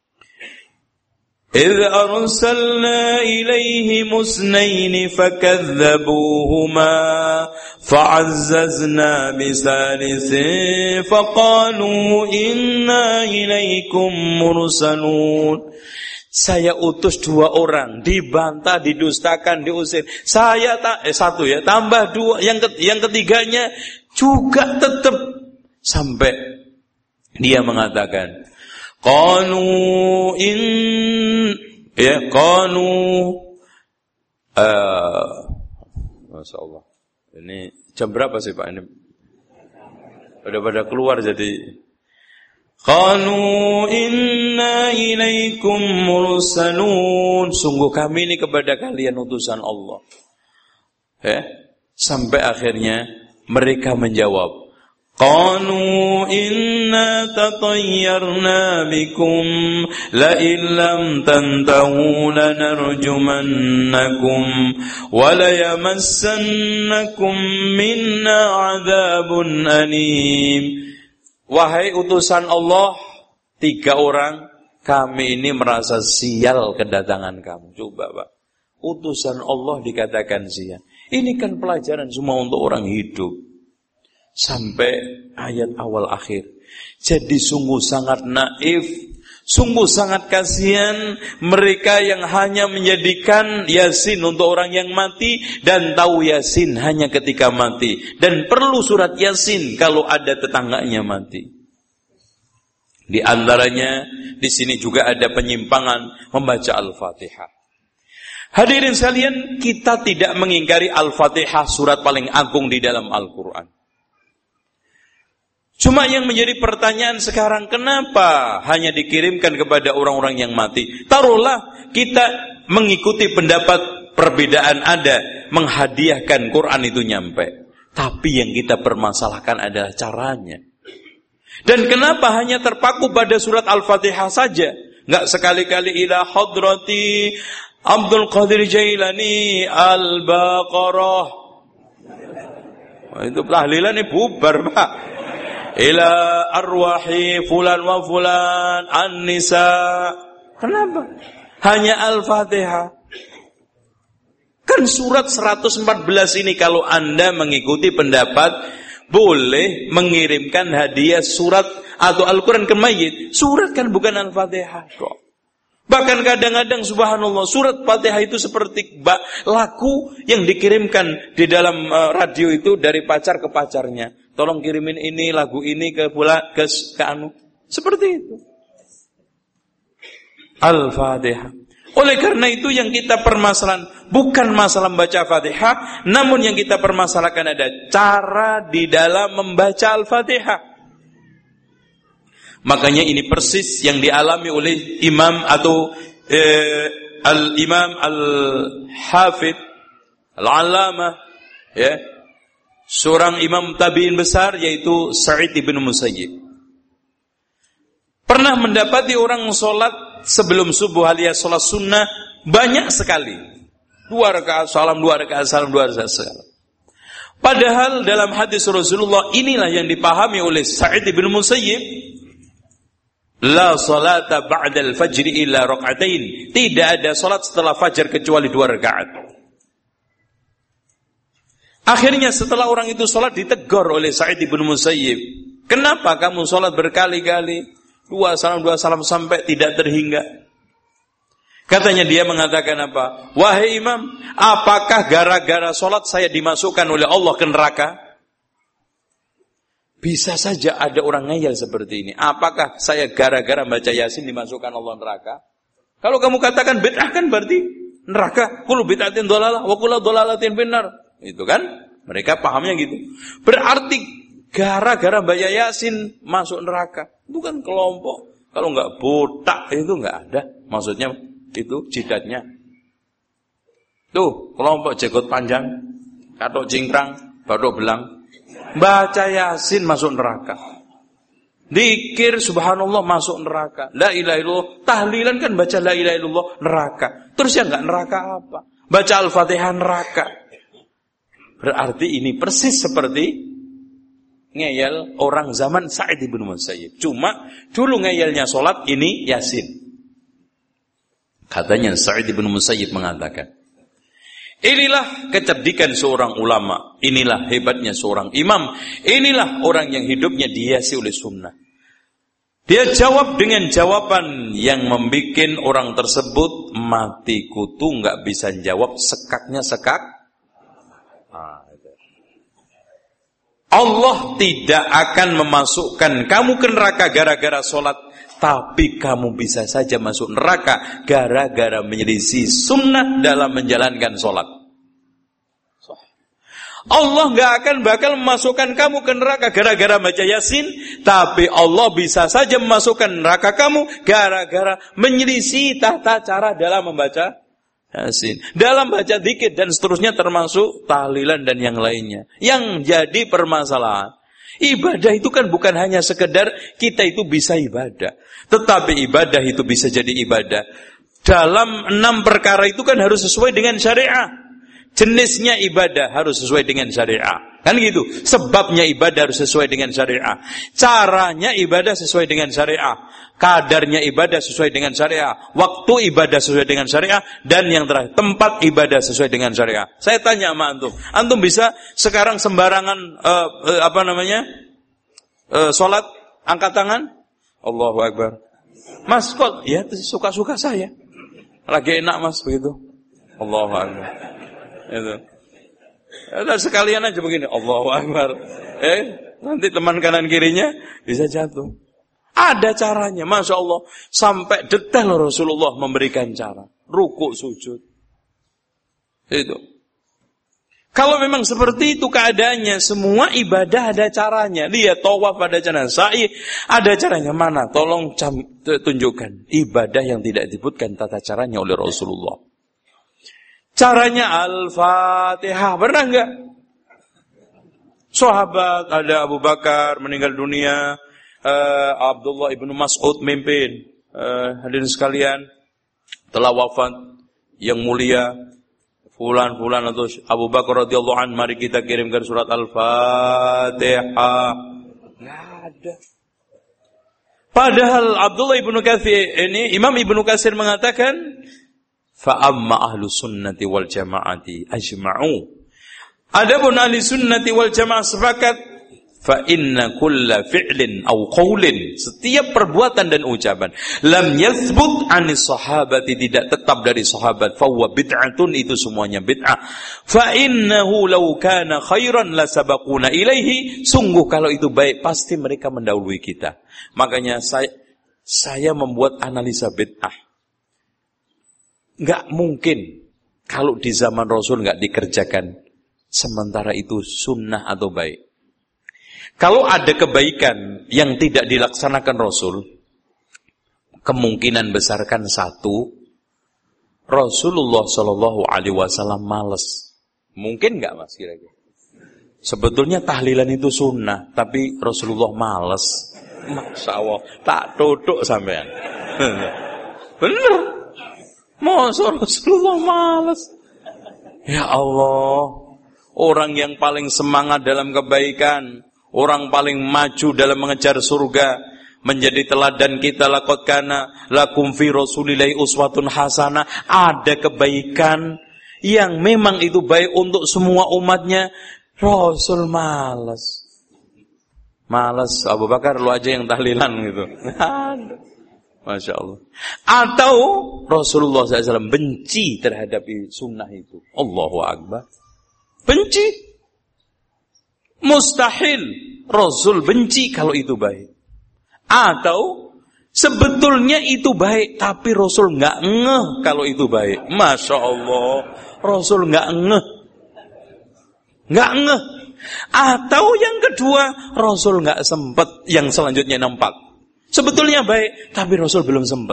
إِذْ أَرْسَلْنَا إِلَيْهِمُ اثْنَيْنِ فَكَذَّبُوهُمَا فَعَزَّزْنَا بِثَالِثٍ فَقَالُوا إِنَّا إِلَيْكُمْ مُرْسَلُونَ. Saya utus dua orang, dibantah, didustakan, diusir. Saya tak eh satu ya, tambah dua, yang ket, yang ketiganya juga tetap sampai dia mengatakan, Qalu in ya qalu uh, Masya Allah. Ini jam berapa sih Pak ini? Udah pada keluar jadi. Qalu inna ilaikum mursalun. Sungguh kami ini kepada kalian utusan Allah. Ya, sampai akhirnya mereka menjawab, Qalu inna tatayyarna bikum la illam tantahu lanarjumannakum wa la yamassannakum minna adzabun alim. Wahai utusan Allah, tiga orang, kami ini merasa sial kedatangan kamu. Coba Pak, utusan Allah dikatakan sial. Ini kan pelajaran semua untuk orang hidup. Sampai ayat awal akhir. Jadi sungguh sangat naif, sungguh sangat kasihan mereka yang hanya menjadikan Yasin untuk orang yang mati dan tahu Yasin hanya ketika mati dan perlu surat Yasin kalau ada tetangganya mati. Di antaranya di sini juga ada penyimpangan membaca Al-Fatihah. Hadirin sekalian, kita tidak mengingkari Al-Fatihah surat paling agung di dalam Al-Quran. Cuma yang menjadi pertanyaan sekarang, kenapa hanya dikirimkan kepada orang-orang yang mati? Taruhlah kita mengikuti pendapat perbedaan ada, menghadiahkan Quran itu nyampe. Tapi yang kita permasalahkan adalah caranya. Dan kenapa hanya terpaku pada surat Al-Fatihah saja? Enggak sekali-kali ila hadrati Abdul Qadir Jailani Al-Baqarah. Wah, itu tahlilan ini bubar Pak. Ila arwahi fulan wa fulan an-nisa. Kenapa? Hanya Al-Fatihah. Kan surat seratus empat belas ini kalau Anda mengikuti pendapat boleh mengirimkan hadiah surat atau Al-Quran ke mayit. Surat kan bukan Al-Fatihah kok. Bahkan kadang-kadang subhanallah surat Fatihah itu seperti lagu yang dikirimkan di dalam uh, radio itu dari pacar ke pacarnya. Tolong kirimin ini, lagu ini ke pula ke, ke anu. Seperti itu. Al-Fatihah. Oleh karena itu yang kita permasalahan bukan masalah membaca Fatihah, namun yang kita permasalahkan ada cara di dalam membaca Al-Fatihah. Makanya ini persis yang dialami oleh Imam atau eh, Al-Imam Al-Hafidh Al-Allamah, ya, seorang imam tabi'in besar yaitu Sa'id ibn Musayyib. Pernah mendapati orang sholat sebelum subuh alias sholat sunnah banyak sekali. Dua rakaat salam, dua rakaat salam, dua rakaat salam. Padahal dalam hadis Rasulullah inilah yang dipahami oleh Sa'id ibn Musayyib. La salata ba'dal fajri illa raka'atain. Tidak ada salat setelah fajar kecuali dua rakaat. Akhirnya setelah orang itu salat ditegur oleh Sa'id ibn Musayyib. Kenapa kamu salat berkali-kali? Dua salam, dua salam sampai tidak terhingga. Katanya dia mengatakan apa? Wahai imam, apakah gara-gara salat saya dimasukkan oleh Allah ke neraka? Bisa saja ada orang ngeyel seperti ini. Apakah saya gara-gara baca Yasin dimasukkan Allah neraka? Kalau kamu katakan bid'ah kan berarti neraka. Kullu bid'atin dhalalah wa kullu dhalalatin finnar. Itu kan? Mereka pahamnya gitu. Berarti gara-gara baca Yasin masuk neraka. Itu kan kelompok. Kalau enggak botak itu enggak ada. Maksudnya itu jidatnya. Tuh, kelompok jenggot panjang, katok cingkrang, batok belang. Baca Yasin masuk neraka. Zikir subhanallah masuk neraka. La ilaha illallah, tahlilan kan baca la ilaha illallah neraka. Terus yang enggak neraka apa? Baca Al-Fatihah neraka. Berarti ini persis seperti ngeyel orang zaman Sa'id bin Musayyib. Cuma dulu ngeyelnya salat, ini Yasin. Katanya Sa'id bin Musayyib mengatakan, inilah kecerdikan seorang ulama, inilah hebatnya seorang imam, inilah orang yang hidupnya dihiasi oleh sunnah. Dia jawab dengan jawaban yang membuat orang tersebut mati kutu, nggak bisa jawab, sekaknya sekak. Allah tidak akan memasukkan kamu ke neraka gara-gara sholat, tapi kamu bisa saja masuk neraka gara-gara menyelisih sunnah dalam menjalankan sholat. Allah gak akan bakal memasukkan kamu ke neraka gara-gara baca Yasin, tapi Allah bisa saja memasukkan neraka kamu gara-gara menyelisih tata cara dalam membaca Yasin, dalam baca zikir dan seterusnya, termasuk tahlilan dan yang lainnya. Yang jadi permasalahan, ibadah itu kan bukan hanya sekedar kita itu bisa ibadah, tetapi ibadah itu bisa jadi ibadah dalam enam perkara itu kan harus sesuai dengan syariah. Jenisnya ibadah harus sesuai dengan syariah, kan gitu. Sebabnya ibadah harus sesuai dengan syariah. Caranya ibadah sesuai dengan syariah. Kadarnya ibadah sesuai dengan syariah. Waktu ibadah sesuai dengan syariah. Dan yang terakhir, tempat ibadah sesuai dengan syariah. Saya tanya sama antum, antum bisa sekarang sembarangan uh, uh, apa namanya uh, sholat, angkat tangan, Allahu Akbar. Mas kok ya suka-suka saya, lagi enak mas begitu, Allahu Akbar. Itu. Ya, sekalian aja begini, Allahu Akbar. Eh, nanti teman kanan kirinya bisa jatuh. Ada caranya, masya Allah. Sampai detail Rasulullah memberikan cara. Rukuk, sujud. Itu. Kalau memang seperti itu keadaannya, semua ibadah ada caranya. Lihat tawaf ada caranya, sa'i ada caranya. Mana? Tolong tunjukkan ibadah yang tidak disebutkan tata caranya oleh Rasulullah. Caranya Al-Fatihah, pernah enggak? Sahabat, ada Abu Bakar meninggal dunia, uh, Abdullah ibnu Mas'ud mimpin, uh, hadirin sekalian, telah wafat yang mulia, fulan-fulan atau Abu Bakar radhiyallahu anhu, mari kita kirimkan surat Al-Fatihah. Enggak ada. Padahal Abdullah ibnu Katsir ini, Imam Ibnu Katsir mengatakan, fa'amma ahlu sunnati wal jama'ati ajma'u. Adapun ahli sunnati wal jama'ah sepakat, fa inna kulla fi'lin aw qawlin, setiap perbuatan dan ucapan lam yathbut anis sahabati, tidak tetap dari sahabat, fa huwa bid'atun, itu semuanya bid'ah. Fa innahu law kana khairan la sabaquna ilaihi, sungguh kalau itu baik pasti mereka mendahului kita. Makanya saya saya membuat analisa bid'ah. Enggak mungkin kalau di zaman Rasul enggak dikerjakan, sementara itu sunnah atau baik. Kalau ada kebaikan yang tidak dilaksanakan Rasul, kemungkinan besar kan satu, Rasulullah Shallallahu Alaihi Wasallam malas. Mungkin enggak mas kira-kira? Sebetulnya tahlilan itu sunnah, tapi Rasulullah malas. Masya Allah, tak duduk sampean. Bener. Masa Rasulullah malas? Ya Allah, orang yang paling semangat dalam kebaikan, orang paling maju dalam mengejar surga, menjadi teladan kita, laqad kana lakum fi rasulillahi uswatun hasanah. Ada kebaikan yang memang itu baik untuk semua umatnya, Rasul malas. Malas, Abu Bakar lu aja yang tahlilan gitu. Masya Allah. Atau Rasulullah shallallahu alaihi wasallam benci terhadap sunnah itu. Allahu Akbar. Benci. Mustahil Rasul benci kalau itu baik. Atau sebetulnya itu baik, tapi Rasul nggak ngeh kalau itu baik. Masya Allah. Rasul nggak ngeh. Nggak ngeh. Atau yang kedua, Rasul nggak sempat, yang selanjutnya nampak. Sebetulnya baik, tapi Rasul belum sempat.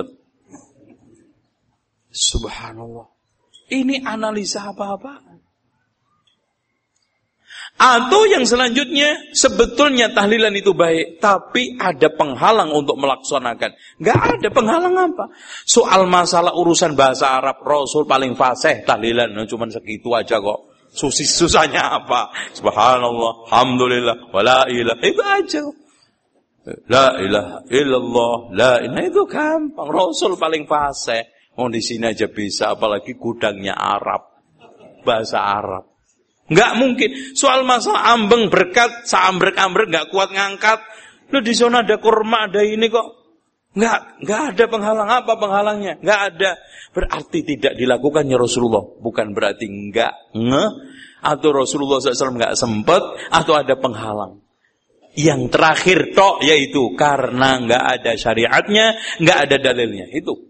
Subhanallah. Ini analisa apa-apa. Atau yang selanjutnya, sebetulnya tahlilan itu baik, tapi ada penghalang untuk melaksanakan. Enggak ada penghalang apa? Soal masalah urusan bahasa Arab, Rasul paling fasih tahlilan, cuma segitu aja kok. Susis susahnya apa? Subhanallah, alhamdulillah, wala ilaha, itu aja. La ilaha illallah, la ilaha, itu gampang. Rasul paling fasih. Oh, di sini aja bisa, apalagi gudangnya Arab, bahasa Arab. Enggak mungkin. Soal masalah ambeng berkat, seambrek-ambrek enggak kuat ngangkat. Loh di sana ada kurma, ada ini kok. Enggak, enggak ada penghalang. Apa penghalangnya? Enggak ada. Berarti tidak dilakukannya Rasulullah. Bukan berarti enggak nge atau Rasulullah shallallahu alaihi wasallam enggak sempat atau ada penghalang. Yang terakhir tok yaitu karena enggak ada syariatnya, enggak ada dalilnya. Itu.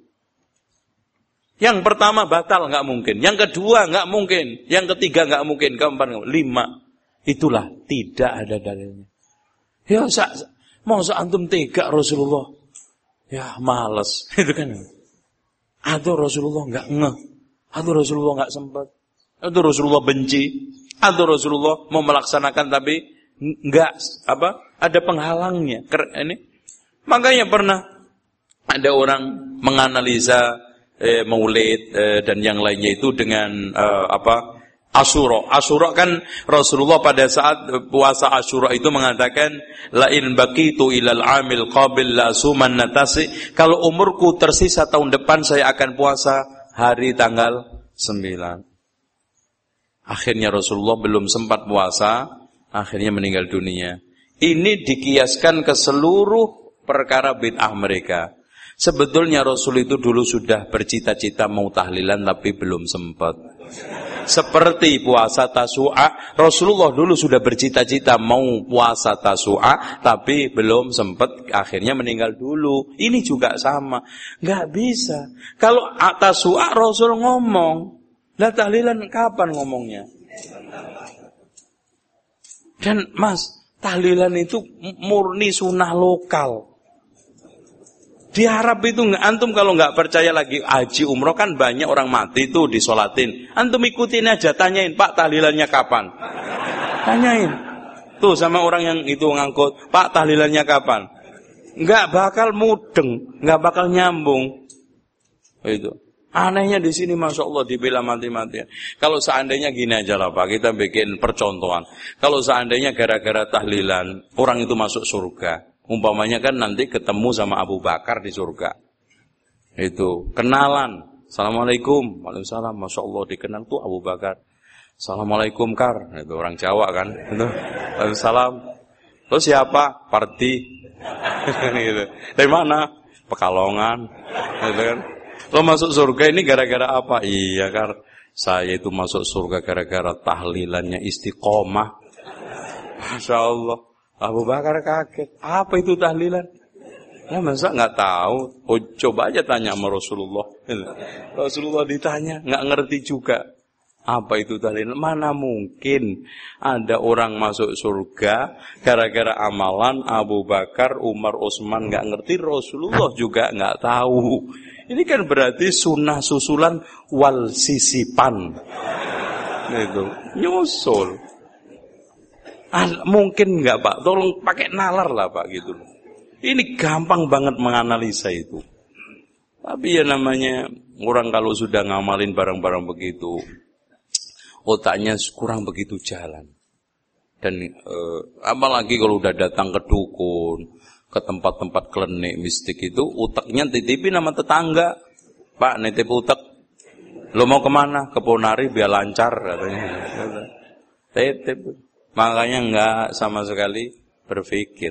Yang pertama batal nggak mungkin, yang kedua nggak mungkin, yang ketiga nggak mungkin, keempat lima, itulah tidak ada dalilnya. Ya sa, mau seantum tega Rasulullah, ya males, itu kan. Atau Rasulullah nggak ngeh, atau Rasulullah nggak sempat, atau Rasulullah benci, atau Rasulullah mau melaksanakan tapi nggak apa, ada penghalangnya. Ini makanya pernah ada orang menganalisa Eh, maulid eh, dan yang lainnya itu dengan eh, apa Asyura. Asyura kan Rasulullah pada saat puasa Asyura itu mengatakan la in baqitu ilal amil qabil la suman natasi, kalau umurku tersisa tahun depan saya akan puasa hari tanggal sembilan. Akhirnya Rasulullah belum sempat puasa, akhirnya meninggal dunia. Ini dikiaskan ke seluruh perkara bid'ah mereka. Sebetulnya Rasul itu dulu sudah bercita-cita mau tahlilan tapi belum sempat. Seperti puasa Tasu'a, Rasulullah dulu sudah bercita-cita mau puasa Tasu'a tapi belum sempat, akhirnya meninggal dulu. Ini juga sama. Enggak bisa. Kalau Tasu'a Rasul ngomong, lah tahlilan kapan ngomongnya? Dan Mas, tahlilan itu murni sunnah lokal. Di Arab itu nggak, antum kalau nggak percaya lagi haji umroh kan banyak orang mati tuh disolatin. Antum ikutin aja, tanyain Pak tahlilannya kapan? Tanyain. Tuh sama orang yang itu ngangkut, Pak tahlilannya kapan? Nggak bakal mudeng, nggak bakal nyambung. Itu. Anehnya di sini masya Allah dibela mati-matian. Kalau seandainya gini aja lah Pak, kita bikin percontohan. Kalau seandainya gara-gara tahlilan orang itu masuk surga. Umpamanya kan nanti ketemu sama Abu Bakar di surga. Itu, kenalan. Assalamualaikum. Waalaikumsalam. Masya Allah dikenal tuh Abu Bakar. Assalamualaikum Kar. Itu orang Jawa kan. Itu. Waalaikumsalam. Lo siapa? Parti. Gitu. Dari mana? Pekalongan. Gitu kan. Lo masuk surga ini gara-gara apa? Iya Kar. Saya itu masuk surga gara-gara tahlilannya istiqomah. Masya Allah. Abu Bakar kaget. Apa itu tahlilan? Ya masa nggak tahu? Oh, coba aja tanya sama Rasulullah. Rasulullah ditanya, nggak ngerti juga. Apa itu tahlilan? Mana mungkin ada orang masuk surga gara-gara amalan Abu Bakar, Umar, Utsman nggak ngerti, Rasulullah juga nggak tahu. Ini kan berarti sunnah susulan wal sisipan. Itu nyusul. Ah, mungkin enggak Pak, tolong pakai nalar lah Pak gitu. Ini gampang banget menganalisa itu. Tapi ya namanya orang kalau sudah ngamalin barang-barang begitu, otaknya kurang begitu jalan. Dan eh, apalagi kalau udah datang ke dukun, ke tempat-tempat klinik mistik itu, otaknya titipin sama tetangga. Pak, nitip otak. Lo mau kemana? Ke Ponari biar lancar katanya. Titip. Makanya enggak sama sekali berpikir.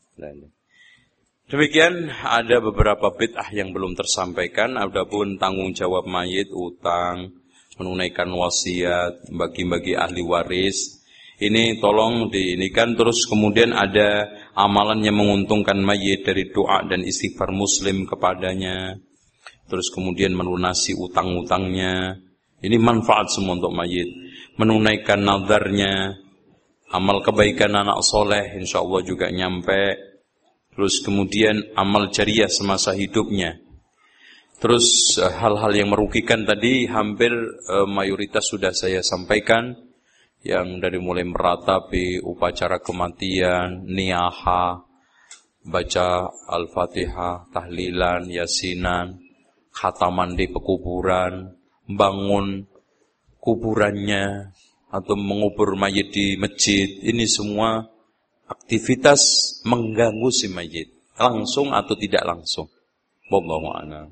Demikian ada beberapa bid'ah yang belum tersampaikan. Adapun tanggung jawab mayit, utang, menunaikan wasiat, bagi-bagi ahli waris, ini tolong diinikan. Terus kemudian ada amalan yang menguntungkan mayit dari doa dan istighfar muslim kepadanya. Terus kemudian melunasi utang-utangnya. Ini manfaat semua untuk mayit. Menunaikan nadarnya. Amal kebaikan anak soleh insya Allah juga nyampe. Terus kemudian amal jariah semasa hidupnya. Terus hal-hal yang merugikan tadi hampir eh, mayoritas sudah saya sampaikan. yang dari mulai meratapi upacara kematian, niyaha, baca Al-Fatihah, tahlilan, yasinan, khataman di pekuburan, bangun kuburannya, atau mengubur mayit di masjid. Ini semua aktivitas mengganggu si mayit, langsung atau tidak langsung. Wallahu a'lam.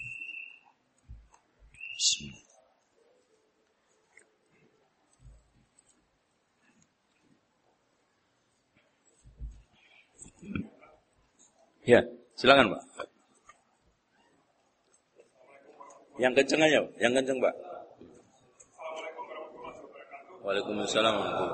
Ya, silakan Pak. Yang kenceng aja, yang kenceng Pak. Waalaikumsalam.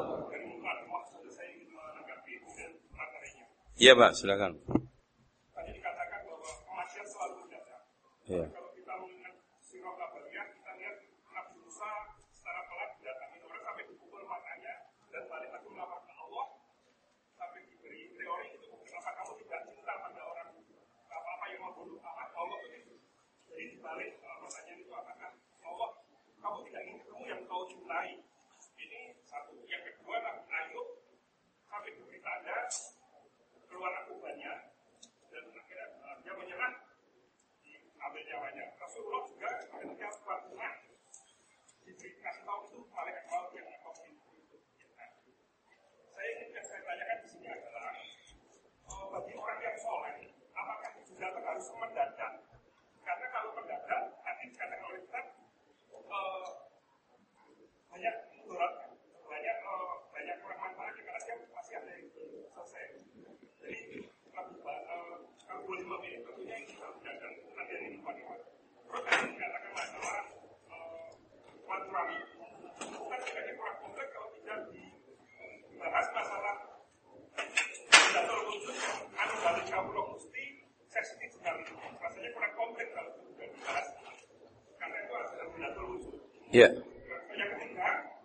Iya Pak, silakan. Tadi dikatakan bahwa kematian selalu datang. Iya. Kalau kita mengingat sirah kabariyah, kita lihat Nabi Musa secara pelan didatangi orang sampai dipukul matanya dan balik lagi melaporkan Allah sampai diberi teori itu kenapa kamu tidak cinta pada orang apa-apa yang membunuh Allah itu. Jadi dibalik matanya itu apakah Allah kamu tidak ingin ketemu yang kau cintai. Ini satu. Yang kedua Nabi Ayub sampai diberi tanda keluar akubannya dan akhirnya uh, dia menyerah diambil nyawanya. Rasulullah juga ketika Fatimah diberi kasih tahu itu malaikat maut yang mengakui itu. Nah, saya ingin yang saya tanyakan di sini adalah uh, bagi orang yang soleh, apakah itu datang harus mendadak? Karena kalau mendadak, nanti dikatakan oleh kita uh, banyak mudarat, banyak uh, banyak kurang manfaatnya karena dia masih ada yang selesai. Jadi, kalau boleh memilih, tentunya ini harus datang nanti ada yang dipakai. Terus tadi dikatakan masalah maturami. Bukan tidak kurang kompleks kalau tidak dibahas masalah pidato wujud anu balik kaulah mesti sensitif sekali. Rasanya kurang kompleks kalau tidak dibahas. Karena itu adalah pidato wujud. Iya. Yang ketiga,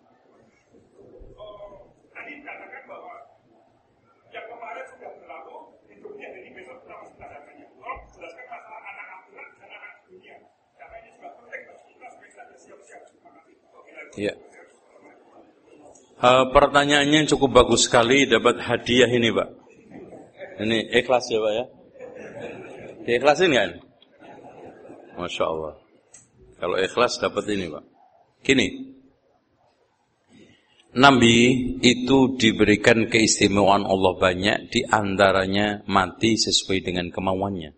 tadi dikatakan bahwa yang kemarin sudah berlalu, hidupnya jadi besok sudah masih tanda-tanya. Tolong jelaskan masalah anak akhirat dan anak dunia. Karena ini juga penting bagi kita supaya kita siap-siap. Terima kasih. Iya. Uh, pertanyaannya cukup bagus sekali, dapat hadiah ini Pak. Ini ikhlas ya Pak ya? Diikhlasin kan? Masya Allah. Kalau ikhlas dapat ini Pak. Gini, Nabi itu diberikan keistimewaan Allah banyak, di antaranya mati sesuai dengan kemauannya.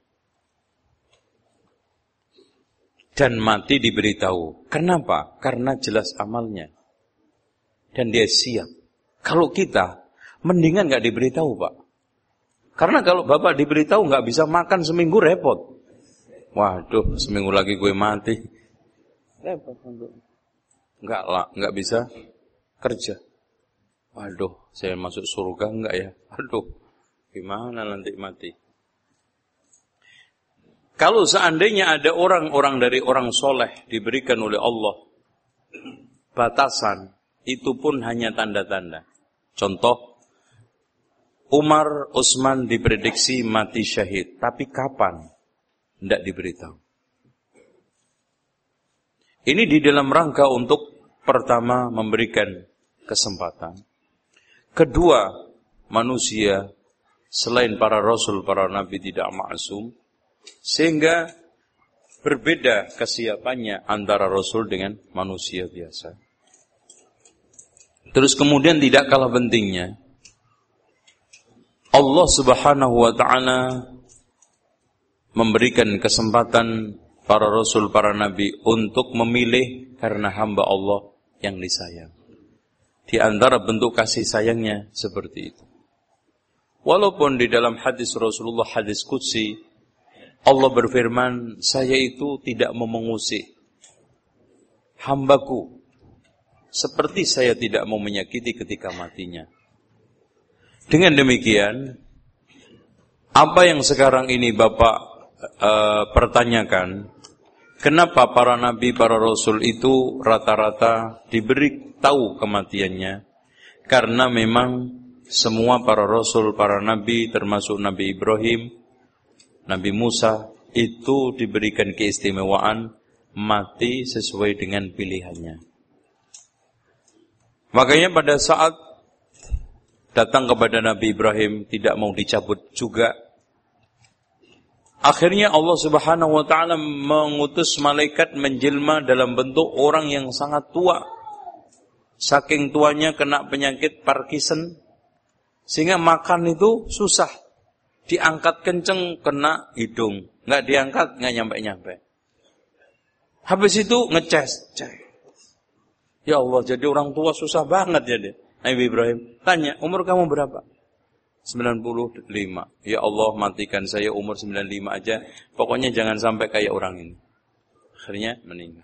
Dan mati diberitahu. Kenapa? Karena jelas amalnya. Dan dia siap. Kalau kita, mendingan gak diberitahu Pak. Karena kalau Bapak diberitahu gak bisa makan seminggu repot. Waduh, seminggu lagi gue mati. Repot untuk. Enggak lah, enggak bisa kerja. Waduh, saya masuk surga enggak ya? Aduh, gimana nanti mati? Kalau seandainya ada orang-orang dari orang soleh diberikan oleh Allah batasan, itu pun hanya tanda-tanda. Contoh, Umar, Utsman diprediksi mati syahid, tapi kapan? Tidak diberitahu. Ini di dalam rangka untuk pertama memberikan kesempatan. Kedua, manusia selain para rasul, para nabi tidak maksum, sehingga berbeda kesiapannya antara rasul dengan manusia biasa. Terus kemudian tidak kalah pentingnya, Allah Subhanahu wa ta'ala memberikan kesempatan para rasul, para nabi untuk memilih karena hamba Allah yang disayang. Di antara bentuk kasih sayangnya seperti itu. Walaupun di dalam hadis Rasulullah, hadis qudsi, Allah berfirman, saya itu tidak mau mengusik hambaku seperti saya tidak mau menyakiti ketika matinya. Dengan demikian, apa yang sekarang ini Bapak uh, pertanyakan, kenapa para nabi, para rasul itu rata-rata diberi tahu kematiannya? Karena memang semua para rasul, para nabi, termasuk Nabi Ibrahim, Nabi Musa, itu diberikan keistimewaan mati sesuai dengan pilihannya. Makanya pada saat datang kepada Nabi Ibrahim tidak mau dicabut juga. Akhirnya Allah Subhanahu wa taala mengutus malaikat menjelma dalam bentuk orang yang sangat tua. Saking tuanya kena penyakit Parkinson sehingga makan itu susah. Diangkat kenceng kena hidung, enggak diangkat enggak nyampe-nyampe. Habis itu ngeces. Ya Allah, jadi orang tua susah banget jadi. Nabi Ibrahim tanya, "Umur kamu berapa?" sembilan puluh lima. Ya Allah, matikan saya umur sembilan puluh lima aja. Pokoknya jangan sampai kayak orang ini. Akhirnya meninggal.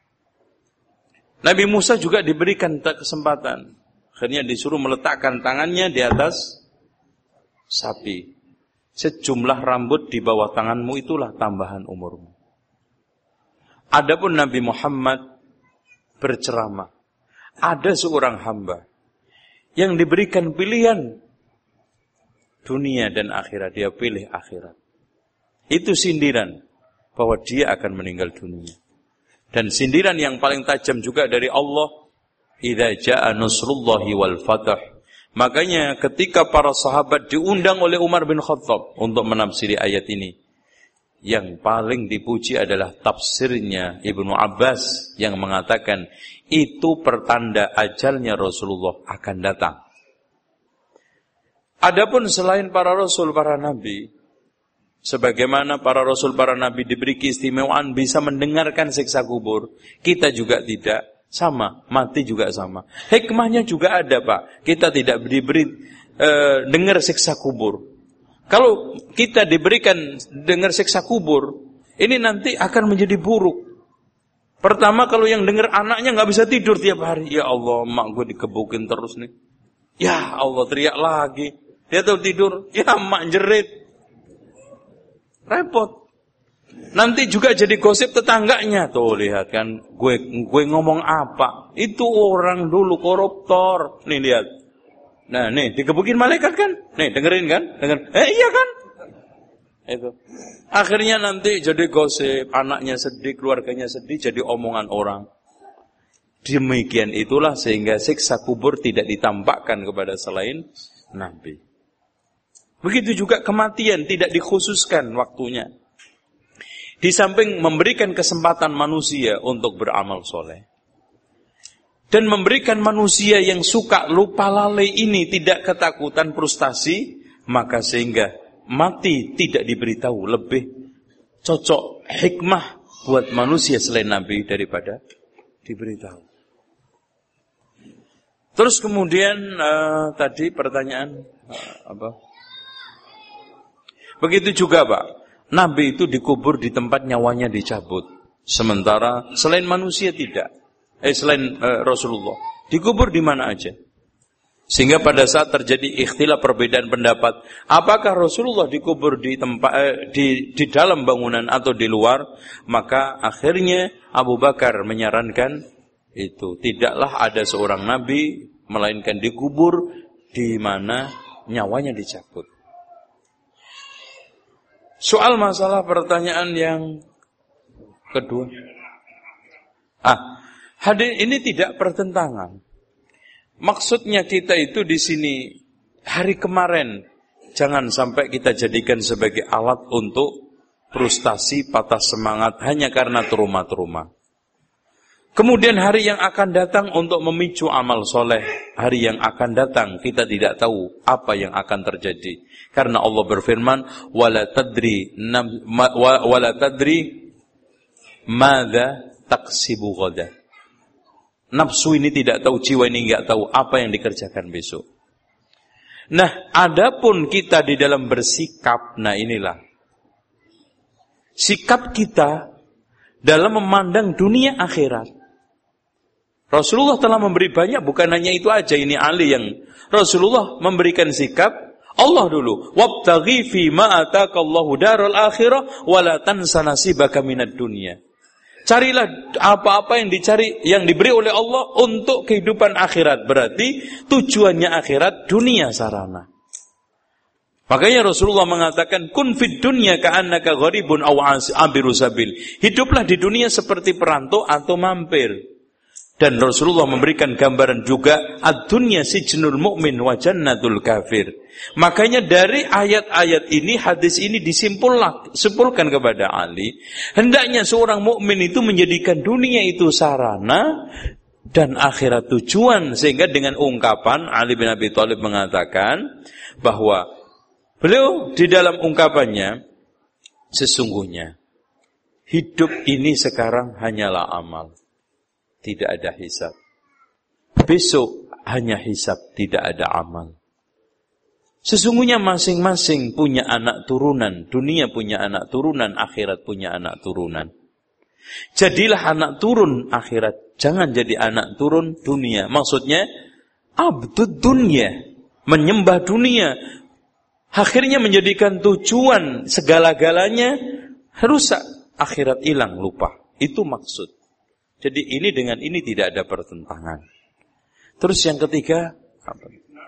Nabi Musa juga diberikan kesempatan. Akhirnya disuruh meletakkan tangannya di atas sapi. Sejumlah rambut di bawah tanganmu itulah tambahan umurmu. Adapun Nabi Muhammad berceramah. Ada seorang hamba yang diberikan pilihan dunia dan akhirat, dia pilih akhirat. Itu sindiran bahwa dia akan meninggal dunia. Dan sindiran yang paling tajam juga dari Allah, idza jaa nasrullahi wal fath. Makanya ketika para sahabat diundang oleh Umar bin Khattab untuk menafsiri ayat ini, yang paling dipuji adalah tafsirnya Ibnu Abbas yang mengatakan itu pertanda ajalnya Rasulullah akan datang. Adapun selain para rasul, para nabi, sebagaimana para rasul, para nabi diberi keistimewaan bisa mendengarkan siksa kubur, kita juga tidak. Sama, mati juga sama. Hikmahnya juga ada, Pak. Kita tidak diberi e, dengar siksa kubur. Kalau kita diberikan dengar siksa kubur, ini nanti akan menjadi buruk. Pertama, kalau yang dengar anaknya nggak bisa tidur tiap hari. Ya Allah, mak gue dikebukin terus nih. Ya Allah, teriak lagi. Dia tuh tidur, ya mak jerit. Repot. Nanti juga jadi gosip tetangganya. Tuh lihat kan, gue gue ngomong apa? Itu orang dulu koruptor. Nih lihat. Nah nih, dikebukin malaikat kan? Nih dengerin kan? Denger. Eh iya kan? Itu. Akhirnya nanti jadi gosip, anaknya sedih, keluarganya sedih, jadi omongan orang. Demikian itulah sehingga siksa kubur tidak ditampakkan kepada selain Nabi. Begitu juga kematian tidak dikhususkan waktunya. Di samping memberikan kesempatan manusia untuk beramal soleh. Dan memberikan manusia yang suka lupa lalai ini tidak ketakutan frustasi. Maka sehingga mati tidak diberitahu lebih cocok hikmah buat manusia selain Nabi daripada diberitahu. Terus kemudian uh, tadi pertanyaan uh, apa? Begitu juga Pak. Nabi itu dikubur di tempat nyawanya dicabut. Sementara selain manusia tidak. Eh selain eh, Rasulullah. Dikubur di mana aja. Sehingga pada saat terjadi ikhtilaf perbedaan pendapat. Apakah Rasulullah dikubur di tempat eh, di, di dalam bangunan atau di luar. Maka akhirnya Abu Bakar menyarankan itu. Tidaklah ada seorang Nabi. Melainkan dikubur di mana nyawanya dicabut. Soal masalah pertanyaan yang kedua. Ah, hadir ini tidak pertentangan. Maksudnya kita itu di sini hari kemarin jangan sampai kita jadikan sebagai alat untuk frustasi, patah semangat hanya karena trauma-trauma. Kemudian hari yang akan datang untuk memicu amal soleh. Hari yang akan datang kita tidak tahu apa yang akan terjadi. Karena Allah berfirman, wala tadri wala tadri madza taksibu ghadan. Nafsu ini tidak tahu, jiwa ini enggak tahu apa yang dikerjakan besok. Nah, adapun kita di dalam bersikap, nah inilah sikap kita dalam memandang dunia akhirat. Rasulullah telah memberi banyak, bukan hanya itu aja, ini Ali yang Rasulullah memberikan sikap. Allah dulu, wabtaghi fi ma ataakallahu daral akhirah wa la tansa nasibaka minad dunya. Carilah apa-apa yang dicari, yang diberi oleh Allah untuk kehidupan akhirat. Berarti tujuannya akhirat, dunia sarana. Makanya Rasulullah mengatakan, kun fid dunya ka'annaka gharibun aw abiru sabil. Hiduplah di dunia seperti perantau atau mampir. Dan Rasulullah memberikan gambaran juga ad-dunya sijnul mu'min wa jannatul kafir. Makanya dari ayat-ayat ini, hadis ini disimpulkan kepada Ali, hendaknya seorang mukmin itu menjadikan dunia itu sarana dan akhirat tujuan. Sehingga dengan ungkapan Ali bin Abi Thalib mengatakan bahwa beliau di dalam ungkapannya, sesungguhnya hidup ini sekarang hanyalah amal, tidak ada hisab. Besok hanya hisab, tidak ada amal. Sesungguhnya masing-masing punya anak turunan. Dunia punya anak turunan, akhirat punya anak turunan. Jadilah anak turun akhirat, jangan jadi anak turun dunia. Maksudnya abdud dunia, menyembah dunia, akhirnya menjadikan tujuan segala-galanya rusak, akhirat hilang, lupa. Itu maksud. Jadi ini dengan ini tidak ada pertentangan. Terus yang ketiga apa?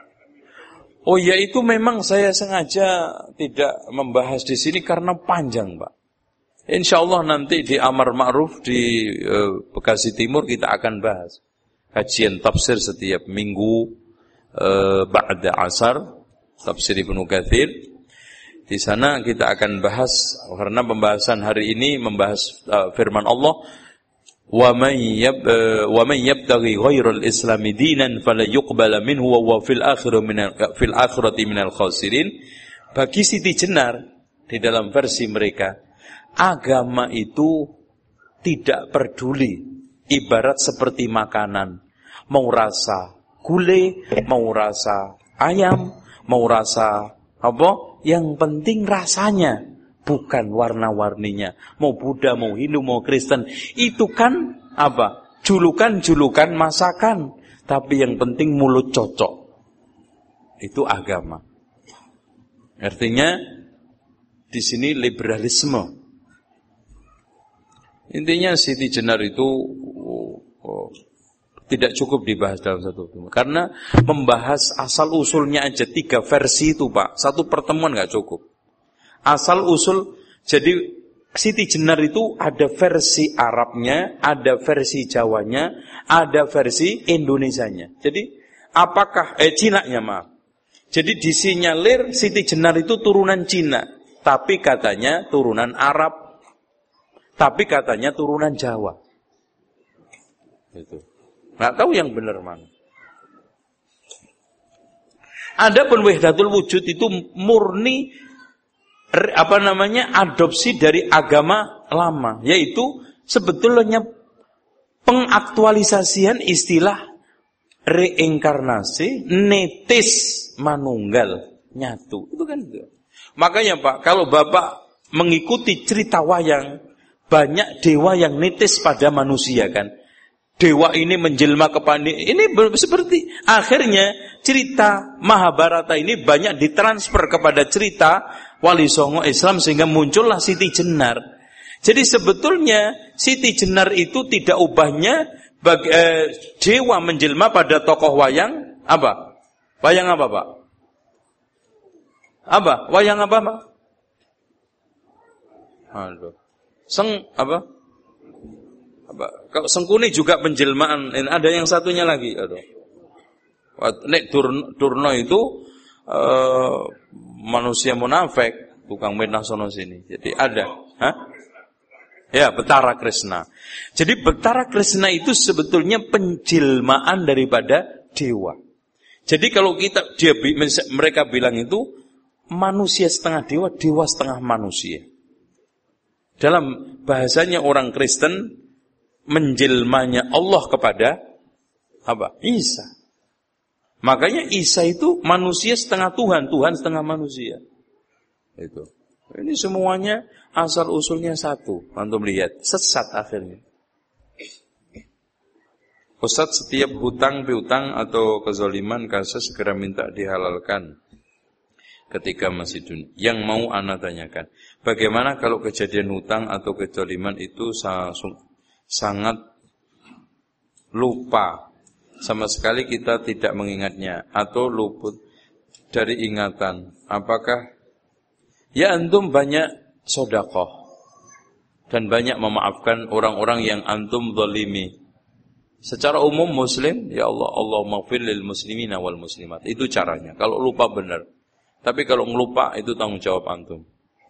Oh ya, itu memang saya sengaja tidak membahas di sini karena panjang, Pak. Insyaallah nanti di Amar Ma'ruf di uh, Bekasi Timur kita akan bahas kajian tafsir setiap minggu uh, ba'da asar, tafsir Ibnu Katsir. Di sana kita akan bahas, karena pembahasan hari ini membahas uh, firman Allah, wa man yab wa man yabtaghi ghairal islami dinan fala yuqbala minhu wa huwa fil akhirati minal fil akhirati minal khasirin. Bagi Siti Jenar di dalam versi mereka, agama itu tidak peduli, ibarat seperti makanan, mau rasa gulai, mau rasa ayam, mau rasa apa, yang penting rasanya, bukan warna-warninya. Mau Buddha, mau Hindu, mau Kristen, itu kan apa? Julukan-julukan masakan. Tapi yang penting mulut cocok. Itu agama. Artinya di sini liberalisme. Intinya Siti Jenar itu oh, oh, tidak cukup dibahas dalam satu film. Karena membahas asal usulnya aja tiga versi itu, Pak. Satu pertemuan nggak cukup. Asal usul, jadi Siti Jenar itu ada versi Arabnya, ada versi Jawanya, ada versi Indonesianya. Jadi apakah eh Cinanya maaf. Jadi disinyalir Siti Jenar itu turunan Cina, tapi katanya turunan Arab, tapi katanya turunan Jawa. Itu. Nggak tahu yang benar mana. Adapun Wahdatul Wujud itu murni apa namanya adopsi dari agama lama, yaitu sebetulnya pengaktualisasian istilah reinkarnasi, netis manunggal nyatu. Itu kan itu. Makanya Pak, kalau Bapak mengikuti cerita wayang, banyak dewa yang netis pada manusia kan. Dewa ini menjelma kepada ini seperti akhirnya cerita Mahabharata ini banyak ditransfer kepada cerita Wali Songo Islam sehingga muncullah Siti Jenar. Jadi sebetulnya Siti Jenar itu tidak ubahnya bagi, eh, dewa menjelma pada tokoh wayang apa? Wayang apa, Pak? Apa? Wayang apa, Pak? Aduh. Seng apa? Apa? Kalau Sengkuni juga penjelmaan. Ada yang satunya lagi. Aduh. Nek Durno, Durno itu uh, manusia munafik, tukang menah sono sini. Jadi ada. Hah? Ya, Betara Kresna. Jadi Betara Kresna itu sebetulnya penjelmaan daripada dewa. Jadi kalau kita dia mereka bilang itu manusia setengah dewa, dewa setengah manusia. Dalam bahasanya orang Kristen, menjelmanya Allah kepada apa? Isa. Makanya Isa itu manusia setengah Tuhan, Tuhan setengah manusia. Itu. Ini semuanya asal usulnya satu. Antum lihat, sesat akhirnya. Ustaz, setiap hutang piutang atau kezaliman kasus segera minta dihalalkan ketika masih dunia. Yang mau ana tanyakan, bagaimana kalau kejadian hutang atau kezaliman itu sangat lupa, sama sekali kita tidak mengingatnya atau luput dari ingatan? Apakah ya antum banyak sedekah dan banyak memaafkan orang-orang yang antum zalimi, Secara umum muslim, ya Allah, Allahumma ighfir lil muslimina wal muslimat. Itu caranya. Kalau lupa benar. Tapi kalau ngelupa itu tanggung jawab antum.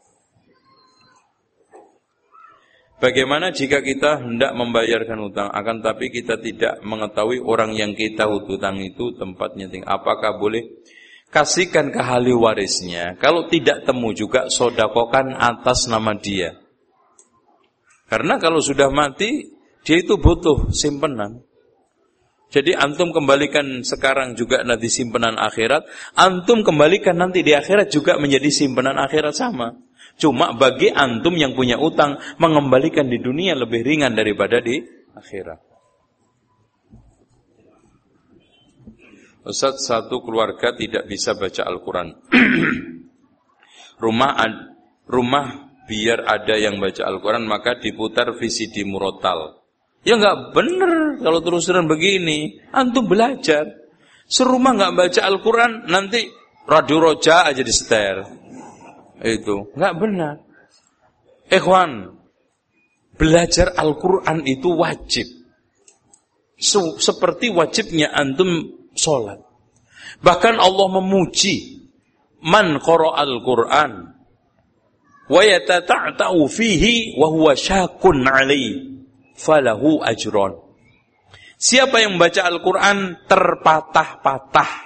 Bagaimana jika kita hendak membayarkan hutang, akan tapi kita tidak mengetahui orang yang kita hutang itu tempatnya tinggal. Apakah boleh kasihkan ke ahli warisnya? Kalau tidak temu juga sodakokan atas nama dia. Karena kalau sudah mati, dia itu butuh simpenan. Jadi antum kembalikan sekarang juga nanti simpenan akhirat, antum kembalikan nanti di akhirat juga menjadi simpenan akhirat sama. Cuma bagi antum yang punya utang, mengembalikan di dunia lebih ringan daripada di akhirat. Ustaz, satu keluarga tidak bisa baca Al-Quran. rumah rumah biar ada yang baca Al-Quran, maka diputar V C D murotal. Ya enggak benar kalau terus-terusan begini. Antum belajar. Serumah enggak baca Al-Quran, nanti radio roja aja di setel. Itu enggak benar. Ikhwan, belajar Al-Quran itu wajib. So, seperti wajibnya antum sholat. Bahkan Allah memuji man qara'al Quran wa yatata'ta'u fihi wa huwa syakun 'alaihi falahu ajron. Siapa yang membaca Al-Quran terpatah-patah,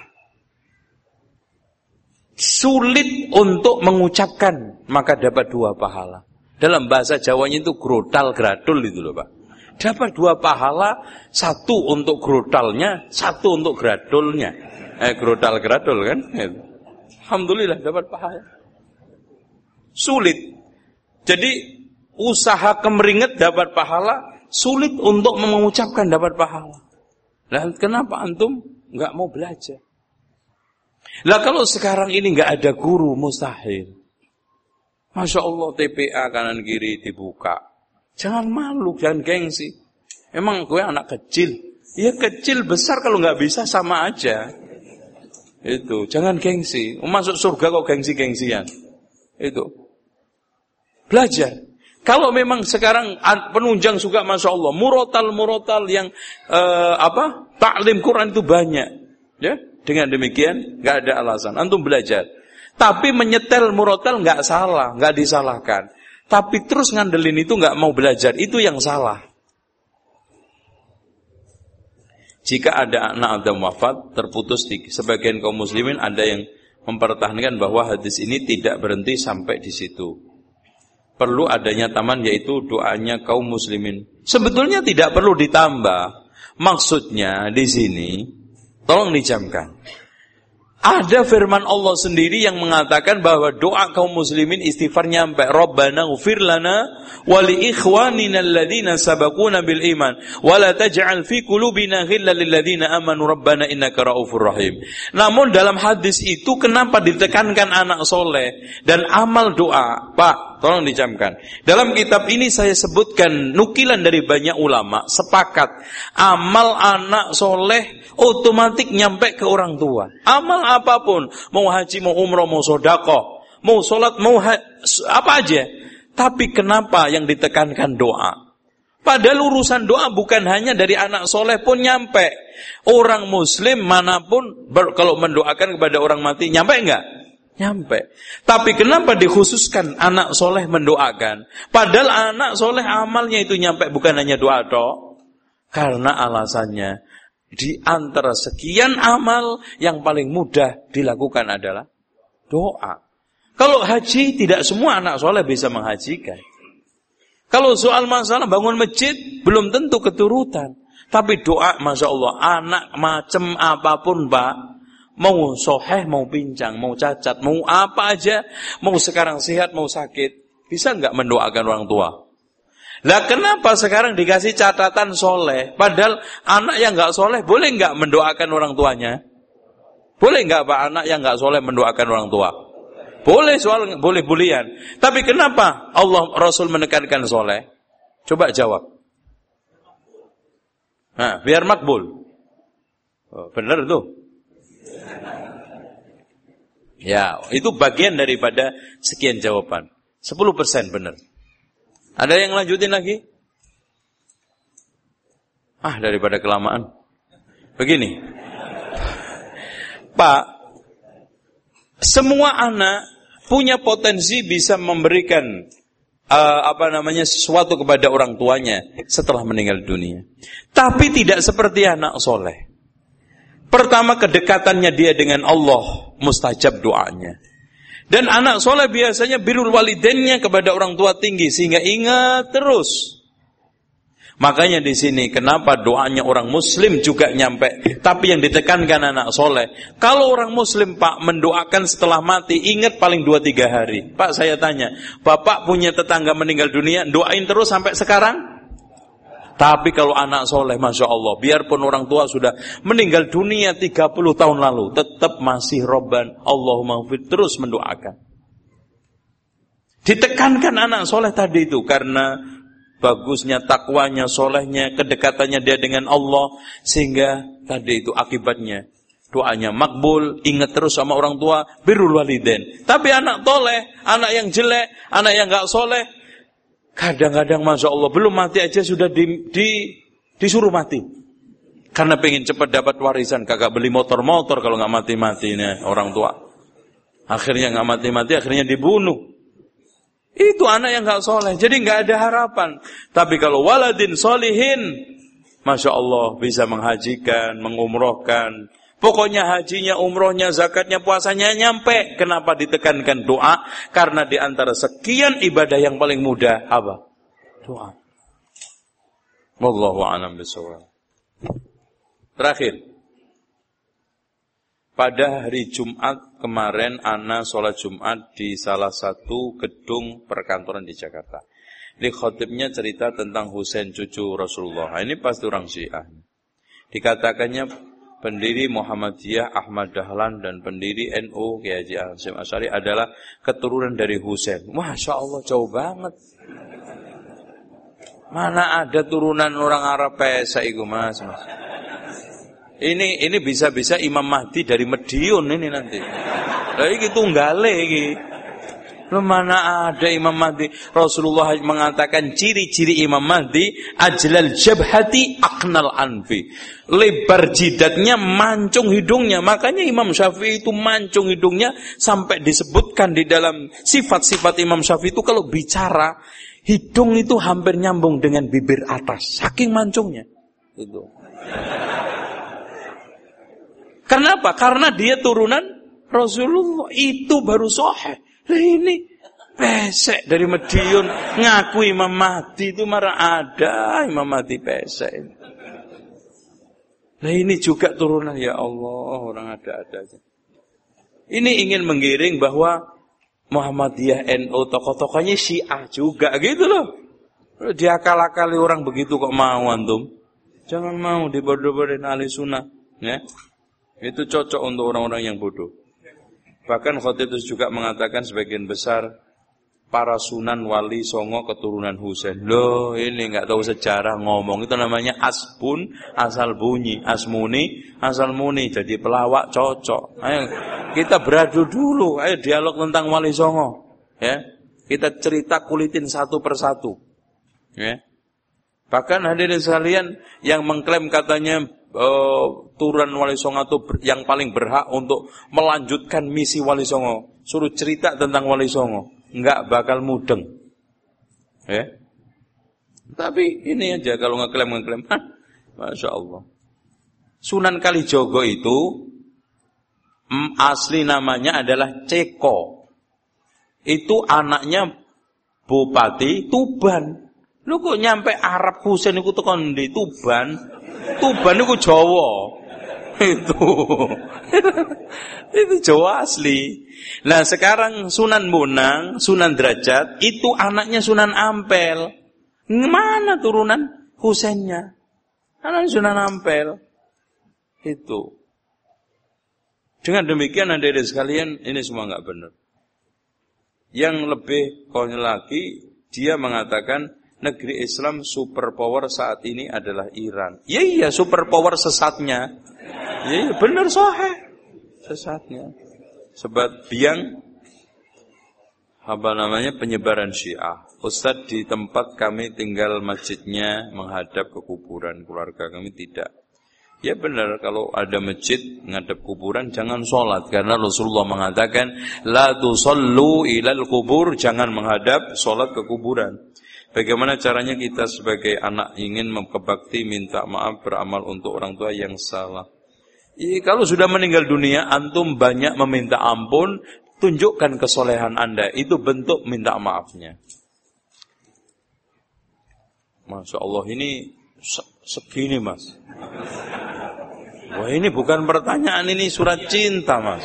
sulit untuk mengucapkan, maka dapat dua pahala. Dalam bahasa Jawanya itu grotal gradul itu loh Pak. Dapat dua pahala, satu untuk grotalnya, satu untuk gradulnya. Eh grotal gradul kan? Alhamdulillah dapat pahala. Sulit. Jadi usaha kemeringet dapat pahala, sulit untuk mengucapkan dapat pahala. Lah kenapa antum enggak mau belajar? Lah kalau sekarang ini enggak ada guru, mustahil. Masya Allah T P A kanan kiri dibuka. Jangan malu, jangan gengsi. Emang gue anak kecil. Ya kecil besar kalau enggak bisa sama aja. Itu, jangan gengsi. Masuk surga kok gengsi-gengsian. Itu. Belajar. Kalau memang sekarang penunjang juga Masya Allah, murotal-murotal yang uh, apa taklim Quran itu banyak. Ya, dengan demikian nggak ada alasan. Antum belajar. Tapi menyetel murotal nggak salah, nggak disalahkan. Tapi terus ngandelin itu nggak mau belajar, itu yang salah. Jika ada anak Adam wafat, terputus di sebagian kaum muslimin ada yang mempertahankan bahwa hadis ini tidak berhenti sampai di situ. Perlu adanya taman, yaitu doanya kaum muslimin. Sebetulnya tidak perlu ditambah. Maksudnya di sini, tolong dijamkan. Ada firman Allah sendiri yang mengatakan bahwa doa kaum muslimin istighfar nyampe Rabbana ighfir lana wa li ikhwanina alladhina sabaquna bil iman wa la taj'al fi qulubina ghillan lil ladzina amanu rabbana innaka raufur rahim. Namun dalam hadis itu kenapa ditekankan anak soleh dan amal doa? Pak, tolong dijamkan. Dalam kitab ini saya sebutkan nukilan dari banyak ulama sepakat amal anak soleh otomatis nyampe ke orang tua. Amal apapun, mau haji, mau umroh, mau sedekah, mau sholat, mau ha- apa aja. Tapi kenapa yang ditekankan doa? Padahal urusan doa bukan hanya dari anak soleh pun nyampe. Orang muslim manapun ber- kalau mendoakan kepada orang mati nyampe enggak? Nyampe. Tapi kenapa dikhususkan anak soleh mendoakan? Padahal anak soleh amalnya itu nyampe, bukan hanya doa toh. Karena alasannya, di antara sekian amal yang paling mudah dilakukan adalah doa. Kalau haji, tidak semua anak soleh bisa menghajikan. Kalau soal masalah bangun masjid, belum tentu keturutan. Tapi doa, Masya Allah, anak macam apapun Pak, mau soheh, mau pincang, mau cacat, mau apa aja, mau sekarang sehat, mau sakit, bisa nggak mendoakan orang tua? Lah kenapa sekarang dikasih catatan soleh? Padahal anak yang nggak soleh boleh nggak mendoakan orang tuanya? Boleh nggak Pak anak yang nggak soleh mendoakan orang tua? Boleh, soal boleh bulian. Tapi kenapa Allah Rasul menekankan soleh? Coba jawab. Nah, biar makbul. Oh, benar tuh. Ya, itu bagian daripada sekian jawaban. sepuluh persen benar. Ada yang lanjutin lagi? Ah, daripada kelamaan. Begini. Pak, semua anak punya potensi bisa memberikan uh, apa namanya sesuatu kepada orang tuanya setelah meninggal dunia. Tapi tidak seperti anak soleh. Pertama, kedekatannya dia dengan Allah, mustajab doanya. Dan anak soleh biasanya birrul walidainnya kepada orang tua tinggi sehingga ingat terus. Makanya di sini kenapa doanya orang muslim juga nyampe. Tapi yang ditekankan anak soleh. Kalau orang muslim Pak mendoakan setelah mati, ingat paling dua tiga hari. Pak saya tanya, Bapak punya tetangga meninggal dunia, doain terus sampai sekarang? Tapi kalau anak soleh, Masya Allah, biarpun orang tua sudah meninggal dunia tiga puluh tahun lalu, tetap masih Robban, Allahumma ghfir, terus mendoakan. Ditekankan anak soleh tadi itu karena bagusnya takwanya, solehnya, kedekatannya dia dengan Allah, sehingga tadi itu akibatnya doanya makbul, ingat terus sama orang tua, birrul walidain. Tapi anak toleh, anak yang jelek, anak yang gak soleh, kadang-kadang Masya Allah belum mati aja sudah di, di, disuruh mati. Karena pengen cepat dapat warisan, kagak beli motor-motor kalau gak mati-mati nih orang tua. Akhirnya gak mati-mati, akhirnya dibunuh. Itu anak yang gak soleh, jadi gak ada harapan. Tapi kalau waladin solihin, Masya Allah bisa menghajikan, mengumrohkan. Pokoknya hajinya, umrohnya, zakatnya, puasanya nyampe. Kenapa ditekankan doa? Karena di antara sekian ibadah yang paling mudah apa? Doa. Wallahu a'lam bishawab. Terakhir. Pada hari Jumat kemarin ana sholat Jumat di salah satu gedung perkantoran di Jakarta. Di khotibnya cerita tentang Husain cucu Rasulullah. Ini pasti orang Syiah. Dikatakannya pendiri Muhammadiyah Ahmad Dahlan dan pendiri N U Kiai Haji Hasyim Asy'ari adalah keturunan dari Husain. Masya Allah jauh banget. Mana ada turunan orang Arab pesa itu mas, mas. Ini ini bisa-bisa Imam Mahdi dari Medion ini nanti. Lah iki tunggale iki. Loh mana ada Imam Mahdi? Rasulullah mengatakan ciri-ciri Imam Mahdi ajlal jabhati aqnal anfi. Lebar jidatnya, mancung hidungnya. Makanya Imam Syafi'i itu mancung hidungnya sampai disebutkan di dalam sifat-sifat Imam Syafi'i itu kalau bicara hidung itu hampir nyambung dengan bibir atas. Saking mancungnya. Itu. Kenapa? Karena dia turunan Rasulullah. Itu baru sahih. Lah ini pesek dari Medion ngaku Imam Mahdi itu marah ada Imam Mahdi pesek. Lah ini juga turunan ya Allah orang ada-ada aja. Ini ingin menggiring bahwa Muhammadiyah N U tokoh-tokohnya Syiah juga gitu loh. Diakal-akali orang begitu kok mau antum? Jangan mau dibodoh-bodohin ahli sunnah, ya. Itu cocok untuk orang-orang yang bodoh. Bahkan khotib itu juga mengatakan sebagian besar para sunan wali songo keturunan Husain. Loh ini nggak tahu sejarah ngomong itu namanya asbun asal bunyi, asmuni asal muni. Jadi pelawak cocok. Ayo kita beradu dulu. Ayo dialog tentang wali songo. Ya kita cerita kulitin satu persatu. Ya bahkan hadirin sekalian yang mengklaim katanya Uh, turunan Wali Songo itu yang paling berhak untuk melanjutkan misi Wali Songo. Suruh cerita tentang Wali Songo, enggak bakal mudeng. Ya. Tapi ini aja kalau ngeklaim-ngeklaim, Masya Allah. Sunan Kalijogo itu mm, asli namanya adalah Ceko. Itu anaknya Bupati Tuban. Lu kok nyampe Arab Husain itu tekan di Tuban? Tuban itu Jawa. Itu. Itu Jawa asli. Nah, sekarang Sunan Bonang, Sunan Derajat itu anaknya Sunan Ampel. Mana turunan Husainnya? Anak Sunan Ampel. Itu. Dengan demikian hadirin sekalian, ini semua enggak benar. Yang lebih konyol lagi, dia mengatakan negeri Islam superpower saat ini adalah Iran. Ya iya superpower sesatnya. Ya iya benar sahih. Sesatnya. Sebab biang apa namanya penyebaran Syiah. Ustadz, di tempat kami tinggal masjidnya menghadap ke kuburan, keluarga kami tidak. Ya benar, kalau ada masjid menghadap kuburan jangan sholat, karena Rasulullah mengatakan la tusallu ilal kubur, jangan menghadap sholat ke kuburan. Bagaimana caranya kita sebagai anak ingin memkebakti, minta maaf, beramal untuk orang tua yang salah? Ya, kalau sudah meninggal dunia, antum banyak meminta ampun, tunjukkan kesolehan Anda, itu bentuk minta maafnya. Masya Allah, ini segini mas. Wah, ini bukan pertanyaan, ini surat cinta mas.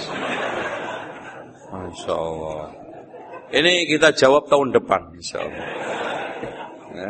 Masya Allah. Ini kita jawab tahun depan, insya Allah. Ya.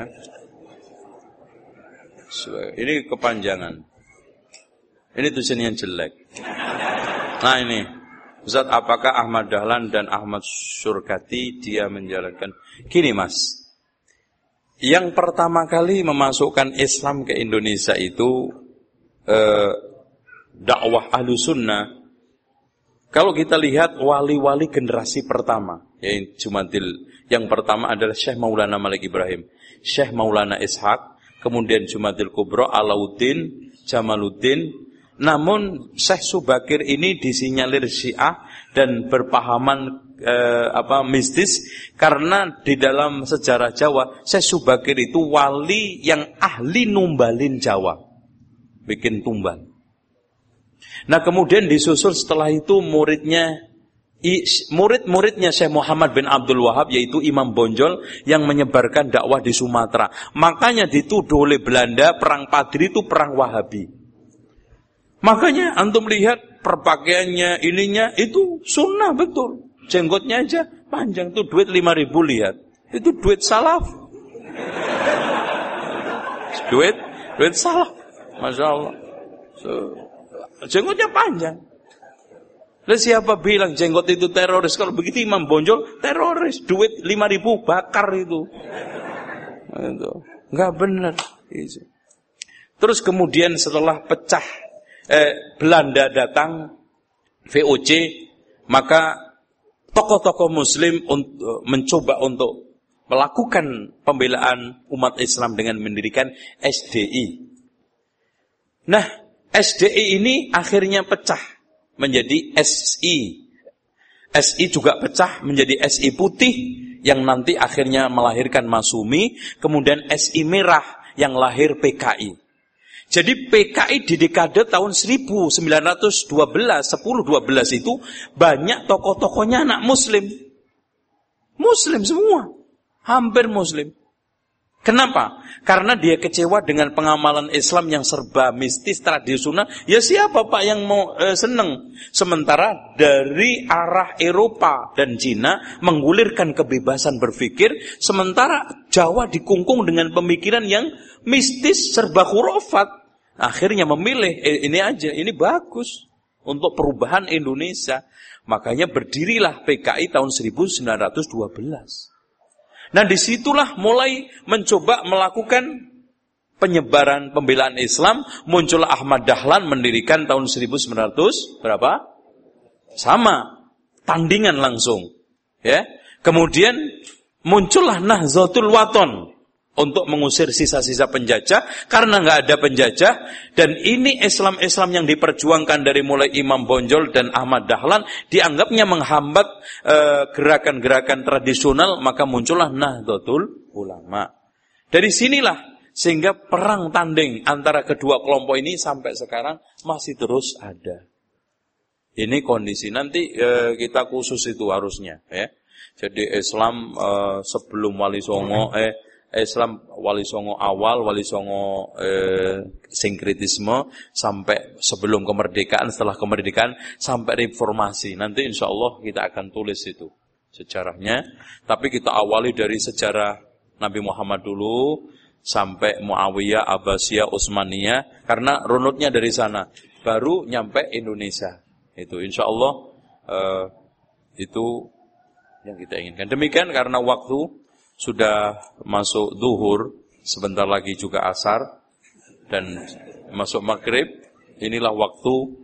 Ini kepanjangan. Ini tulisannya jelek. Nah ini, Ustaz, apakah Ahmad Dahlan dan Ahmad Surkati dia menjalankan? Gini mas, yang pertama kali memasukkan Islam ke Indonesia itu eh, dakwah ahlu sunnah. Kalau kita lihat wali-wali generasi pertama, yaitu Jumadil, yang pertama adalah Syekh Maulana Malik Ibrahim, Syekh Maulana Ishaq, kemudian Jumadil Kubro, Alauddin, Jamaluddin. Namun Syekh Subakir ini disinyalir Syiah dan berpahaman eh, apa mistis, karena di dalam sejarah Jawa Syekh Subakir itu wali yang ahli numbalin Jawa, bikin tumbal. Nah kemudian disusul setelah itu muridnya, murid-muridnya Syekh Muhammad bin Abdul Wahab, yaitu Imam Bonjol yang menyebarkan dakwah di Sumatera. Makanya dituduh oleh Belanda perang Padri itu perang Wahabi. Makanya antum lihat perpakaiannya, ininya itu sunnah betul. Jenggotnya aja panjang, tuh duit lima ribu, lihat. Itu duit salaf. Duit, duit salaf. Masya Allah. So, jenggotnya panjang. Lalu siapa bilang jenggot itu teroris? Kalau begitu Imam Bonjol teroris. Duit lima ribu bakar itu. Itu enggak benar. Terus kemudian setelah pecah eh, Belanda datang, V O C, maka tokoh-tokoh Muslim untuk, mencoba untuk melakukan pembelaan umat Islam dengan mendirikan S D I. Nah, S D I ini akhirnya pecah menjadi S I. S I juga pecah menjadi S I putih yang nanti akhirnya melahirkan Masumi, kemudian S I merah yang lahir P K I. Jadi P K I di dekade tahun seribu sembilan ratus dua belas, sepuluh dua belas itu banyak tokoh-tokohnya anak muslim. Muslim semua. Hampir muslim. Kenapa? Karena dia kecewa dengan pengamalan Islam yang serba mistis, tradisional. Ya siapa Pak yang mau e, seneng? Sementara dari arah Eropa dan Cina menggulirkan kebebasan berpikir, sementara Jawa dikungkung dengan pemikiran yang mistis, serba khurafat. Akhirnya memilih e, ini aja, ini bagus untuk perubahan Indonesia. Makanya berdirilah P K I tahun seribu sembilan ratus dua belas. Nah disitulah mulai mencoba melakukan penyebaran pembelaan Islam. Muncullah Ahmad Dahlan mendirikan tahun seribu sembilan ratus berapa? Sama, tandingan langsung. Ya. Kemudian muncullah Nahdlatul Wathon untuk mengusir sisa-sisa penjajah, karena nggak ada penjajah. Dan ini Islam-Islam yang diperjuangkan dari mulai Imam Bonjol dan Ahmad Dahlan dianggapnya menghambat e, gerakan-gerakan tradisional, maka muncullah Nahdlatul Ulama. Dari sinilah sehingga perang tanding antara kedua kelompok ini sampai sekarang masih terus ada. Ini kondisi nanti e, kita khusus itu harusnya, ya. Jadi Islam e, sebelum Wali Songo eh Islam Wali Songo awal, Wali Songo eh, sinkretisme sampai sebelum kemerdekaan, setelah kemerdekaan sampai reformasi. Nanti insya Allah kita akan tulis itu sejarahnya. Tapi kita awali dari sejarah Nabi Muhammad dulu sampai Muawiyah, Abbasiyah, Utsmaniyah, karena runutnya dari sana. Baru nyampe Indonesia. Itu insya Allah eh, itu yang kita inginkan. Demikian karena waktu sudah masuk zuhur, sebentar lagi juga asar dan masuk maghrib. Inilah waktu.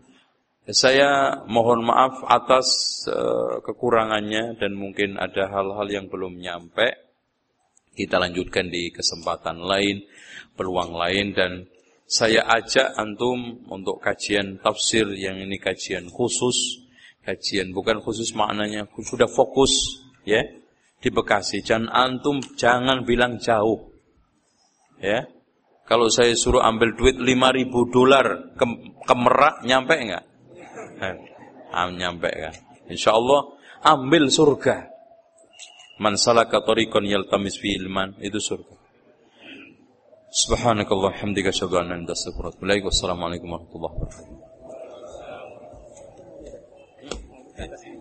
Saya mohon maaf atas uh, kekurangannya dan mungkin ada hal-hal yang belum nyampe. Kita lanjutkan di kesempatan lain, peluang lain, dan saya ajak antum untuk kajian tafsir yang ini kajian khusus, kajian bukan khusus maknanya, sudah fokus ya di Bekasi. Jangan antum jangan bilang jauh. Ya. Kalau saya suruh ambil duit lima ribu dolar ke, ke Merak, nyampe enggak? Ah, nyampe kan. Insyaallah ambil surga. Man salaka tariqan yaltamis fi ilman, itu surga. Subhanakallah hamdika asyhadu an la ilaha illa anta astaghfiruka wa atubu ilaik. Wassalamualaikum warahmatullahi wabarakatuh.